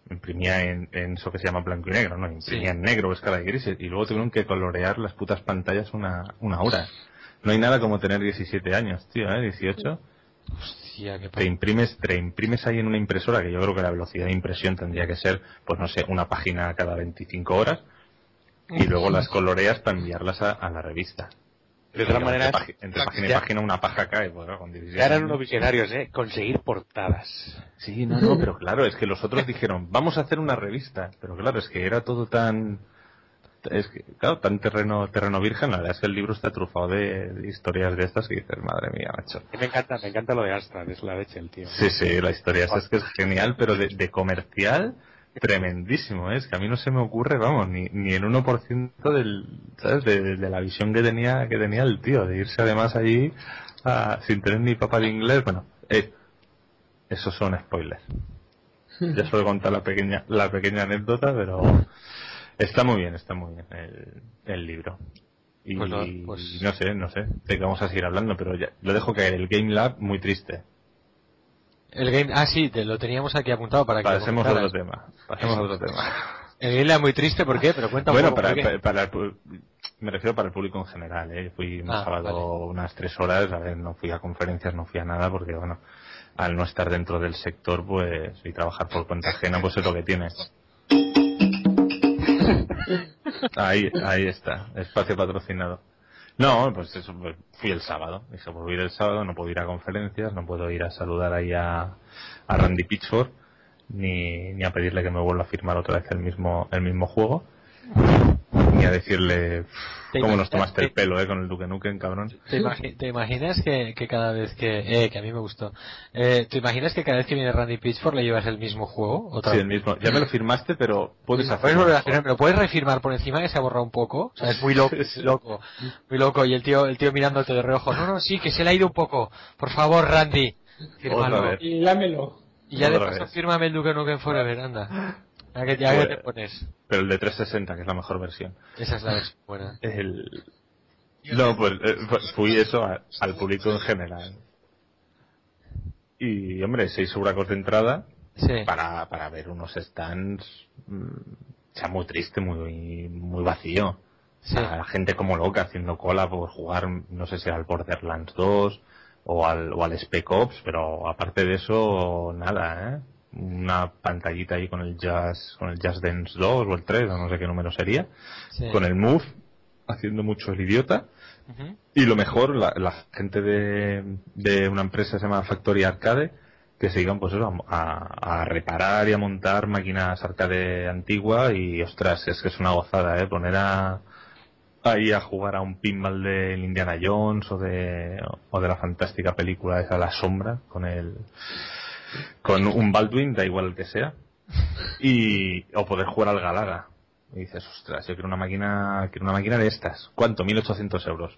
imprimía en eso que se llama blanco y negro, ¿no? Imprimía en negro o escala de grises, y luego tuvieron que colorear las putas pantallas una hora. No hay nada como tener 17 años, tío, 18. Hostia, qué Te imprimes ahí en una impresora, que yo creo que la velocidad de impresión tendría que ser, pues no sé, una página cada 25 horas, y luego las coloreas para enviarlas a la revista. De todas maneras, entre página y página una paja cae, pues, con 17 ya eran años. unos visionarios, conseguir portadas. Sí, no, pero claro, es que los otros dijeron, vamos a hacer una revista, pero claro, es que era todo tan tan terreno virgen. La verdad es que el libro está trufado de historias de estas que dices, madre mía, macho. Me encanta lo de Astra, es la leche el tío. Sí, la historia es que es genial, pero de comercial tremendísimo, es que a mí no se me ocurre, vamos, ni el 1% ¿sabes? De la visión que tenía el tío, de irse además allí sin tener ni papa de inglés. Bueno, esos son spoilers. Ya solo he contado la pequeña anécdota, pero está muy bien el libro. Y pues no sé de qué vamos a seguir hablando, pero ya lo dejo caer. El Game Lab, muy triste. Sí, lo teníamos aquí apuntado para que Pasemos a otro tema. El Game Lab muy triste, ¿por qué? Pero cuenta un Bueno, poco me refiero para el público en general, ¿eh? Fui un sábado unas 3 horas, a ver, no fui a conferencias, no fui a nada, porque bueno, al no estar dentro del sector, pues, y trabajar por cuenta ajena, pues es lo que tiene. Ahí está, espacio patrocinado. No, pues eso, pues fui el sábado. Dije, pues voy el sábado, no puedo ir a conferencias, no puedo ir a saludar ahí a Randy Pitchford, ni a pedirle que me vuelva a firmar otra vez el mismo juego, ni a decirle cómo nos tomaste el pelo, con el Duke Nukem, cabrón. ¿Te imaginas que cada vez que a mí me gustó, ¿te imaginas que cada vez que viene Randy Pitchford le llevas el mismo juego? ¿Otra vez? El mismo. Ya me lo firmaste, pero puedes hacerlo. ¿Me lo puedes refirmar por encima, que se ha borrado un poco? O sea, es muy loco, y el tío mirándote de reojo. No, sí, que se le ha ido un poco. Por favor, Randy, fírmalo. Y lámelo. Y ya de paso fírmame el Duke Nukem Forever, anda. Ya que te pones. Pero el de 360, que es la mejor versión. Esa es la versión buena. No, pues fui eso al público en general. Y, hombre, 6 euracos de entrada para ver unos stands, muy triste, muy vacío. Sí. La gente como loca haciendo cola por jugar, no sé si al Borderlands 2 o al Spec Ops, pero aparte de eso, nada, una pantallita ahí con el Just Dance 2 o el 3, no sé qué número sería, con el Move, haciendo mucho el idiota. Uh-huh. Y lo mejor, la gente de una empresa que se llama Factory Arcade, que se iban pues eso, a reparar y a montar máquinas arcade antiguas, y ostras, es que es una gozada, poner ahí a jugar a un pinball de Indiana Jones o de la fantástica película esa La Sombra, con un Baldwin, da igual el que sea, o poder jugar al Galaga. Y dices, ostras, yo quiero una máquina de estas. ¿Cuánto? 1.800 euros.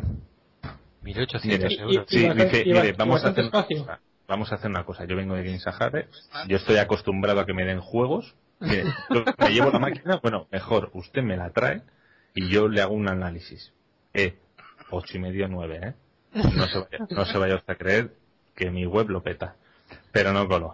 1.800 euros. Sí, mire, vamos a hacer una cosa. Yo vengo de Game Sahara, yo estoy acostumbrado a que me den juegos. Mire, yo me llevo la máquina, bueno, mejor, usted me la trae y yo le hago un análisis. 8,5, 9, No se vaya usted a creer que mi web lo peta. Pero no coló.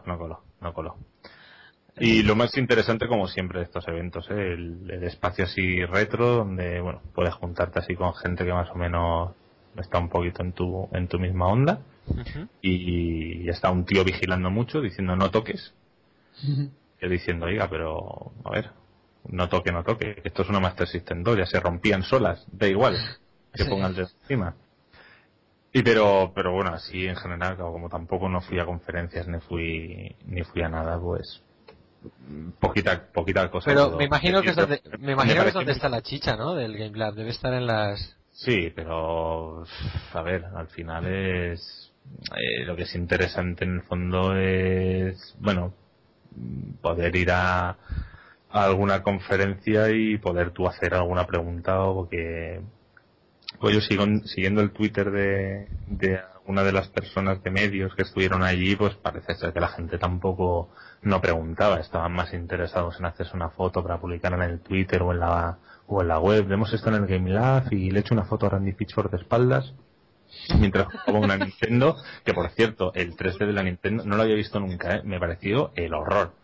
Y lo más interesante, como siempre, de estos eventos, el espacio así retro, donde, bueno, puedes juntarte así con gente que más o menos está un poquito en tu misma onda. Uh-huh. Y está un tío vigilando mucho, diciendo no toques. Uh-huh. Yo diciendo, oiga, pero, a ver, no toque, esto es una Master System 2, ya se rompían solas, da igual, que ponga el dedo encima. Pero bueno, así en general, como tampoco no fui a conferencias ni fui a nada, pues poquita cosa. Pero me imagino que es donde está la chicha, ¿no? Del Game Lab, debe estar en las... Sí, pero a ver, al final es lo que es interesante en el fondo es, bueno, poder ir a alguna conferencia y poder tú hacer alguna pregunta, o porque pues yo siguiendo el Twitter de una de las personas de medios que estuvieron allí, pues parece ser que la gente tampoco no preguntaba, estaban más interesados en hacerse una foto para publicar en el Twitter o en la web. Vemos esto en el Game Lab y le echo una foto a Randy Pitchford de espaldas mientras jugaba una Nintendo, que por cierto, el 3D de la Nintendo no lo había visto nunca, me pareció el horror.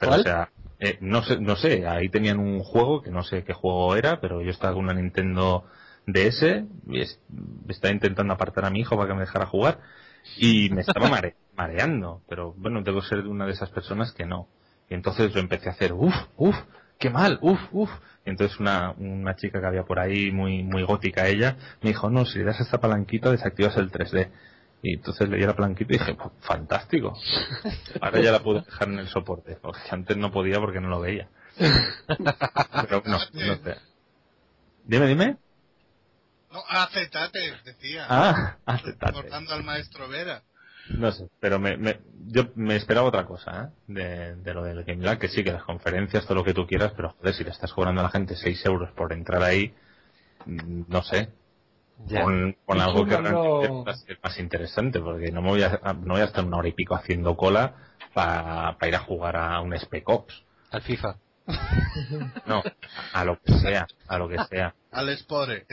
Pero ¿Cuál? o sea, no sé, ahí tenían un juego que no sé qué juego era, pero yo estaba con una Nintendo DS y estaba intentando apartar a mi hijo para que me dejara jugar y me estaba mareando, pero bueno, debo ser una de esas personas que no. Y entonces yo empecé a hacer qué mal, Y entonces una chica que había por ahí, muy gótica ella, me dijo, no, si le das esta palanquita desactivas el 3D. Y entonces le di la palanquita y dije, pues, fantástico. Ahora ya la puedo dejar en el soporte, porque antes no podía porque no lo veía. Pero no sé. Dime. No, acétate, decía. Acétate. Recordando al maestro Vera. No sé, pero yo me esperaba otra cosa, de lo del Game Lab, que sí, que las conferencias, todo lo que tú quieras, pero joder, si le estás cobrando a la gente 6 euros por entrar ahí, no sé, con algo que realmente va a ser más interesante, porque no voy a estar una hora y pico haciendo cola para ir a jugar a un Spec Ops. Al FIFA. No, a lo que sea. Al Spore.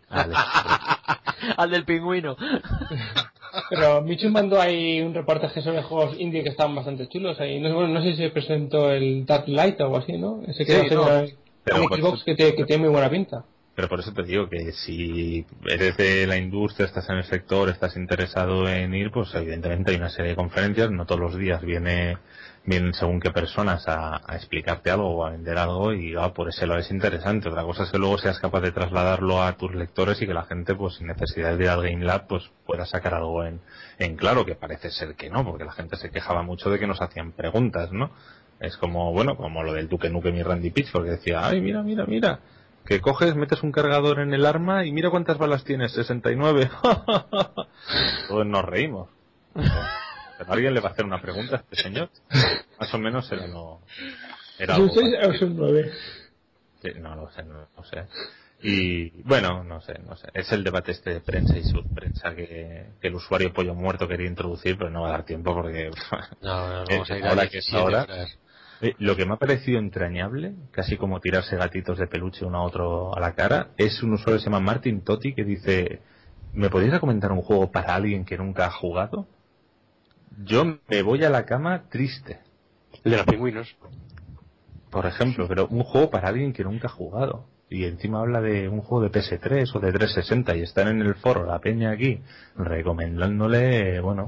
Al del pingüino. Pero Michu mandó ahí un reportaje sobre juegos indie que estaban bastante chulos ahí. No sé si se presentó el Dark Light o algo así, ¿no? Ese que Sí, va a ser no, en pero Xbox que tiene muy buena pinta. Pero por eso te digo que si eres de la industria, estás en el sector, estás interesado en ir, pues evidentemente hay una serie de conferencias, no todos los días vienen según qué personas a explicarte algo o a vender algo y por ese lado es interesante. Otra cosa es que luego seas capaz de trasladarlo a tus lectores y que la gente, pues sin necesidad de ir al Game Lab, pues pueda sacar algo en claro, que parece ser que no, porque la gente se quejaba mucho de que nos hacían preguntas, ¿no? Es como, bueno, como lo del Duke Nukem y Randy Pitchford, que decía, ay, mira, que coges, metes un cargador en el arma y mira cuántas balas tienes, 69. Todos nos reímos. ¿Pero alguien le va a hacer una pregunta a este señor? Más o menos era algo Es un 9. Sí, no lo sé. Y bueno, no sé. Es el debate este de prensa y subprensa que el usuario pollo muerto quería introducir, pero no va a dar tiempo porque No, vamos a ir ahora a que es 17 ahora. horas. Lo que me ha parecido entrañable, casi como tirarse gatitos de peluche uno a otro a la cara, es un usuario que se llama Martin Totti que dice, ¿me podéis recomendar un juego para alguien que nunca ha jugado? Yo me voy a la cama triste. El de los pingüinos. Por ejemplo, pero un juego para alguien que nunca ha jugado. Y encima habla de un juego de PS3 o de 360 y están en el foro la peña aquí recomendándole, bueno...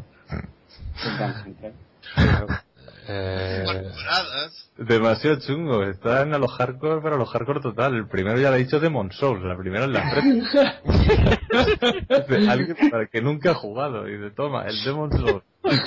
Demasiado chungo, están a los hardcore, pero a los hardcore total. El primero ya lo he dicho, Demon Souls, la primera es la alguien para que nunca ha jugado y de toma, el Demon Souls.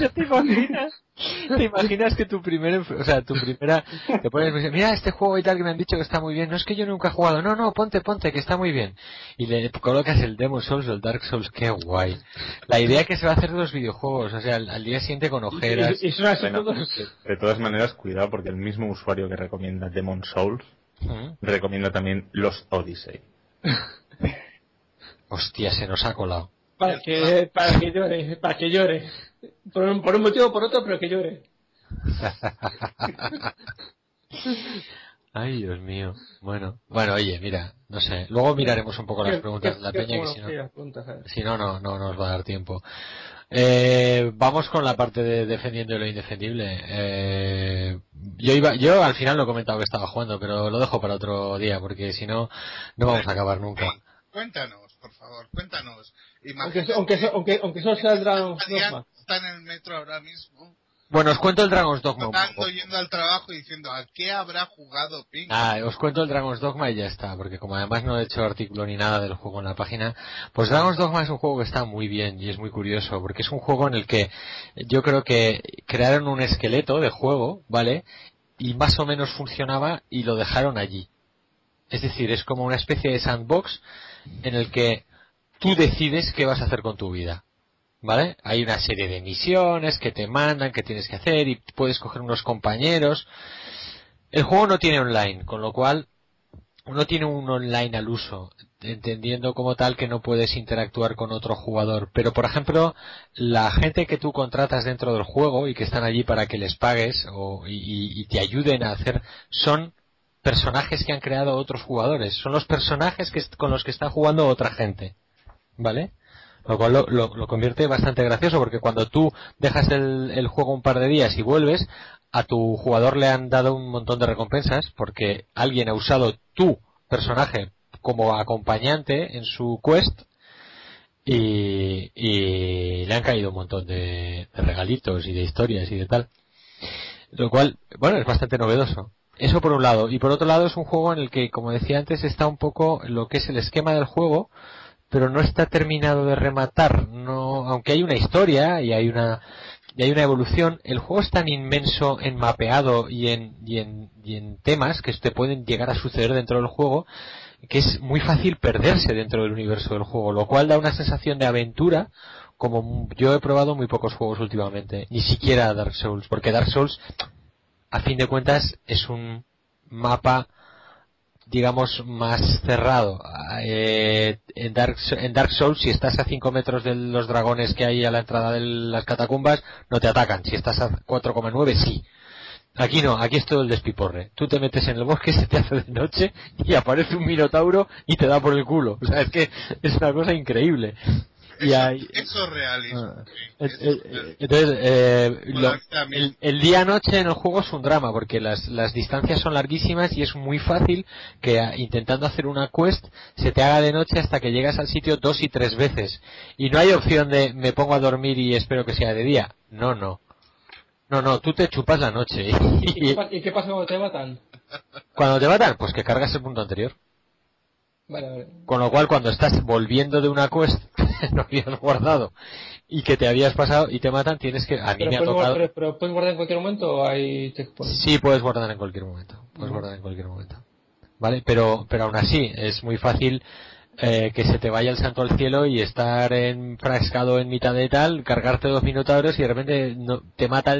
¿Te imaginas que tu primera, te pones, mira este juego y tal que me han dicho que está muy bien, no es que yo nunca he jugado, no, ponte, que está muy bien, y le colocas el Demon Souls o el Dark Souls, qué guay. La idea que se va a hacer de los videojuegos, o sea, al día siguiente con ojeras. Bueno, de todas maneras, cuidado porque el mismo usuario que recomienda Demon Souls recomienda también los Odyssey. Hostia, se nos ha colado. Para que llore. Por un motivo o por otro, pero que llore. Ay, Dios mío. Bueno, oye, mira, no sé. Luego miraremos un poco las preguntas de la peña, que si no, no nos va a dar tiempo. Vamos con la parte de defendiendo lo indefendible. Yo al final lo he comentado que estaba jugando, pero lo dejo para otro día, porque si no, no vamos a acabar nunca. Cuéntanos, por favor, cuéntanos. Aunque solo sea el Dragon's Dogma. Está en el metro ahora mismo. Bueno, os cuento el Dragon's Dogma. Yendo al trabajo y diciendo, ¿a qué habrá jugado Pink? Os cuento el Dragon's Dogma y ya está, porque como además no he hecho artículo ni nada del juego en la página, pues Dragon's Dogma es un juego que está muy bien y es muy curioso, porque es un juego en el que yo creo que crearon un esqueleto de juego, ¿vale? Y más o menos funcionaba y lo dejaron allí. Es decir, es como una especie de sandbox en el que tú decides qué vas a hacer con tu vida. ¿Vale? Hay una serie de misiones que te mandan, que tienes que hacer y puedes coger unos compañeros. El juego no tiene online, con lo cual no tiene un online al uso, entendiendo como tal que no puedes interactuar con otro jugador. Pero, por ejemplo, la gente que tú contratas dentro del juego y que están allí para que les pagues y te ayuden a hacer, son personajes que han creado otros jugadores. Son los personajes con los que está jugando otra gente. ¿Vale? lo cual lo convierte bastante gracioso, porque cuando tú dejas el juego un par de días y vuelves, a tu jugador le han dado un montón de recompensas porque alguien ha usado tu personaje como acompañante en su quest y le han caído un montón de regalitos y de historias y de tal, lo cual, bueno, es bastante novedoso. Eso por un lado. Y por otro lado es un juego en el que, como decía antes, está un poco lo que es el esquema del juego, pero no está terminado de rematar. No, aunque hay una historia y hay una evolución, el juego es tan inmenso en mapeado y en temas que te pueden llegar a suceder dentro del juego, que es muy fácil perderse dentro del universo del juego, lo cual da una sensación de aventura como yo he probado muy pocos juegos últimamente, ni siquiera Dark Souls, porque Dark Souls a fin de cuentas es un mapa, digamos, más cerrado. En Dark Souls, si estás a 5 metros de los dragones que hay a la entrada de las catacumbas, no te atacan. Si estás a 4,9, sí. Aquí no, aquí es todo el despiporre. Tú te metes en el bosque, se te hace de noche y aparece un minotauro y te da por el culo. O sea, es que es una cosa increíble. Eso es realismo. Entonces, el día-noche en el juego es un drama, porque las distancias son larguísimas y es muy fácil que intentando hacer una quest se te haga de noche hasta que llegas al sitio 2 y 3 veces. Y no hay opción de me pongo a dormir y espero que sea de día. No, tú te chupas la noche. ¿Y qué pasa cuando te matan? Cuando te matan, pues que cargas el punto anterior. Vale. Con lo cual, cuando estás volviendo de una quest no habías guardado y que te habías pasado y te matan, tienes que... A mí me ha tocado... ¿Pero puedes guardar en cualquier momento o hay checkpoints? Sí, puedes guardar en cualquier momento. Guardar en cualquier momento. ¿Vale? Pero aún así, es muy fácil que se te vaya el santo al cielo y estar enfrascado en mitad de tal, cargarte 2 minutauros y de repente te mata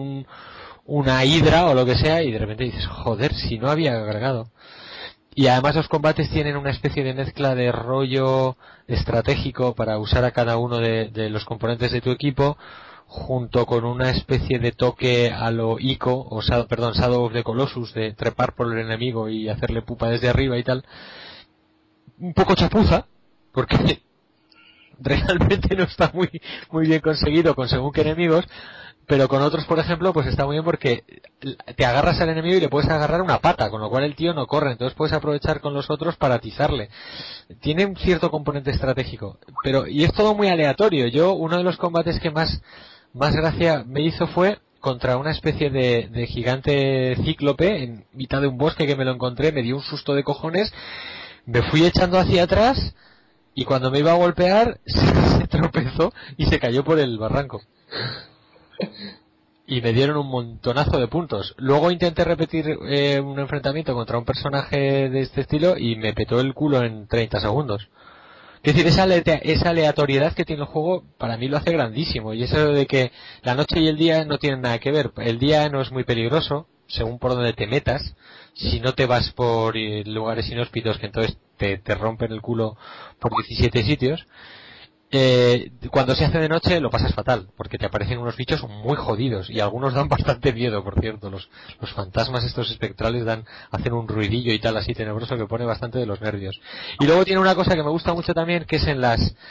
una hidra o lo que sea y de repente dices, joder, si no había cargado. Y además los combates tienen una especie de mezcla de rollo estratégico para usar a cada uno de los componentes de tu equipo, junto con una especie de toque a lo Ico, o Shadow of the Colossus, de trepar por el enemigo y hacerle pupa desde arriba y tal. Un poco chapuza, porque realmente no está muy bien conseguido con según qué enemigos, pero con otros, por ejemplo, pues está muy bien porque te agarras al enemigo y le puedes agarrar una pata, con lo cual el tío no corre, entonces puedes aprovechar con los otros para atizarle. Tiene un cierto componente estratégico, y es todo muy aleatorio. Uno de los combates que más gracia me hizo fue contra una especie de gigante cíclope en mitad de un bosque que me lo encontré, me dio un susto de cojones, me fui echando hacia atrás y cuando me iba a golpear se tropezó y se cayó por el barranco. Y me dieron un montonazo de puntos. Luego intenté repetir un enfrentamiento contra un personaje de este estilo y me petó el culo en 30 segundos. Es decir, esa aleatoriedad que tiene el juego para mí lo hace grandísimo. Y eso de que la noche y el día no tienen nada que ver. El día no es muy peligroso, según por donde te metas. Si no te vas por lugares inhóspitos que entonces te rompen el culo por 17 sitios. Cuando se hace de noche lo pasas fatal, porque te aparecen unos bichos muy jodidos y algunos dan bastante miedo, por cierto. Los fantasmas estos espectrales hacen un ruidillo y tal así tenebroso que pone bastante de los nervios. Y luego tiene una cosa que me gusta mucho también, que es en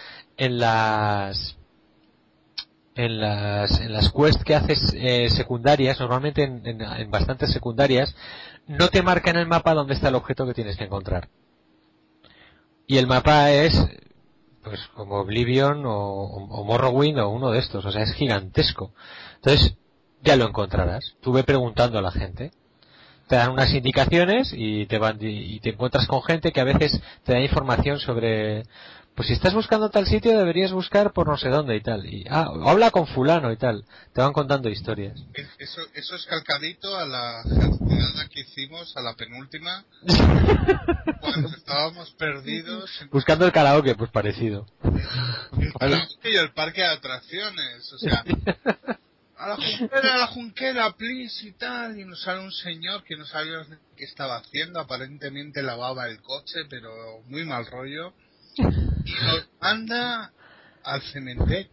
las quests que haces secundarias, normalmente en bastantes secundarias, no te marca en el mapa dónde está el objeto que tienes que encontrar. Y el mapa es pues como Oblivion o Morrowind o uno de estos, o sea, es gigantesco. Entonces, ya lo encontrarás. Tú ve preguntando a la gente. Te dan unas indicaciones y te encuentras con gente que a veces te da información sobre, pues si estás buscando tal sitio deberías buscar por no sé dónde y tal. Y habla con fulano y tal. Te van contando historias. Eso es calcadito a la jardineada que hicimos, a la penúltima, cuando estábamos perdidos. Buscando el karaoke, pues parecido. El karaoke y el parque de atracciones, o sea, a la junquera, please, y tal, y nos sale un señor que no sabíamos qué estaba haciendo, aparentemente lavaba el coche, pero muy mal rollo, y nos manda al cementerio.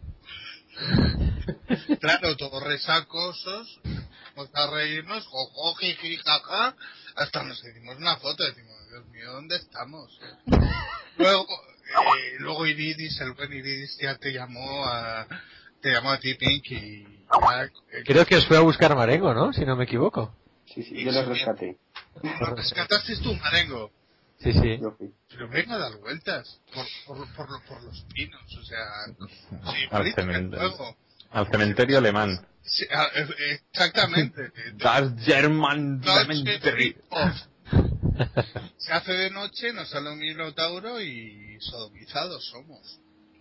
Claro, todos resacosos, vamos a reírnos, jojo, jiji, jaja, hasta nos hicimos una foto, decimos, Dios mío, ¿dónde estamos? Luego, luego Iridis, el buen Iridis ya te llamó a ti, Pink, y ya, Creo que os fue a buscar Marengo, ¿no? Si no me equivoco. Sí, yo los rescaté. rescataste tú, Marengo. Sí, sí. Yo fui. Pero venga a dar vueltas por los pinos, o sea, sí, Al igualito que el cementerio. juego. Al cementerio alemán. Sí, exactamente. Das German Cemetery. Se hace de noche, nos sale un minotauro y sodomizados somos.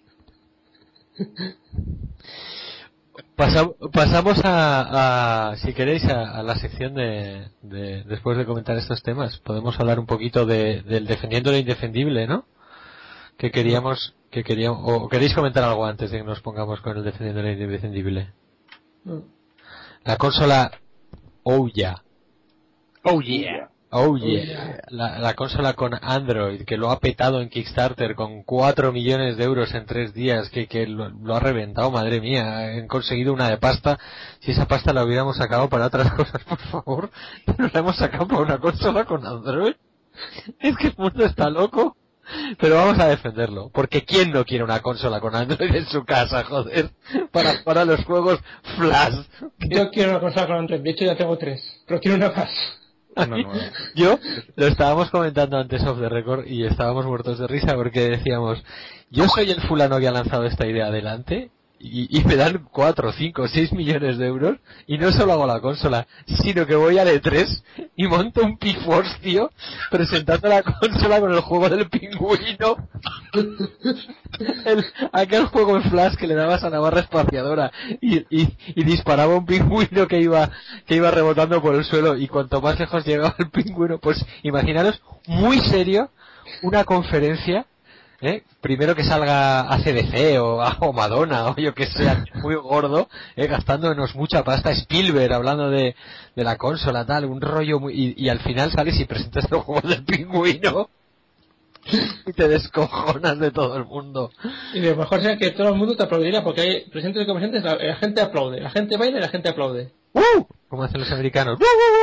Pasamos a si queréis, a la sección de después de comentar estos temas. Podemos hablar un poquito del defendiendo lo indefendible, ¿no? Que queríamos, o queréis comentar algo antes de que nos pongamos con el defendiendo lo indefendible. La consola Ouya. Oh yeah. Oh yeah. La consola con Android, que lo ha petado en Kickstarter con 4 millones de euros en 3 días, que lo ha reventado, madre mía. Han conseguido una de pasta. Si esa pasta la hubiéramos sacado para otras cosas, por favor. No la hemos sacado para una consola con Android. Es que el mundo está loco. Pero vamos a defenderlo, porque ¿quién no quiere una consola con Android en su casa, joder? Para jugar a los juegos Flash. Yo quiero una consola con Android, de hecho ya tengo 3, pero quiero una más. Yo lo estábamos comentando antes off the record y estábamos muertos de risa porque decíamos, yo soy el fulano que ha lanzado esta idea adelante y me dan 4, 5, 6 millones de euros y no solo hago la consola, sino que voy al E3 y monto un P-Force, tío, presentando la consola con el juego del pingüino. Aquel juego en Flash que le dabas a la barra espaciadora y disparaba un pingüino que iba rebotando por el suelo, y cuanto más lejos llegaba el pingüino, pues imaginaros, muy serio, una conferencia, primero que salga ACDC o Madonna o yo que sea, muy gordo, gastándonos mucha pasta, Spielberg hablando de la consola, tal, un rollo muy, y al final sales y presentas el juego del pingüino y te descojonas de todo el mundo. Y lo mejor sería que todo el mundo te aplaudiría, porque hay presentes y presentes, la gente aplaude, la gente baila y la gente aplaude. Como hacen los americanos.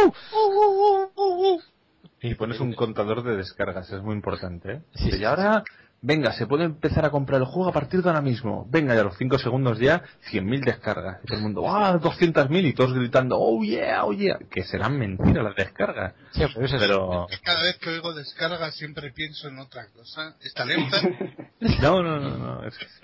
Y pones un contador de descargas, es muy importante, ¿eh? Sí, y ahora, venga, se puede empezar a comprar el juego a partir de ahora mismo. Venga, y a los 5 segundos ya, 100.000 descargas. Y todo el mundo, 200.000, y todos gritando, oh yeah, que serán mentiras las descargas. Sí, pero cada vez que oigo descarga siempre pienso en otra cosa. ¿Está lenta? No.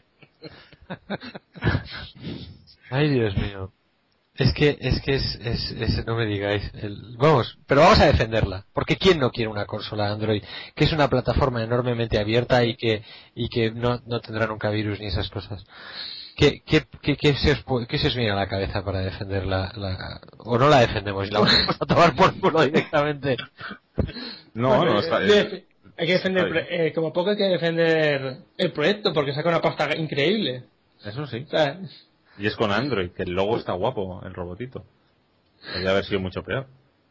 Ay, Dios mío. Es que no me digáis. Vamos, pero vamos a defenderla. Porque ¿quién no quiere una consola Android? Que es una plataforma enormemente abierta y que no tendrá nunca virus ni esas cosas. ¿Qué se os viene a la cabeza para defenderla? O no la defendemos y la vamos a tomar por culo directamente. No, está bien. Hay que defender, como poco hay que defender el proyecto, porque saca una pasta increíble. Eso sí. O sea, Y es con Android, que el logo está guapo, el robotito. Podría haber sido mucho peor.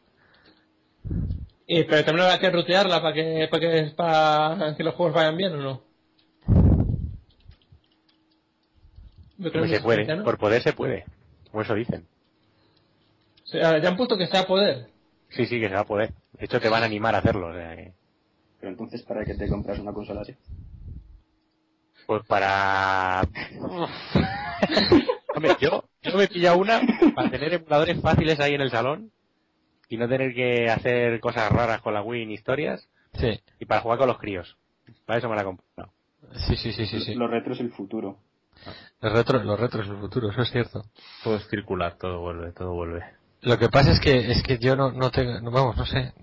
pero también habrá que rutearla para que los juegos vayan bien, ¿o no? Pues se puede, ¿no? Por poder se puede, como eso dicen. O sea, ya han puesto que sea a poder. Sí, que se va a poder. De hecho te van a animar a hacerlo, o sea que... Pero entonces, ¿para qué te compras una consola así? Pues para... Hombre, yo me he pillado una para tener emuladores fáciles ahí en el salón y no tener que hacer cosas raras con la Wii ni historias. Sí. Y para jugar con los críos. Para eso me la he comprado. Sí. Los retros el futuro. Los retros el futuro, eso es cierto. Todo es circular, todo vuelve. Lo que pasa es que yo no tengo, vamos, no sé.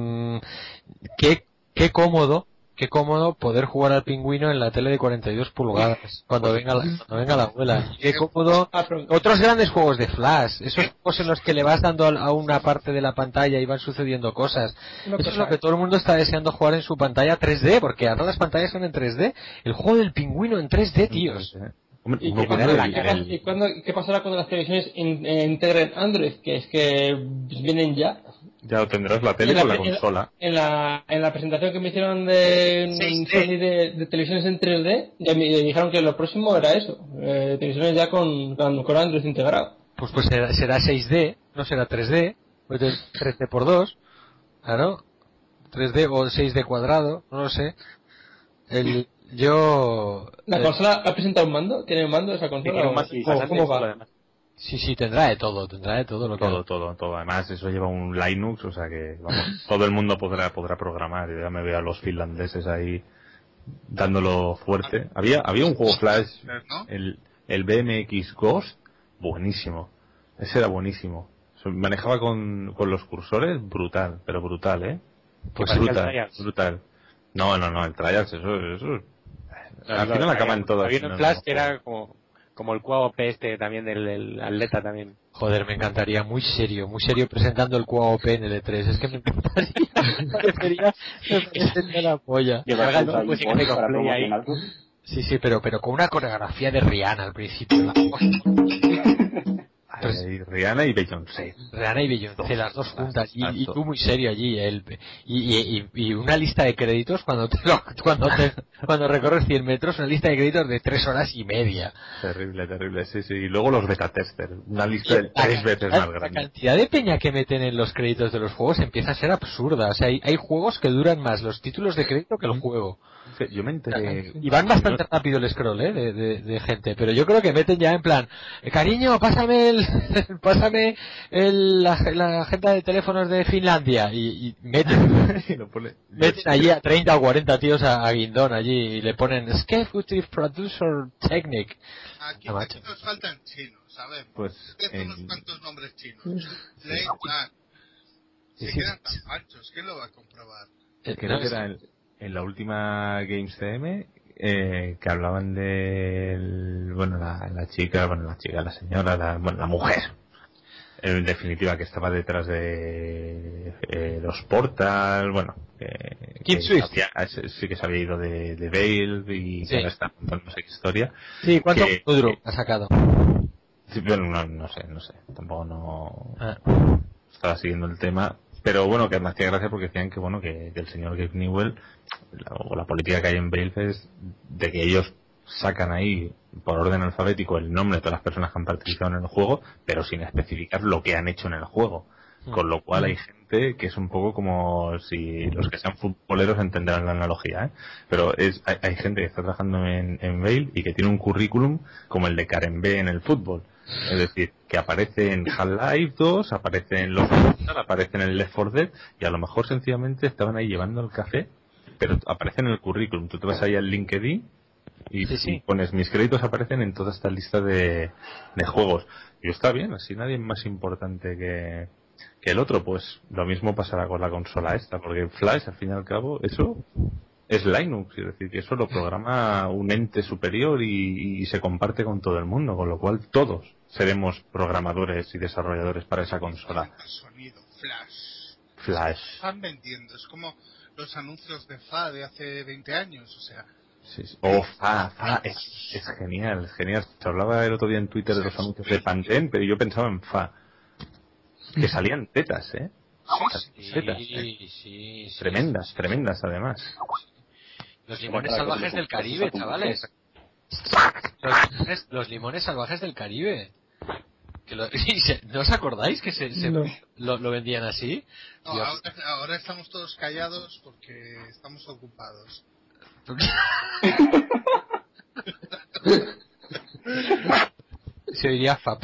Qué cómodo poder jugar al pingüino en la tele de 42 pulgadas cuando venga la abuela. Qué cómodo. Otros grandes juegos de Flash, esos juegos en los que le vas dando a una parte de la pantalla y van sucediendo cosas. Eso es lo que todo el mundo está deseando jugar en su pantalla 3D, porque ahora las pantallas son en 3D. El juego del pingüino en 3D, tíos. ¿Y qué pasará cuando las televisiones integren Android? Que es que vienen ya. Ya tendrás la tele con la consola. En la presentación que me hicieron de televisiones en 3D, ya me dijeron que lo próximo era eso, televisiones ya con Android integrado. Pues será 6D, no será 3D, pues 3D×2, claro, 3D o 6D cuadrado, no lo sé. Yo... ¿La consola ha presentado un mando? ¿Tiene un mando esa consola? Tiene un mando ¿Cómo va? Sí, tendrá de todo lo que... Todo. Además, eso lleva un Linux, o sea que, vamos, todo el mundo podrá programar. Yo ya me veo a los finlandeses ahí dándolo fuerte. Había un juego Flash, ¿no? el BMX Ghost, buenísimo. Ese era buenísimo. Manejaba con los cursores, brutal, pero brutal, ¿eh? Pues brutal. No, el Trials, eso al No, final acaban todos. Había un Flash que era como el QAOP este también del atleta también. Joder, me encantaría, muy serio presentando el QAOP en el E3. Es que me encantaría, me parecería la polla. Llevar Pues sí que para cosplay ahí. promocionarlo. Sí, pero con una coreografía de Rihanna al principio. Ay, Rihanna y Beyoncé. Rihanna y Beyoncé, las dos juntas, y Exacto. tú muy serio allí, y una lista de créditos cuando recorres 100 metros, una lista de créditos de 3 horas y media. Terrible, sí. Y luego los beta testers, una lista de 3 veces más La grande. cantidad de peña que meten en los créditos de los juegos empieza a ser absurda. O sea, hay juegos que duran más los títulos de crédito que el juego. Yo me enteré. Y van bastante rápido el scroll, de gente. Pero yo creo que meten ya en plan, cariño, pásame la agenda de teléfonos de Finlandia. Y meten allí a 30 o 40 tíos a guindón allí y le ponen Executive Producer Technic. Aquí nos faltan chinos, ¿sabes? Pues unos cuantos nombres chinos. Lei Plan. Se quedan tan anchos, ¿quién lo va a comprobar? Creo que era en la última Games CM que hablaban de la señora, la mujer, en definitiva, que estaba detrás de los Portal, Kim Swift. Sí que se había ido de Valve y Sí. ahora está contando esa historia. Sí, ¿cuánto duro ha sacado? Sí, bueno, no sé, tampoco Ah. estaba siguiendo el tema, pero bueno, que me hacía gracia porque decían que el señor Gabe Newell, la política que hay en Valve es de que ellos sacan ahí por orden alfabético el nombre de todas las personas que han participado en el juego, pero sin especificar lo que han hecho en el juego. Con lo cual hay gente que es un poco como si los que sean futboleros entenderán la analogía, ¿eh? Pero hay gente que está trabajando en Valve y que tiene un currículum como el de Karen B en el fútbol. Es decir, que aparece en Half-Life 2, aparece en los aparece en el Left 4 Dead, y a lo mejor sencillamente estaban ahí llevando el café, pero aparece en el currículum. Tú te vas ahí al LinkedIn y si pones mis créditos, aparecen en toda esta lista de juegos. Y está bien, así nadie es más importante que el otro. Pues lo mismo pasará con la consola esta, porque Flash, al fin y al cabo, eso es Linux, es decir, que eso lo programa un ente superior y se comparte con todo el mundo, con lo cual todos seremos programadores y desarrolladores para esa consola. Sonido, Flash. Están vendiendo, es como los anuncios de FA de hace 20 años, o sea. Sí. FA es genial. Se hablaba el otro día en Twitter de los anuncios de Pantene, pero yo pensaba en FA. Que salían tetas, ¿eh? Sí. Tremendas además. Los limones salvajes del Caribe, chavales. Los limones salvajes del Caribe. ¿No os acordáis que lo vendían así? No, ahora estamos todos callados porque estamos ocupados. Se diría fap.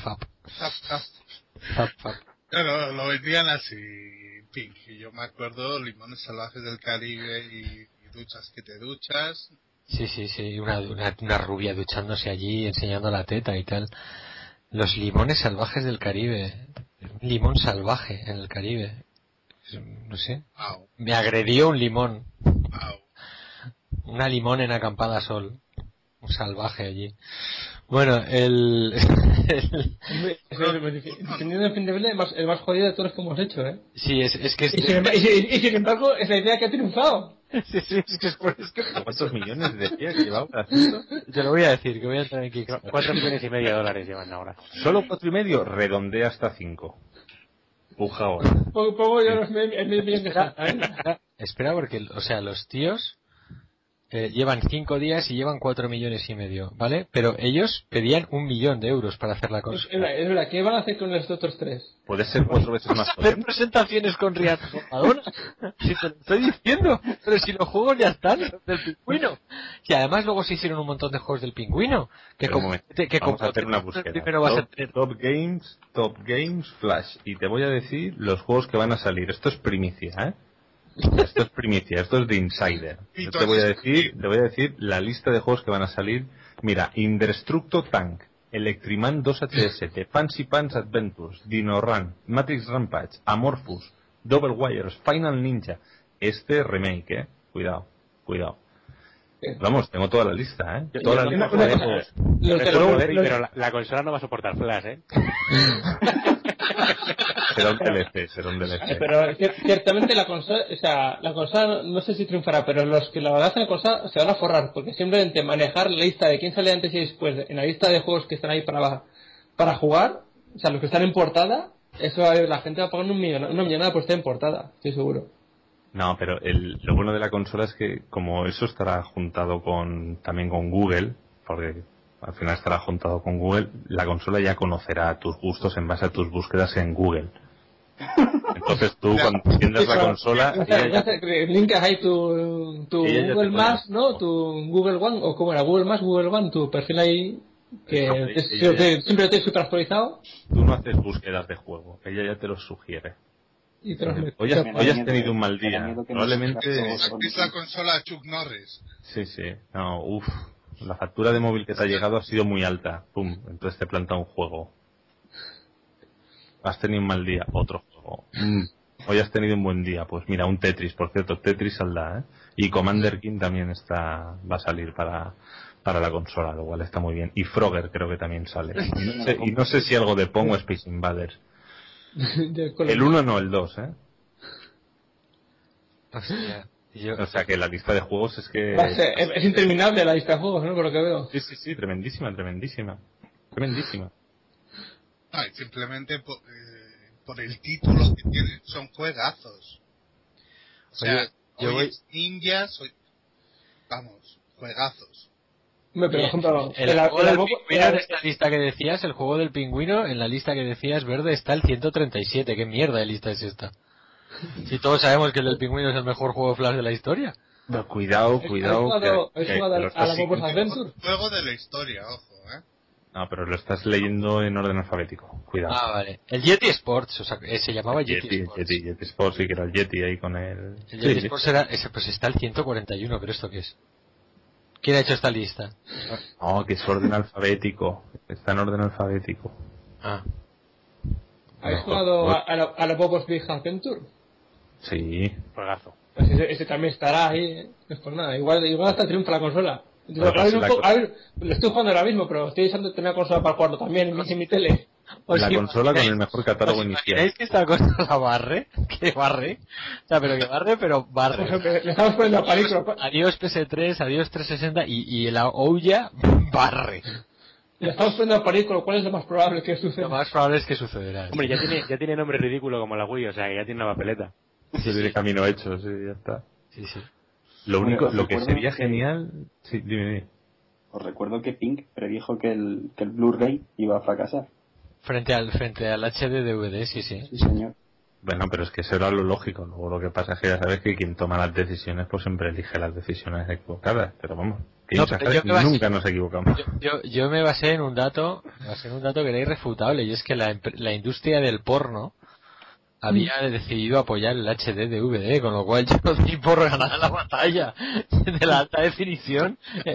Claro, lo vendían así, Pink. Y yo me acuerdo, limones salvajes del Caribe y duchas que te duchas. Sí, una rubia duchándose allí, enseñando la teta y tal. Los limones salvajes del Caribe. Un limón salvaje en el Caribe. No sé. Wow. Me agredió un limón. Wow. Una limón en acampada sol. Un salvaje allí. Bueno, Defendiendo el fin de Belén, el más jodido de todos los que hemos hecho, ¿eh? Sí, es que... Y sin embargo, es la idea que ha triunfado. Sí, es que ¿Cuántos millones decía que llevaba haciendo? Te lo voy a decir, que voy a entrar aquí. 4,5 millones de dólares llevan ahora. Solo 4,5, redondea hasta 5. Puja ahora. Pongo yo el millón de Santa, ¿eh? Espera, porque, o sea, los tíos llevan 5 días y llevan 4,5 millones, ¿vale? Pero ellos pedían 1 millón de euros para hacer la cosa. Es verdad, ¿qué van a hacer con los otros 3? Puede ser 4 veces más hacer potente. presentaciones con Rihanna, con Madonna. Si te lo estoy diciendo, pero si los juegos ya están, los del pingüino. Y además luego se hicieron un montón de juegos del pingüino. Que Pero un como, momento, que vamos como a hacer una búsqueda. primero vas a tener... Top Games, Flash. Y te voy a decir los juegos que van a salir. Esto es primicia, ¿eh? Esto es primicia, esto es de Insider. Yo te voy a decir la lista de juegos que van a salir. Mira, Indestructo Tank, Electriman 2 HST, Fancy Pants Adventures, Dino Run, Matrix Rampage, Amorphous, Double Wires, Final Ninja. Este remake, cuidado. Vamos, tengo toda la lista, toda la lista de juegos. Pero la consola no va a soportar Flash, Será un DLC. Pero ciertamente la consola no sé si triunfará, pero los que la hacen la consola se van a forrar, porque simplemente manejar la lista de quién sale antes y después en la lista de juegos que están ahí para jugar, o sea, los que están en portada, eso la gente va a pagar una millonada por estar en portada, estoy seguro. No, pero lo bueno de la consola es que como eso estará juntado también con Google, porque al final estará juntado con Google, la consola ya conocerá tus gustos en base a tus búsquedas en Google. Entonces tú cuando enciendas la consola... Linkas ahí tu Google Maps, ¿no? Tu Google One, o como era, Google Maps, Google One, tu perfil ahí, que siempre lo tienes super actualizado. Tú no haces búsquedas de juego, ella ya te los sugiere. Hoy has tenido un mal día. Probablemente... Es la consola Chuck Norris. Sí. No, la factura de móvil que te ha llegado ha sido muy alta. Pum, entonces te planta un juego. Has tenido un mal día, otro juego. Hoy has tenido un buen día, pues mira, un Tetris, por cierto, Tetris saldrá, Y Commander King también va a salir para la consola, lo cual está muy bien. Y Frogger creo que también sale. Y no sé si algo de Pong o Space Invaders. El 1 no, el 2, Hostia, O sea que la lista de juegos es que... Es interminable la lista de juegos, ¿no? Por lo que veo. Sí, tremendísima. No, y simplemente por el título que tienen, son juegazos. O sea, ninjas, vamos, juegazos. Pero, por ejemplo, el juego del pingüino en esta lista que decías, el juego del pingüino en la lista que decías verde está el 137. ¿Qué mierda de lista es esta? Si todos sabemos que el del pingüino es el mejor juego Flash de la historia. No, cuidado. ¿Has jugado a la Bobos Adventure? Juego de la historia, ojo, No, pero lo estás leyendo en orden alfabético. Cuidado. Ah, vale. El Yeti Sports, o sea, se llamaba Yeti Sports. Yeti Sports, sí, que era el Yeti ahí con el... El Yeti Sports era... pues está el 141, pero ¿esto qué es? ¿Quién ha hecho esta lista? No, que es orden alfabético. Está en orden alfabético. Ah. ¿Habéis jugado a la Bobos Big Adventure? Sí. Juegazo. Pues ese también estará ahí, no es por nada. Igual hasta triunfa la consola. A ver, lo estoy jugando ahora mismo, pero estoy deseando tener una consola para jugarlo también en mi tele. La consola con el mejor catálogo inicial. ¿Imagináis que esta consola barre? ¿Qué barre? O sea, pero barre. Le estamos poniendo a película. Adiós PS3, adiós 360 y la Ouya barre. Le estamos poniendo a película, ¿cuál es lo más probable que suceda? Lo más probable es que sucederá. Hombre, ya tiene nombre ridículo como la Wii, o sea, que ya tiene una papeleta. Sí, tiene camino hecho, sí, ya está. Sí. Lo que sería genial... Sí, dime. Os recuerdo que Pink predijo que el Blu-ray iba a fracasar. Frente al HD DVD, sí. Sí, señor. Bueno, pero es que eso era lo lógico. Luego lo que pasa es que ya sabes que quien toma las decisiones pues siempre elige las decisiones equivocadas. Pero vamos, nunca nos equivocamos. Yo me basé en un dato que era irrefutable, y es que la industria del porno había decidido apoyar el HD DVD, con lo cual yo no di por ganada la batalla de la alta definición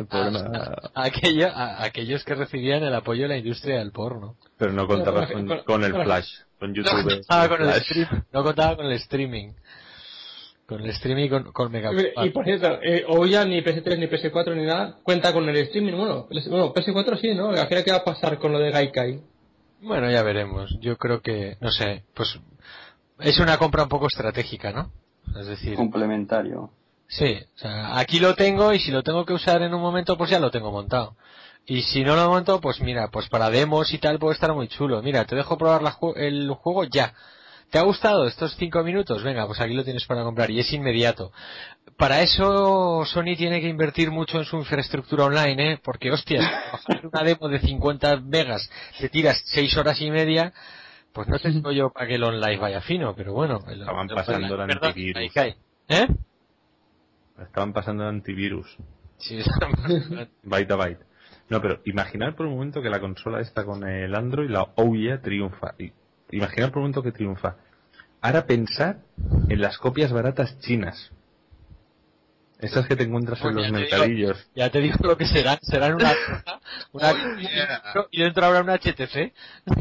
a aquellos que recibían el apoyo de la industria del porno. Pero no contabas con el flash, con YouTube. No contaba con el streaming. Con el streaming con Megabyte. Y por cierto, hoy ya ni PS3 ni PS4 ni nada cuenta con el streaming. Bueno, PS4 sí, ¿no? ¿Qué va a pasar con lo de Gaikai? Bueno, ya veremos. Yo creo que, no sé, pues es una compra un poco estratégica, ¿no? Es decir, complementario. Sí, o sea, aquí lo tengo y si lo tengo que usar en un momento, pues ya lo tengo montado. Y si no lo monto, pues mira, pues para demos y tal puede estar muy chulo. Mira, te dejo probar el juego ya. ¿Te ha gustado estos 5 minutos? Venga, pues aquí lo tienes para comprar y es inmediato. Para eso Sony tiene que invertir mucho en su infraestructura online, porque hostias, bajar una demo de 50 megas te tiras 6 horas y media, pues no te digo yo para que el online vaya fino, pero bueno. Estaban pasando el perdón, antivirus. ahí cae. ¿Eh? Estaban pasando el antivirus. Sí, Byte a byte. No, pero imaginar por un momento que la consola está con el Android, la OUYA triunfa. Imaginar por un momento que triunfa. Ahora pensar en las copias baratas chinas. Esas que te encuentras en los mercadillos. Ya te digo lo que serán. Serán una y dentro habrá una HTC.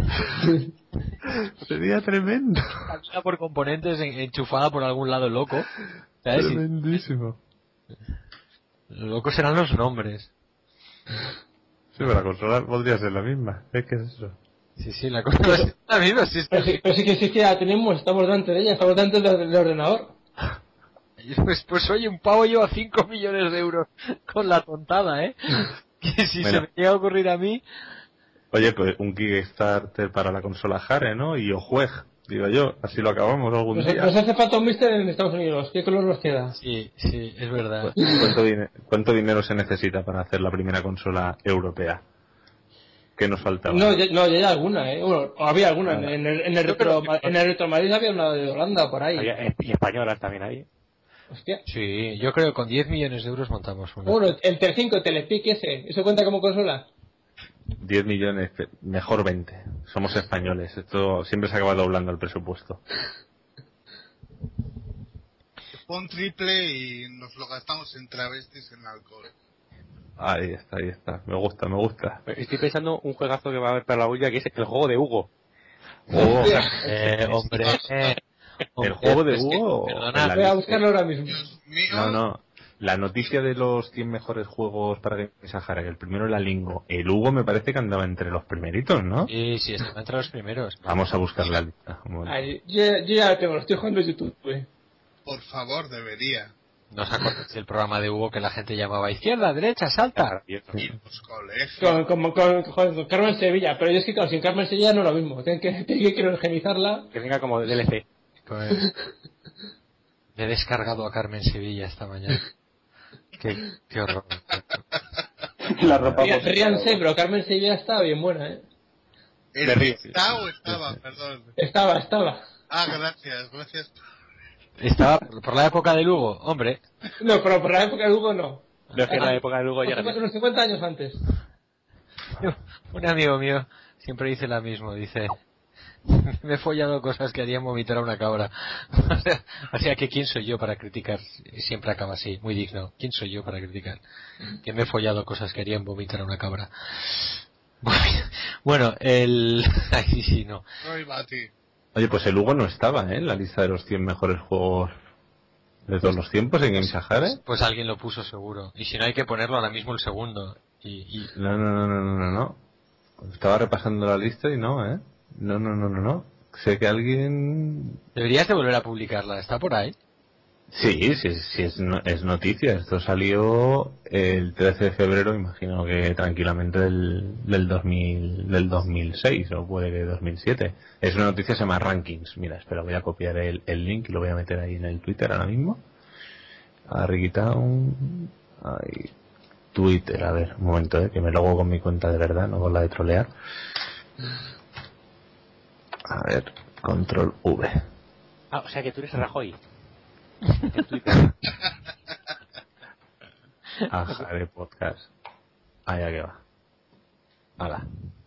Sería tremendo. Por componentes enchufada por algún lado loco. ¿Sabes? Tremendísimo. Lo loco serán los nombres. Sí, pero la consola podría ser la misma. ¿Qué es eso? Sí, la consola es la misma. Pero sí que ya tenemos, estamos delante de ella, estamos delante del ordenador. Pues oye, un pavo lleva 5 millones de euros con la tontada, Que si se me llega a ocurrir a mí... Oye, pues un Kickstarter para la consola Hare, ¿no? Y Ojueg, digo yo, así lo acabamos algún día. Nos hace falta un Mister en Estados Unidos, ¿qué color nos queda? Sí, es verdad. ¿Cuánto dinero se necesita para hacer la primera consola europea? ¿Qué nos faltaba? No, ya hay alguna, Bueno, había alguna. En el Retro Madrid había una de Holanda por ahí. Y españolas también hay. Hostia. Sí, yo creo que con 10 millones de euros montamos una. Bueno, el Telecinco, el Telepic ese, ¿eso cuenta como consola? 10 millones, mejor 20. Somos españoles, esto siempre se acaba doblando el presupuesto. Pon triple y nos lo gastamos en travestis, en alcohol. Ahí está. Me gusta. Estoy pensando un juegazo que va a haber para la olla, que es el juego de Hugo. Hombre. ¿El juego de Hugo? Perdona, voy a buscarlo ahora mismo. Dios mío. No. La noticia de los 100 mejores juegos para Game Sahara, que el primero era Lingo. El Hugo me parece que andaba entre los primeritos, ¿no? Sí, estaba entre los primeros. Vamos a buscar la lista. Yo ya la tengo, lo estoy jugando en YouTube, Por favor, debería. ¿No os acordáis del programa de Hugo que la gente llamaba izquierda, derecha, salta? Y los colegios. Con Carmen Sevilla, pero yo es que claro, sin Carmen Sevilla no es lo mismo, tienen que criogenizarla. Que venga como DLC. Me he descargado a Carmen Sevilla esta mañana. Qué horror. La ropa Ríanse, pero Carmen Sevilla estaba bien buena, ¿Está o estaba? Perdón. Estaba. Ah, gracias. Estaba por la época de Hugo, hombre. No, pero por la época de Hugo no. No es que en la época de Hugo ya era. Unos 50 años antes. Un amigo mío siempre dice lo mismo, dice... Me he follado cosas que harían vomitar a una cabra. O sea que ¿quién soy yo para criticar? Siempre acaba así, muy digno. ¿Quién soy yo para criticar? Que me he follado cosas que harían vomitar a una cabra. Bueno, Ay, sí, no. Oye, pues el Hugo no estaba, en la lista de los 100 mejores juegos de todos los tiempos en Game Sahara. Pues alguien lo puso seguro. Y si no hay que ponerlo ahora mismo el segundo. No. Estaba repasando la lista y no. No. Sé que alguien... Deberías de volver a publicarla, ¿está por ahí? Sí, es noticia. Esto salió el 13 de febrero, imagino que tranquilamente del 2006 o puede que 2007. Es una noticia, se llama Rankings. Mira, espera, voy a copiar el link y lo voy a meter ahí en el Twitter ahora mismo. Town. Ahí. Twitter, a ver, un momento, que me logo con mi cuenta de verdad, no con la de trolear. A ver, control V. O sea que tú eres Rajoy. Jare Podcast. Allá que va. Hala.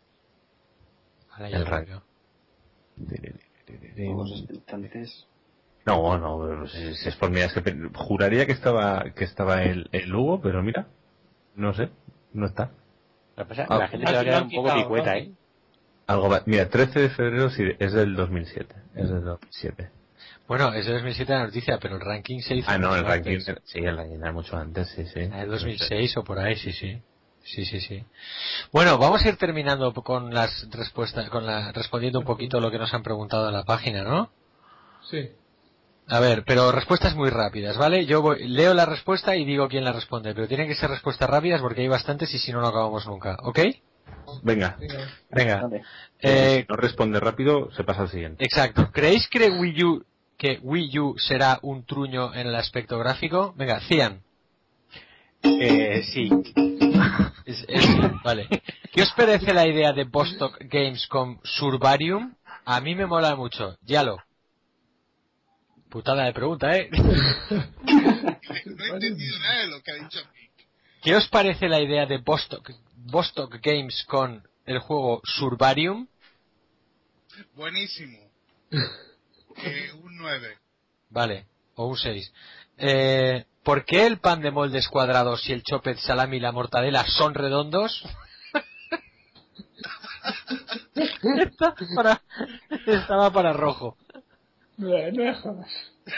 El ranking. Juegos expectantes. No, si es por mí, es que juraría que estaba el Hugo, pero mira, no sé, no está. La gente se va a quedar un poco picueta, Mira, 13 de febrero sí, es del 2007. Bueno, es de 2007 la noticia, pero el ranking se hizo. El ranking era mucho antes, sí. El 2006 o por ahí, sí. Bueno, vamos a ir terminando con las respuestas, respondiendo un poquito lo que nos han preguntado en la página, ¿no? Sí. A ver, pero respuestas muy rápidas, ¿vale? Yo leo la respuesta y digo quién la responde, pero tienen que ser respuestas rápidas porque hay bastantes y si no, no acabamos nunca, ¿ok? Venga. Vale. Si no responde rápido, se pasa al siguiente. Exacto. ¿Creéis que Wii U será un truño en el aspecto gráfico? Venga, Cian. Sí. Vale. ¿Qué os parece la idea de Vostok Games con Surbarium? A mí me mola mucho. Yalo. Putada de pregunta, ¿eh? No he entendido nada de lo que ha dicho Mick. ¿Qué os parece la idea de Vostok Games con el juego Surbarium? Buenísimo. Un 9. Vale, o un 6. ¿Por qué el pan de moldes cuadrados y el chopet, salami y la mortadela son redondos? Estaba para rojo. No me jodas.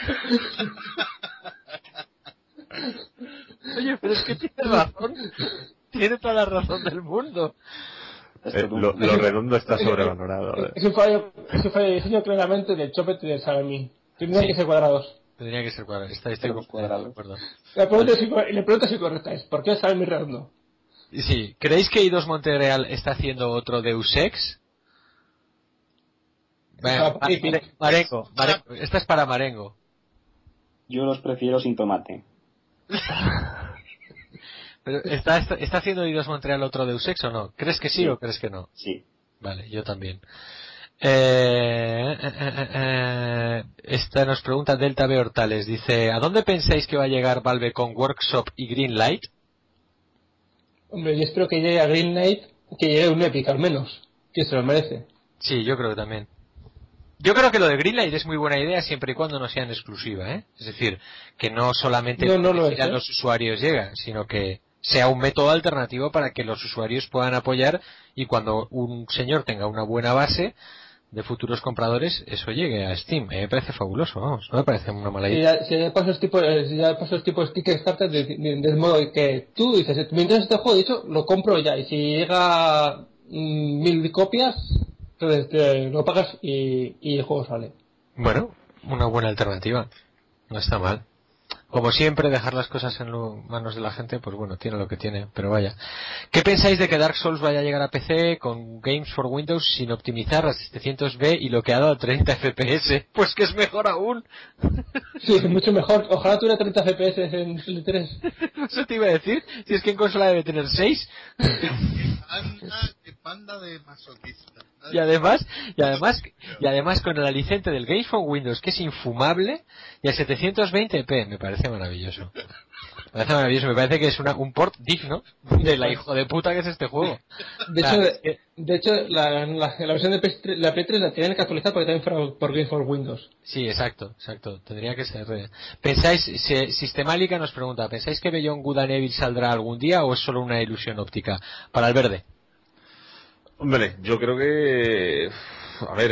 Oye, pero es que tiene razón. Tiene toda la razón del mundo. Lo redondo está sobrevalorado. Es un fallo de diseño claramente del chopet y del salami. Tendrían que ser cuadrados. Tendría que ser cuadrado. Estoy cuadrados. de acuerdo. La pregunta es correcta. ¿Por qué el salami redondo? Sí. ¿Creéis que Eidos Montreal está haciendo otro Deus Ex? Bueno, Marengo. Esta es para Marengo. Yo los prefiero sin tomate. Pero ¿está haciendo Eidos Montreal otro Deus Ex o no? ¿Crees que sí o crees que no? Sí. Vale, yo también. Esta nos pregunta Delta B. Hortales. Dice, ¿a dónde pensáis que va a llegar Valve con Workshop y Greenlight? Hombre, yo espero que llegue a Greenlight, que llegue un Epic al menos, que se lo merece. Sí, yo creo que también. Yo creo que lo de Greenlight es muy buena idea siempre y cuando no sea en exclusiva, ¿eh? Es decir, que no solamente no lo es, a los usuarios llega, sino que sea un método alternativo para que los usuarios puedan apoyar y cuando un señor tenga una buena base de futuros compradores, eso llegue a Steam. Me parece fabuloso, vamos, no me parece una mala idea. Si ya paso el tipo de Kickstarter del modo que tú dices, me interesa este juego, de hecho, lo compro ya, y si llega 1000 copias, entonces lo pagas y el juego sale. Bueno, una buena alternativa. No está mal. Como siempre, dejar las cosas en manos de la gente, pues bueno, tiene lo que tiene, pero vaya. ¿Qué pensáis de que Dark Souls vaya a llegar a PC con Games for Windows sin optimizar a 700p y bloqueado a 30 FPS? Pues que es mejor aún. Sí, mucho mejor. Ojalá tuviera 30 FPS en el 3. Eso te iba a decir. Si es que en consola debe tener 6. Qué panda de masoquista. Y además con el aliciente del Games for Windows, que es infumable, y a 720p, me parece maravilloso. Me parece que es un port digno de la hijo de puta que es este juego. De hecho, la versión de la Play 3 la tienen que actualizar porque también fuera por Games for Windows. Sí, exacto. Tendría que ser. ¿Pensáis, Sistemálica nos pregunta, ¿pensáis que Beyond Good and Evil saldrá algún día o es solo una ilusión óptica? Para el verde. Hombre, yo creo que, a ver,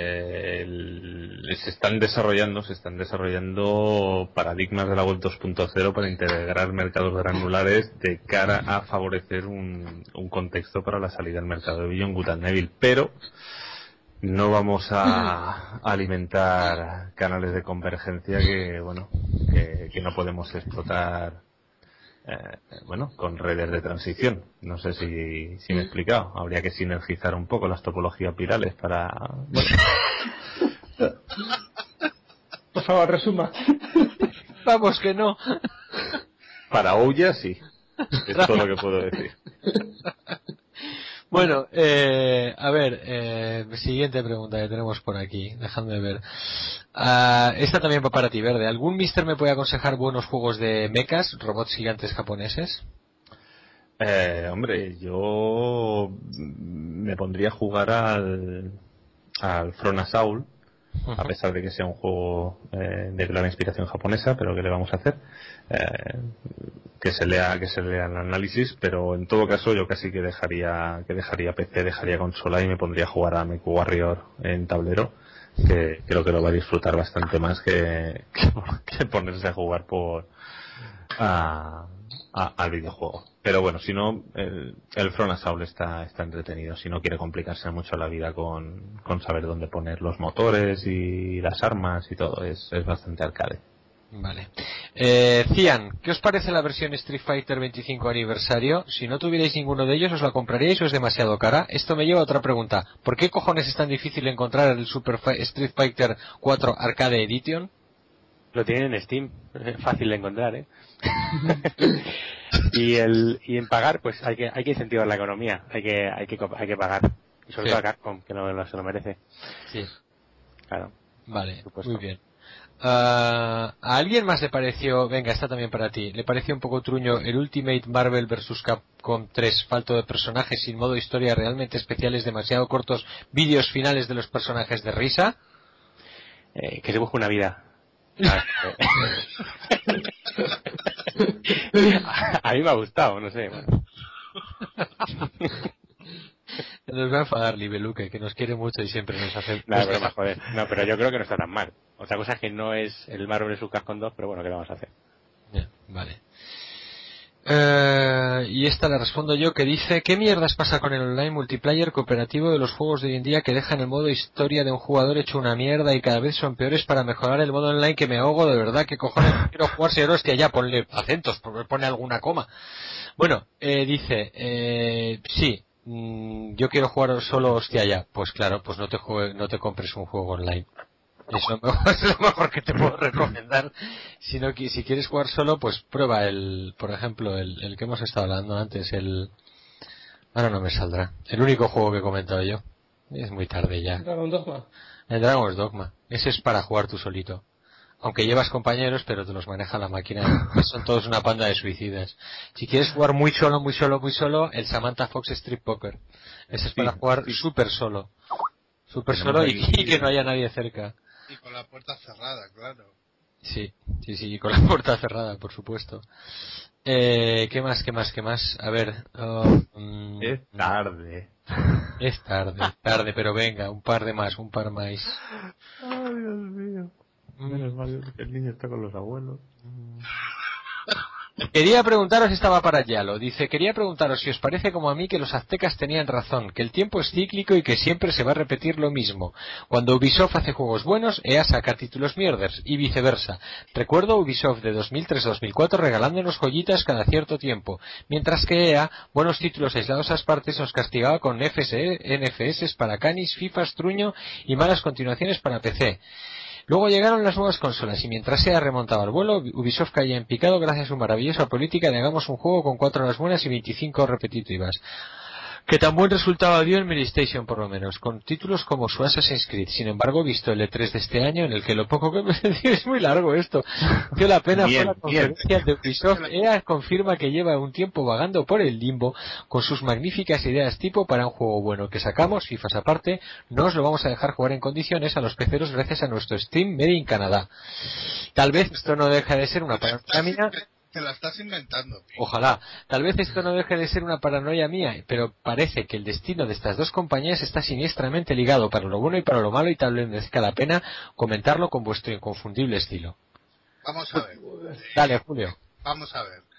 se están desarrollando paradigmas de la web 2.0 para integrar mercados granulares de cara a favorecer un contexto para la salida al mercado de Beyond Good and Evil, pero no vamos a alimentar canales de convergencia que no podemos explotar con redes de transición. No sé si me he explicado. Habría que sinergizar un poco las topologías virales para... Por favor, resuma. Vamos que no. Para Ouya sí. Es todo lo que puedo decir. Bueno, a ver, siguiente pregunta que tenemos por aquí, dejando de ver. Esta también va para ti, Verde. ¿Algún mister me puede aconsejar buenos juegos de mechas, robots gigantes japoneses? Hombre, yo me pondría a jugar al Front Assault, a pesar de que sea un juego de gran inspiración japonesa, pero ¿qué le vamos a hacer? Que se lea el análisis, pero en todo caso yo casi que dejaría PC, dejaría consola y me pondría a jugar a MechWarrior en tablero, que creo que lo va a disfrutar bastante más que ponerse a jugar al videojuego. Pero bueno, si no, el Front Assault está entretenido, si no quiere complicarse mucho la vida con saber dónde poner los motores y las armas y todo, es bastante arcade. Vale. Cian, ¿qué os parece la versión Street Fighter 25 aniversario? Si no tuvierais ninguno de ellos, ¿os la compraríais o es demasiado cara? Esto me lleva a otra pregunta. ¿Por qué cojones es tan difícil encontrar el Street Fighter 4 Arcade Edition? Lo tienen en Steam, fácil de encontrar, ¿eh? y en pagar, pues hay que incentivar la economía, hay que pagar. Y sobre todo a Capcom, que no se lo merece. Sí. Claro. Vale, muy bien. ¿A alguien más le pareció, venga, esta también para ti, le pareció un poco truño el Ultimate Marvel vs. Capcom 3, falto de personajes, sin modo historia, realmente especiales, demasiado cortos, vídeos finales de los personajes de risa? Que se busque una vida. A mí me ha gustado, no sé. Bueno. Nos va a enfadar Libeluque, que nos quiere mucho y siempre nos hace... No, broma, joder. No, pero yo creo que no está tan mal. Otra cosa es que no es el Marvel vs. Capcom 2, pero bueno, ¿qué le vamos a hacer? Vale. Y esta la respondo yo, que dice: ¿qué mierdas pasa con el online multiplayer cooperativo de los juegos de hoy en día, que dejan el modo historia de un jugador hecho una mierda y cada vez son peores para mejorar el modo online? Que me ahogo, de verdad, que cojones quiero jugar, señor, hostia, ya ponle acentos, pone alguna coma. Bueno, dice, sí, yo quiero jugar solo, hostia, ya. Pues claro, pues no te compres un juego online. Es lo mejor que te puedo recomendar. Si quieres jugar solo, pues prueba por ejemplo, el que hemos estado hablando antes, ahora no me saldrá. El único juego que he comentado yo. Es muy tarde ya. Dragon Dogma. El Dragon's Dogma. Ese es para jugar tú solito. Aunque llevas compañeros, pero te los maneja la máquina. Son todos una panda de suicidas. Si quieres jugar muy solo, el Samantha Fox Street Poker. Ese es para jugar súper solo. Súper solo y que no haya nadie cerca. Y con la puerta cerrada, claro. Sí, y con la puerta cerrada, por supuesto. ¿Qué más? A ver. Es tarde. Es tarde, pero venga, un par más. Ay, Dios mío. Menos mal que el niño está con los abuelos. Quería preguntaros, estaba para Yalo. Dice, quería preguntaros si os parece como a mí que los aztecas tenían razón, que el tiempo es cíclico y que siempre se va a repetir lo mismo. Cuando Ubisoft hace juegos buenos, EA saca títulos mierders, y viceversa. Recuerdo Ubisoft de 2003-2004 regalándonos joyitas cada cierto tiempo, mientras que EA, buenos títulos aislados a partes, nos castigaba con NFS para canis, FIFAs, truño y malas continuaciones para PC. Luego llegaron las nuevas consolas y mientras SEA remontaba el vuelo, Ubisoft caía en picado gracias a su maravillosa política de hagamos un juego con 4 horas buenas y 25 repetitivas. Que tan buen resultado dio en Medistation, por lo menos, con títulos como su Assassin's Creed. Sin embargo, visto el E3 de este año, en el que lo poco que me es muy largo esto, dio la pena fue la conferencia de Ubisoft. EA confirma que lleva un tiempo vagando por el limbo con sus magníficas ideas tipo para un juego bueno que sacamos, FIFAs aparte, no os lo vamos a dejar jugar en condiciones a los peceros gracias a nuestro Steam Made in Canadá. Tal vez esto no deja de ser una paranoia. Te la estás inventando, tío. Ojalá. Tal vez esto no deje de ser una paranoia mía, pero parece que el destino de estas dos compañías está siniestramente ligado para lo bueno y para lo malo, y tal vez merezca la pena comentarlo con vuestro inconfundible estilo. Vamos a ver. Dale, Julio. Vamos a ver.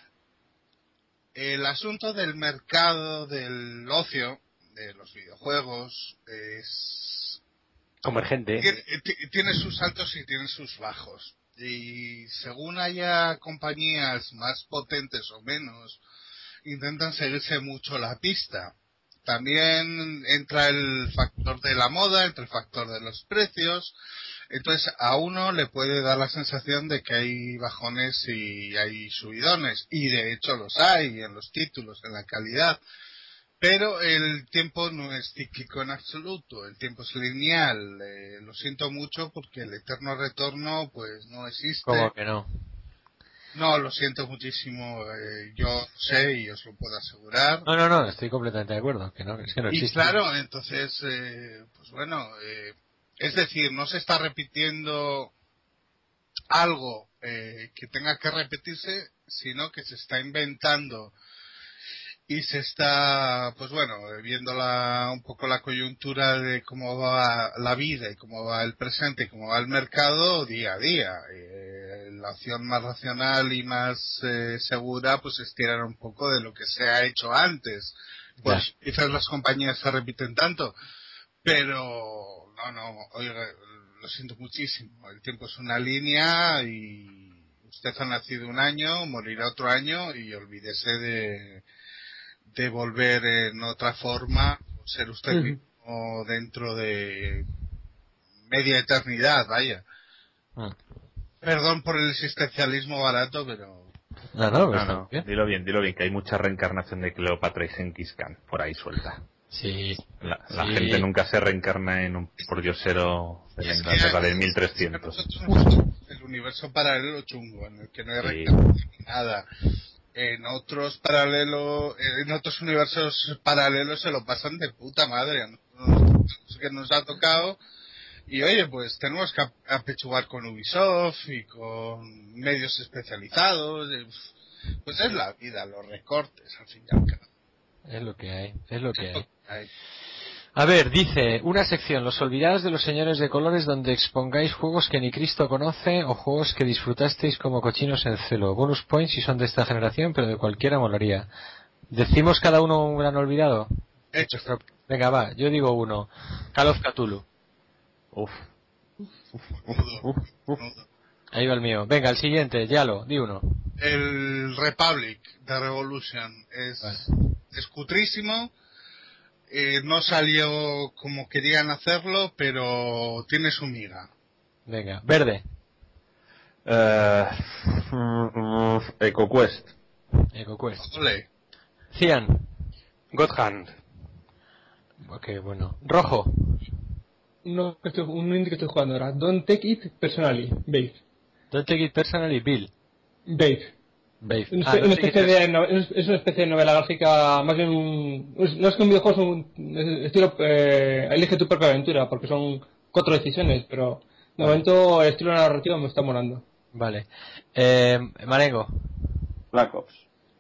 El asunto del mercado del ocio, de los videojuegos, es convergente. Tiene sus altos y tiene sus bajos. Y según haya compañías más potentes o menos, intentan seguirse mucho la pista. También entra el factor de la moda, entra el factor de los precios. Entonces a uno le puede dar la sensación de que hay bajones y hay subidones. Y de hecho los hay en los títulos, en la calidad. Pero el tiempo no es cíclico en absoluto, el tiempo es lineal. Lo siento mucho porque el eterno retorno pues no existe. ¿Cómo que no? No, lo siento muchísimo, yo sé y os lo puedo asegurar. No, estoy completamente de acuerdo, que no, es que no existe. Y claro, entonces, pues bueno, es decir, no se está repitiendo algo que tenga que repetirse, sino que se está inventando. Y se está, pues bueno, viendo un poco la coyuntura de cómo va la vida y cómo va el presente y cómo va el mercado día a día. La opción más racional y más segura, pues es tirar un poco de lo que se ha hecho antes. Pues quizás las compañías se repiten tanto, pero no, oiga, lo siento muchísimo. El tiempo es una línea y usted ha nacido un año, morirá otro año y olvídese de volver en otra forma, o ser usted mismo dentro de media eternidad, vaya. Perdón por el existencialismo barato, pero... No. Dilo bien, que hay mucha reencarnación de Cleopatra y Genghis Khan por ahí suelta. Sí. La gente nunca se reencarna en un pordiosero de la Inglaterra del 1300. El universo paralelo chungo, en el que no hay reencarnación ni nada. En otros universos paralelos se lo pasan de puta madre. Que nos ha tocado. Y oye, pues tenemos que apechugar con Ubisoft y con medios especializados. Pues es la vida, los recortes, al fin y al cabo. Es lo que hay. A ver, dice, una sección, los olvidados de los señores de colores, donde expongáis juegos que ni Cristo conoce o juegos que disfrutasteis como cochinos en celo. Bonus points si son de esta generación, pero de cualquiera molaría. ¿Decimos cada uno un gran olvidado? Hecho. Venga, va, yo digo uno. Call of Cthulhu. Ahí va el mío. Venga, el siguiente, Yalo, di uno. El Republic de Revolution es cutrísimo. No salió como querían hacerlo, pero tiene su miga. Venga, Verde. EcoQuest. Ole. Cian. God Hand. Ok, bueno. Rojo. Un indie que estoy jugando ahora. Don't Take It Personally. Babe. Don't Take It Personally, Bill. Babe. Es una especie de novela gráfica, más bien no es que un videojuego, es un estilo, elige tu propia aventura, porque son 4 decisiones, pero de momento el estilo narrativo me está molando. Vale. Marengo. Black Ops.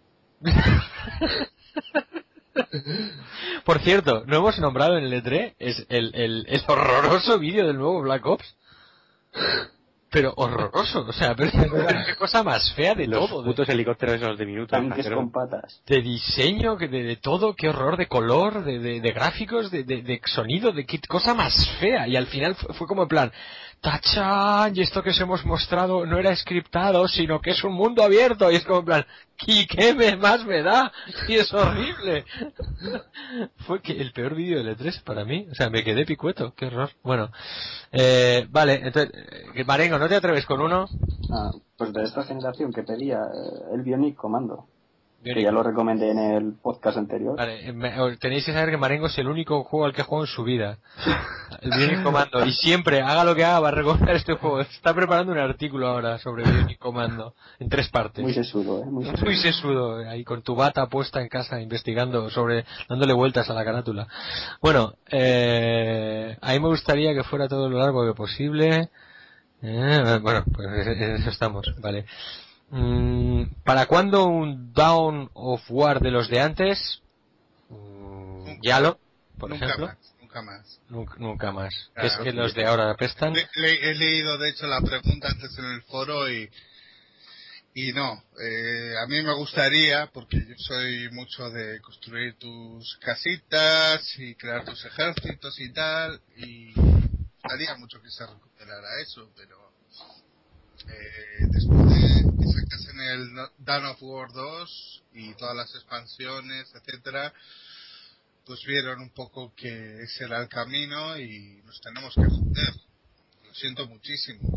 Por cierto, no hemos nombrado en el E3 es el horroroso vídeo del nuevo Black Ops. Pero horroroso, o sea, pero qué cosa más fea de los todo. Los putos helicópteros esos de minutos. Tanques con patas. De diseño, de todo, qué horror, de color, de gráficos, de sonido, de qué cosa más fea. Y al final fue como en plan, ¡tachán! Y esto que os hemos mostrado no era scriptado, sino que es un mundo abierto. Y es como en plan, ¿y qué más me da? Y es horrible. Fue el peor vídeo del E3 para mí. O sea, me quedé picueto, qué horror. Bueno, vale, entonces, Marengo, ¿no te atreves con uno? Pues de esta generación que pedía el Bionic Commando. Que ya lo recomendé en el podcast anterior. Vale, tenéis que saber que Marengo es el único juego al que juego en su vida. El Bionic Commando. Y siempre, haga lo que haga, va a recomendar este juego. Está preparando un artículo ahora sobre Bionic Commando. En 3 partes. Muy sesudo, Muy sesudo. Ahí con tu bata puesta en casa, investigando dándole vueltas a la carátula. Bueno, a mí me gustaría que fuera todo lo largo que posible. Bueno, pues en eso estamos, vale. ¿Para cuándo un Dawn of War de los de antes? Yalo, por ejemplo. Nunca más. Claro, es que los de ahora prestan. He leído de hecho la pregunta antes en el foro y no. A mí me gustaría, porque yo soy mucho de construir tus casitas y crear tus ejércitos y tal, y me gustaría mucho que se recuperara eso, pero después de que sacasen el Dawn of War 2 y todas las expansiones, etcétera, pues vieron un poco que ese era el camino y nos tenemos que joder. Lo siento muchísimo.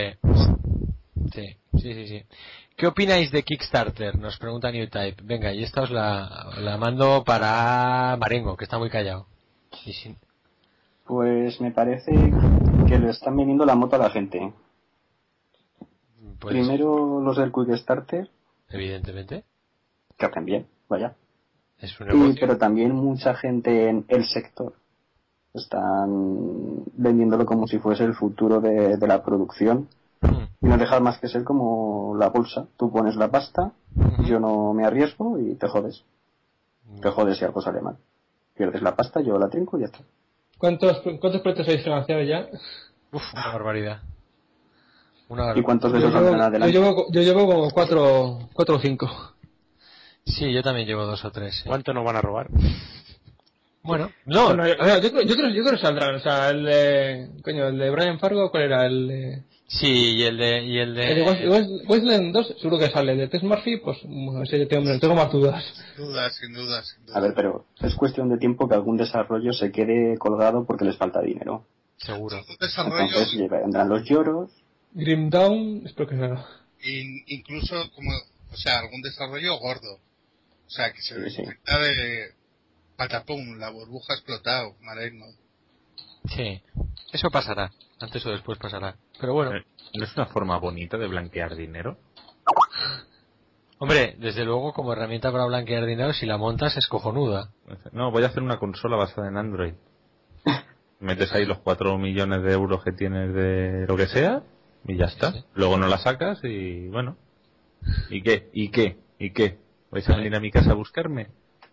Sí. ¿Qué opináis de Kickstarter? Nos pregunta Newtype. Venga, y esta os la mando para Marengo, que está muy callado. Sí. Pues me parece que le están vendiendo la moto a la gente. Pues, primero los del Kickstarter. Evidentemente. Que hacen bien, vaya. Es un negocio. Pero también mucha gente en el sector están vendiéndolo como si fuese el futuro de la producción. Y no dejar más que ser como la bolsa. Tú pones la pasta, yo no me arriesgo y te jodes. Te jodes si algo sale mal. Pierdes la pasta, yo la trinco y ya está. ¿Cuántos proyectos habéis financiado ya? Una barbaridad. ¿Y cuántos de esos han adelante? Yo llevo como 4 o 5. Sí, yo también llevo 2 o 3. ¿sí? ¿Cuánto nos van a robar? Bueno, no. Bueno, yo creo que saldrán. O sea, el de Brian Fargo, ¿cuál era? Sí, y el de Wasteland 2 seguro que sale. El de Tess Murphy, pues ese tengo más dudas. Sin duda. A ver, pero es cuestión de tiempo que algún desarrollo se quede colgado porque les falta dinero. Seguro. Entonces vendrán los lloros. Grim Dawn, espero que no. Incluso algún desarrollo gordo. O sea, que se Sí. de patapum, la burbuja ha explotado, maligno. Sí, eso pasará. Antes o después pasará. Pero bueno. ¿No es una forma bonita de blanquear dinero? Hombre, desde luego como herramienta para blanquear dinero, si la montas es cojonuda. No, voy a hacer una consola basada en Android. Metes ahí los 4 millones de euros que tienes de lo que sea y ya está. Sí. Luego no la sacas y bueno. ¿Y qué? ¿Vais a venir a mi casa a buscarme?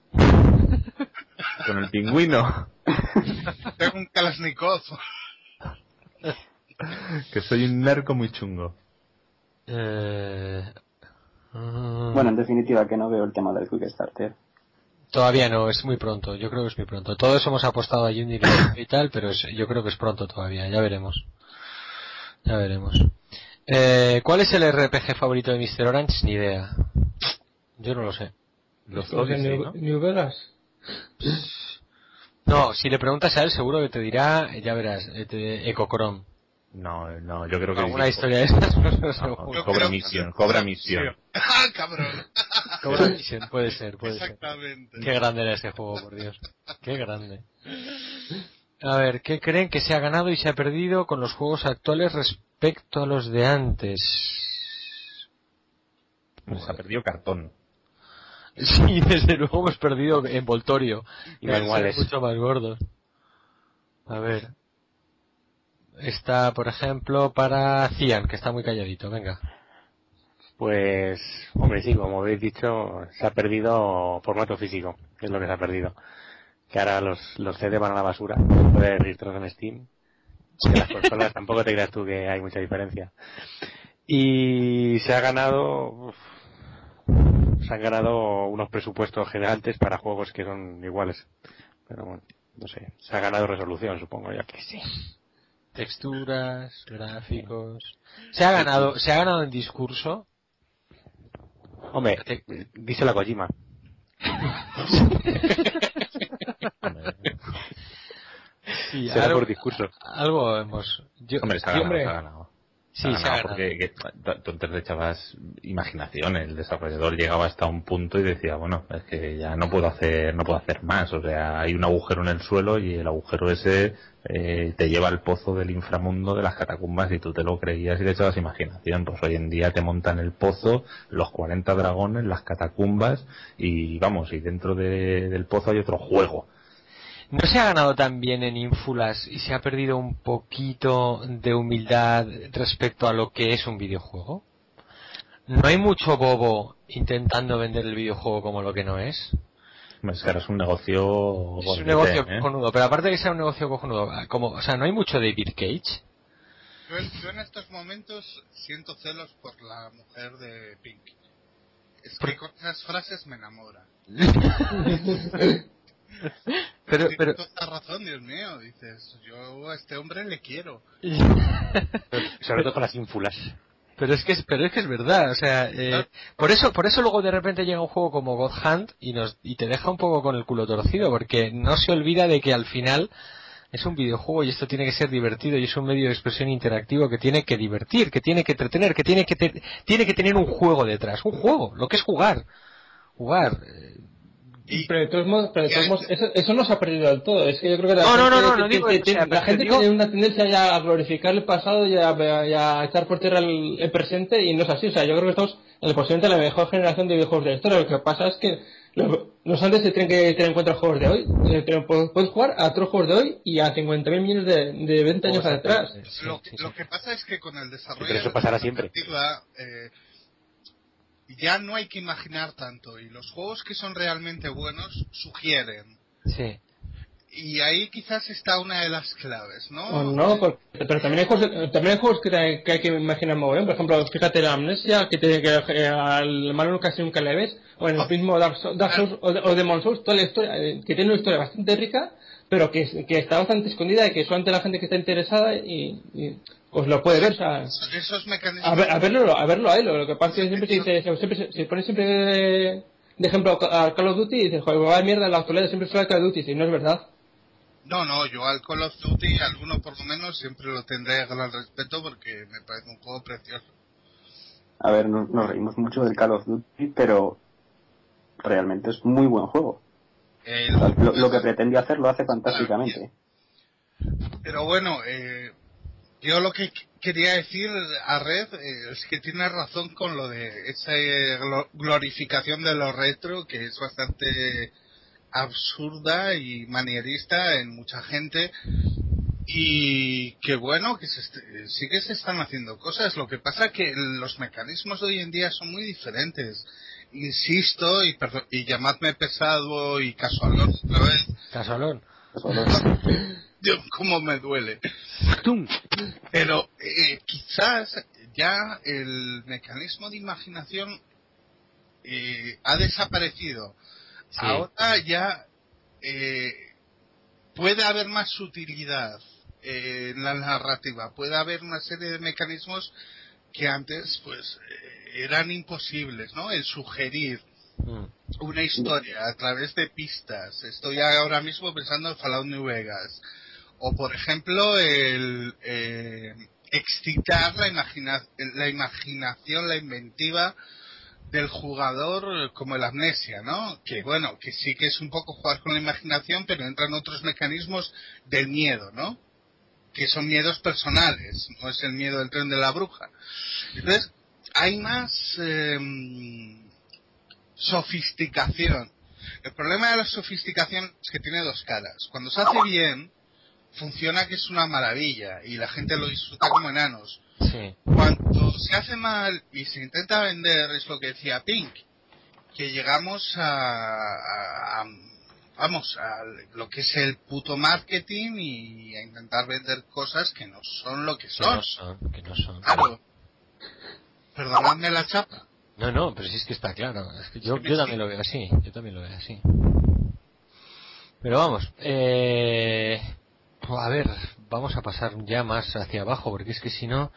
Con el pingüino. Tengo un Kalashnikov. Que soy un narco muy chungo. Bueno, en definitiva, que no veo el tema del Quickstarter. Todavía no, es muy pronto. Yo creo que es muy pronto. Todos hemos apostado a Unity y tal, pero yo creo que es pronto todavía. Ya veremos. ¿Cuál es el RPG favorito de Mr. Orange? Ni idea. Yo no lo sé. Los Odyssey, ¿no? New Vegas. No, si le preguntas a él seguro que te dirá, ya verás, Ecochrome. No, yo creo que... Alguna historia de esas, no, seguro. Cobra misión. ¡Ah, cabrón! Cobra misión, puede ser. Exactamente. Qué grande era ese juego, por Dios. Qué grande. A ver, ¿qué creen que se ha ganado y se ha perdido con los juegos actuales respecto a los de antes? Se ha perdido cartón. Sí, desde luego hemos perdido envoltorio. Y manuales. Mucho más gordos. A ver. Está, por ejemplo, para Cian, que está muy calladito. Venga. Pues, hombre, sí, como habéis dicho, se ha perdido formato físico, que es lo que se ha perdido. Que ahora los CD van a la basura, no puedes registrarlos en Steam. Que las consolas tampoco te creas tú que hay mucha diferencia. Y se han ganado unos presupuestos gigantes para juegos que son iguales. Pero bueno, no sé, se ha ganado resolución, supongo yo que sí. Texturas, gráficos. Se ha ganado en discurso. Hombre, dice la Kojima. Sí, será por discurso. Algo hemos... Hombre, se ha ganado. Sí, se ha ganado. Porque tú antes le echabas imaginación. El desarrollador llegaba hasta un punto y decía, bueno, es que ya no puedo hacer más. O sea, hay un agujero en el suelo y el agujero ese te lleva al pozo del inframundo de las catacumbas y tú te lo creías y le echabas imaginación. Pues hoy en día te montan el pozo, los 40 dragones, las catacumbas y vamos, y dentro del pozo hay otro juego. ¿No se ha ganado también en ínfulas y se ha perdido un poquito de humildad respecto a lo que es un videojuego? ¿No hay mucho bobo intentando vender el videojuego como lo que no es? Es que ahora es un negocio... Es un negocio cojonudo, pero aparte de que sea un negocio cojonudo, ¿no hay mucho David Cage? Yo en estos momentos siento celos por la mujer de Pink. Es que con esas frases me enamora. pero tienes toda razón, Dios mío, dices, yo a este hombre le quiero. Sobre todo con las ínfulas. Pero es que es verdad, o sea, por eso luego de repente llega un juego como God Hand y te deja un poco con el culo torcido, porque no se olvida de que al final es un videojuego y esto tiene que ser divertido y es un medio de expresión interactivo que tiene que divertir, que tiene que entretener, que tiene que tener un juego detrás, un juego, lo que es jugar. Pero de todos modos, eso no se ha perdido del todo. Es que yo creo que la gente tiene una tendencia ya a glorificar el pasado y a echar por tierra el presente, y no es así. O sea, yo creo que estamos posiblemente la mejor generación de videojuegos de la historia. Lo que pasa es que los antes se tienen que tener en cuenta los juegos de hoy. Puedes jugar a otros juegos de hoy y a 50.000 millones de 20 años atrás. Lo que pasa es que con el desarrollo pero eso pasará siempre. Ya no hay que imaginar tanto, y los juegos que son realmente buenos sugieren. Sí. Y ahí quizás está una de las claves, ¿no? Pero también hay juegos que hay que imaginar muy bien. Por ejemplo, fíjate la Amnesia, que al malo casi nunca le ves. o en el mismo Dark Souls o Demon Souls, toda la historia, que tiene una historia bastante rica, pero que está bastante escondida y que solamente la gente que está interesada y pues lo puede ver. O sea, esos mecanismos a verlo a él. Lo que pasa es que se pone siempre de ejemplo a Call of Duty y dice, joder, va mierda en la actualidad, siempre suena Call of Duty, y no es verdad. No, yo al Call of Duty, alguno por lo menos, siempre lo tendré gran respeto porque me parece un juego precioso. A ver, nos reímos mucho del Call of Duty, pero realmente es muy buen juego. Lo que pretende hacer lo hace fantásticamente. Pero bueno, yo lo que quería decir a Red es que tiene razón con lo de esa glorificación de lo retro, que es bastante absurda y manierista en mucha gente, y que bueno, que sí que se están haciendo cosas. Lo que pasa que los mecanismos de hoy en día son muy diferentes. Insisto, y llamadme pesado y casualón otra vez. Casualón. Dios, cómo me duele. Pero quizás ya el mecanismo de imaginación ha desaparecido. Sí. Ahora ya puede haber más sutilidad en la narrativa, puede haber una serie de mecanismos que antes pues eran imposibles, ¿no? El sugerir una historia a través de pistas. Estoy ahora mismo pensando en Fallout New Vegas. O por ejemplo el excitar la imaginación, la inventiva del jugador, como el Amnesia, ¿no? Que bueno, que sí que es un poco jugar con la imaginación, pero entran otros mecanismos del miedo, ¿no? Que son miedos personales, no es el miedo del tren de la bruja. Entonces, hay más sofisticación. El problema de la sofisticación es que tiene dos caras. Cuando se hace bien, funciona que es una maravilla y la gente lo disfruta como enanos. Sí. Cuando se hace mal y se intenta vender, es lo que decía Pink, que llegamos a lo que es el puto marketing y a intentar vender cosas que no son lo que son. Que no son. Claro. Perdonadme la chapa. No, pero sí es que está claro. Es que yo también lo veo así. Yo también lo veo así. Pero vamos, a ver, vamos a pasar ya más hacia abajo, porque es que si no...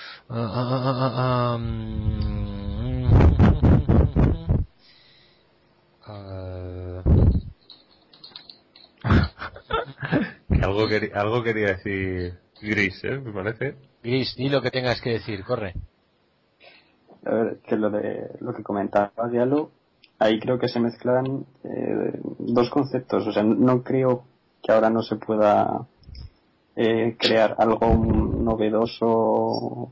algo quería decir Gris, me parece. Gris, di lo que tengas que decir, corre. A ver, que lo que comentaba Diallo, ahí creo que se mezclan dos conceptos. O sea, no creo que ahora no se pueda crear algo novedoso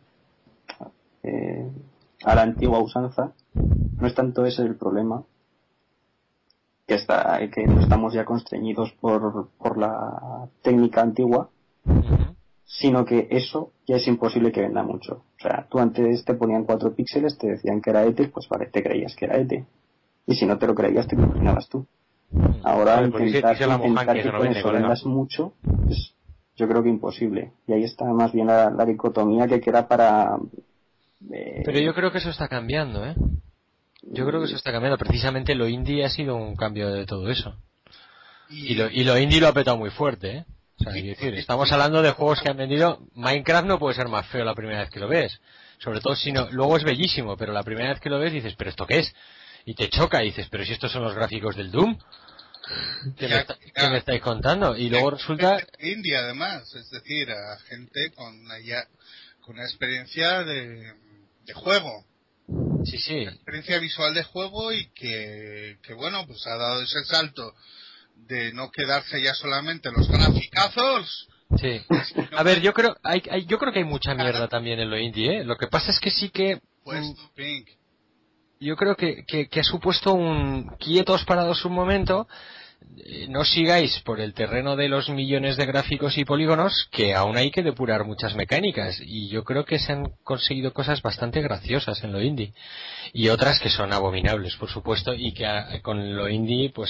a la antigua usanza. No es tanto ese el problema, que no estamos ya constreñidos por la técnica antigua, sino que eso ya es imposible que venda mucho. O sea, tú antes te ponían 4 píxeles, te decían que era ETE, pues vale, te creías que era ETE. Y si no te lo creías, te lo imaginabas tú. Ahora intentar que con eso vendas mucho es, yo creo que imposible. Y ahí está más bien la dicotomía que queda para... Pero yo creo que eso está cambiando, ¿eh? Yo creo que eso está cambiando. Precisamente lo indie ha sido un cambio de todo eso. Y lo indie lo ha petado muy fuerte, ¿eh? O sea, quiero decir, estamos hablando de juegos que han vendido. Minecraft no puede ser más feo la primera vez que lo ves. Sobre todo si no, luego es bellísimo, pero la primera vez que lo ves dices, ¿pero esto qué es? Y te choca y dices, ¿pero si estos son los gráficos del Doom? ¿Qué me estáis contando? Y luego resulta... Indie además, es decir, a gente con una experiencia de juego. Sí, sí. Una experiencia visual de juego y que bueno, pues ha dado ese salto de no quedarse ya solamente en los graficazos. Sí. A ver, yo creo que hay mucha mierda también en lo indie, ¿eh? Lo que pasa es que sí que... Pink. Yo creo que ha supuesto un quietos parados un momento, no sigáis por el terreno de los millones de gráficos y polígonos, que aún hay que depurar muchas mecánicas, y yo creo que se han conseguido cosas bastante graciosas en lo indie, y otras que son abominables, por supuesto, y que con lo indie pues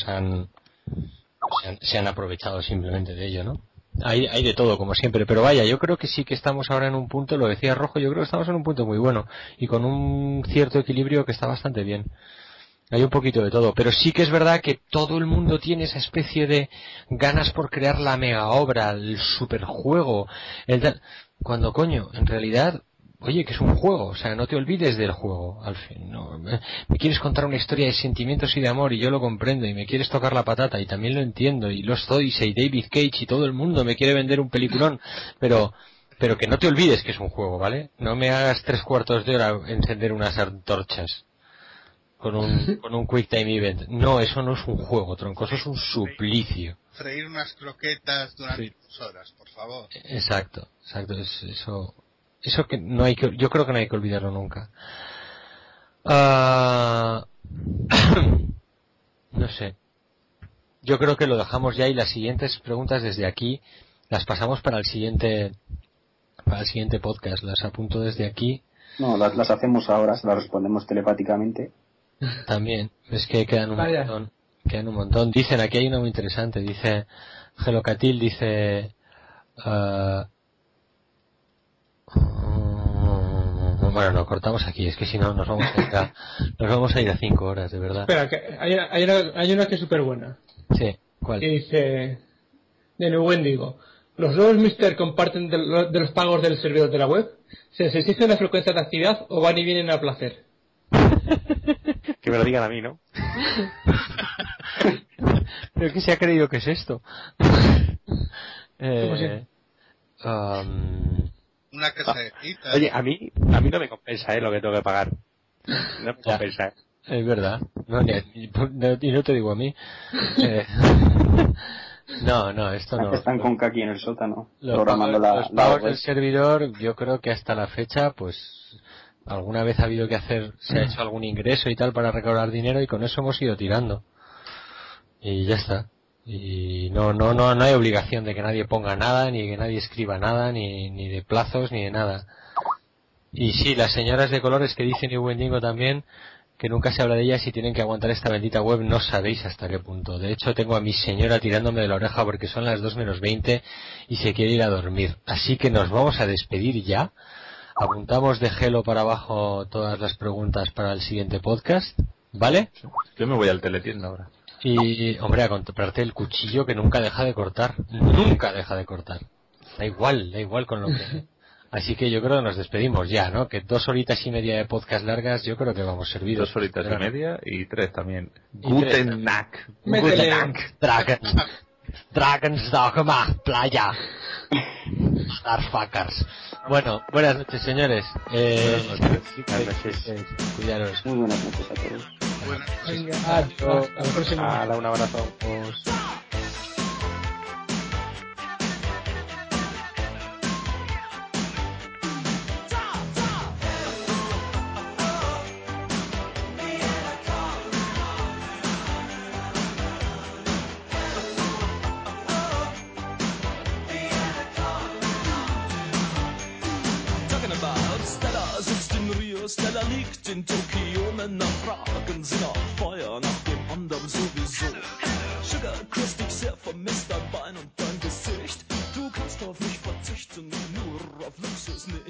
se han aprovechado simplemente de ello, ¿no? Hay de todo, como siempre, pero vaya, yo creo que sí que estamos ahora en un punto, lo decía Rojo, yo creo que estamos en un punto muy bueno y con un cierto equilibrio que está bastante bien. Hay un poquito de todo, pero sí que es verdad que todo el mundo tiene esa especie de ganas por crear la mega obra, el superjuego, cuando coño, en realidad, oye, que es un juego, o sea, no te olvides del juego, al fin, no, me quieres contar una historia de sentimientos y de amor y yo lo comprendo y me quieres tocar la patata y también lo entiendo y Lost Odyssey y David Cage y todo el mundo me quiere vender un peliculón, pero que no te olvides que es un juego, ¿vale? No me hagas 3/4 de hora encender unas antorchas con un Quick Time Event. No, eso no es un juego, tronco, eso es un suplicio. Freír unas croquetas durante 2 horas, por favor. Exacto, eso que no hay que, yo creo que no hay que olvidarlo nunca. No sé. Yo creo que lo dejamos ya y las siguientes preguntas desde aquí las pasamos para el siguiente podcast, las apunto desde aquí. No, las hacemos ahora, se las respondemos telepáticamente. También, es que quedan un montón. Dicen, aquí hay una muy interesante, dice Gelocatil, dice bueno, no, cortamos aquí, es que si no nos vamos a ir a 5 horas, de verdad. Espera, que hay una que es súper buena. Sí, ¿cuál? Que dice, de nuevo digo, ¿los nuevos Mister comparten de los pagos del servidor de la web? ¿Se les exige la frecuencia de actividad o van y vienen a placer? Que me lo digan a mí, ¿no? ¿Pero qué se ha creído que es esto? Una casadita. Oye, a mí no me compensa, lo que tengo que pagar. No me compensa, Es verdad. No, y no te digo a mí. No, esto no. Están con Kaki en el sótano, programando los pagos del servidor, yo creo que hasta la fecha, pues, alguna vez ha habido que se ha hecho algún ingreso y tal para recaudar dinero y con eso hemos ido tirando. Y ya está. Y no hay obligación de que nadie ponga nada, ni que nadie escriba nada, ni de plazos, ni de nada. Y sí, las señoras de colores que dicen y Wendigo también, que nunca se habla de ellas y tienen que aguantar esta bendita web, no sabéis hasta qué punto. De hecho, tengo a mi señora tirándome de la oreja porque son las 2:20 y se quiere ir a dormir. Así que nos vamos a despedir ya. Apuntamos de gelo para abajo todas las preguntas para el siguiente podcast, ¿vale? Yo me voy al teletienda ahora. Y, hombre, a comprarte el cuchillo que nunca deja de cortar. Nunca deja de cortar. Da igual con lo que... Así que yo creo que nos despedimos ya, ¿no? Que 2 horitas y media de podcast largas, yo creo que vamos servidos. 2 horitas y media y 3 también. Guten Nacht. Guten Nacht, Dragons Dogma, playa. Motherfuckers. Bueno, buenas noches, señores. Buenas noches. Cuidaros. Muy buenas noches a todos. Buenas noches. Venga, hasta la próxima. Un abrazo. Stella liegt in Tokio, Männer fragen sie nach Feuer, nach dem anderen sowieso. Sugar Chris, dich sehr vermisst, dein Bein und dein Gesicht. Du kannst auf mich verzichten, nur auf Luxus nicht.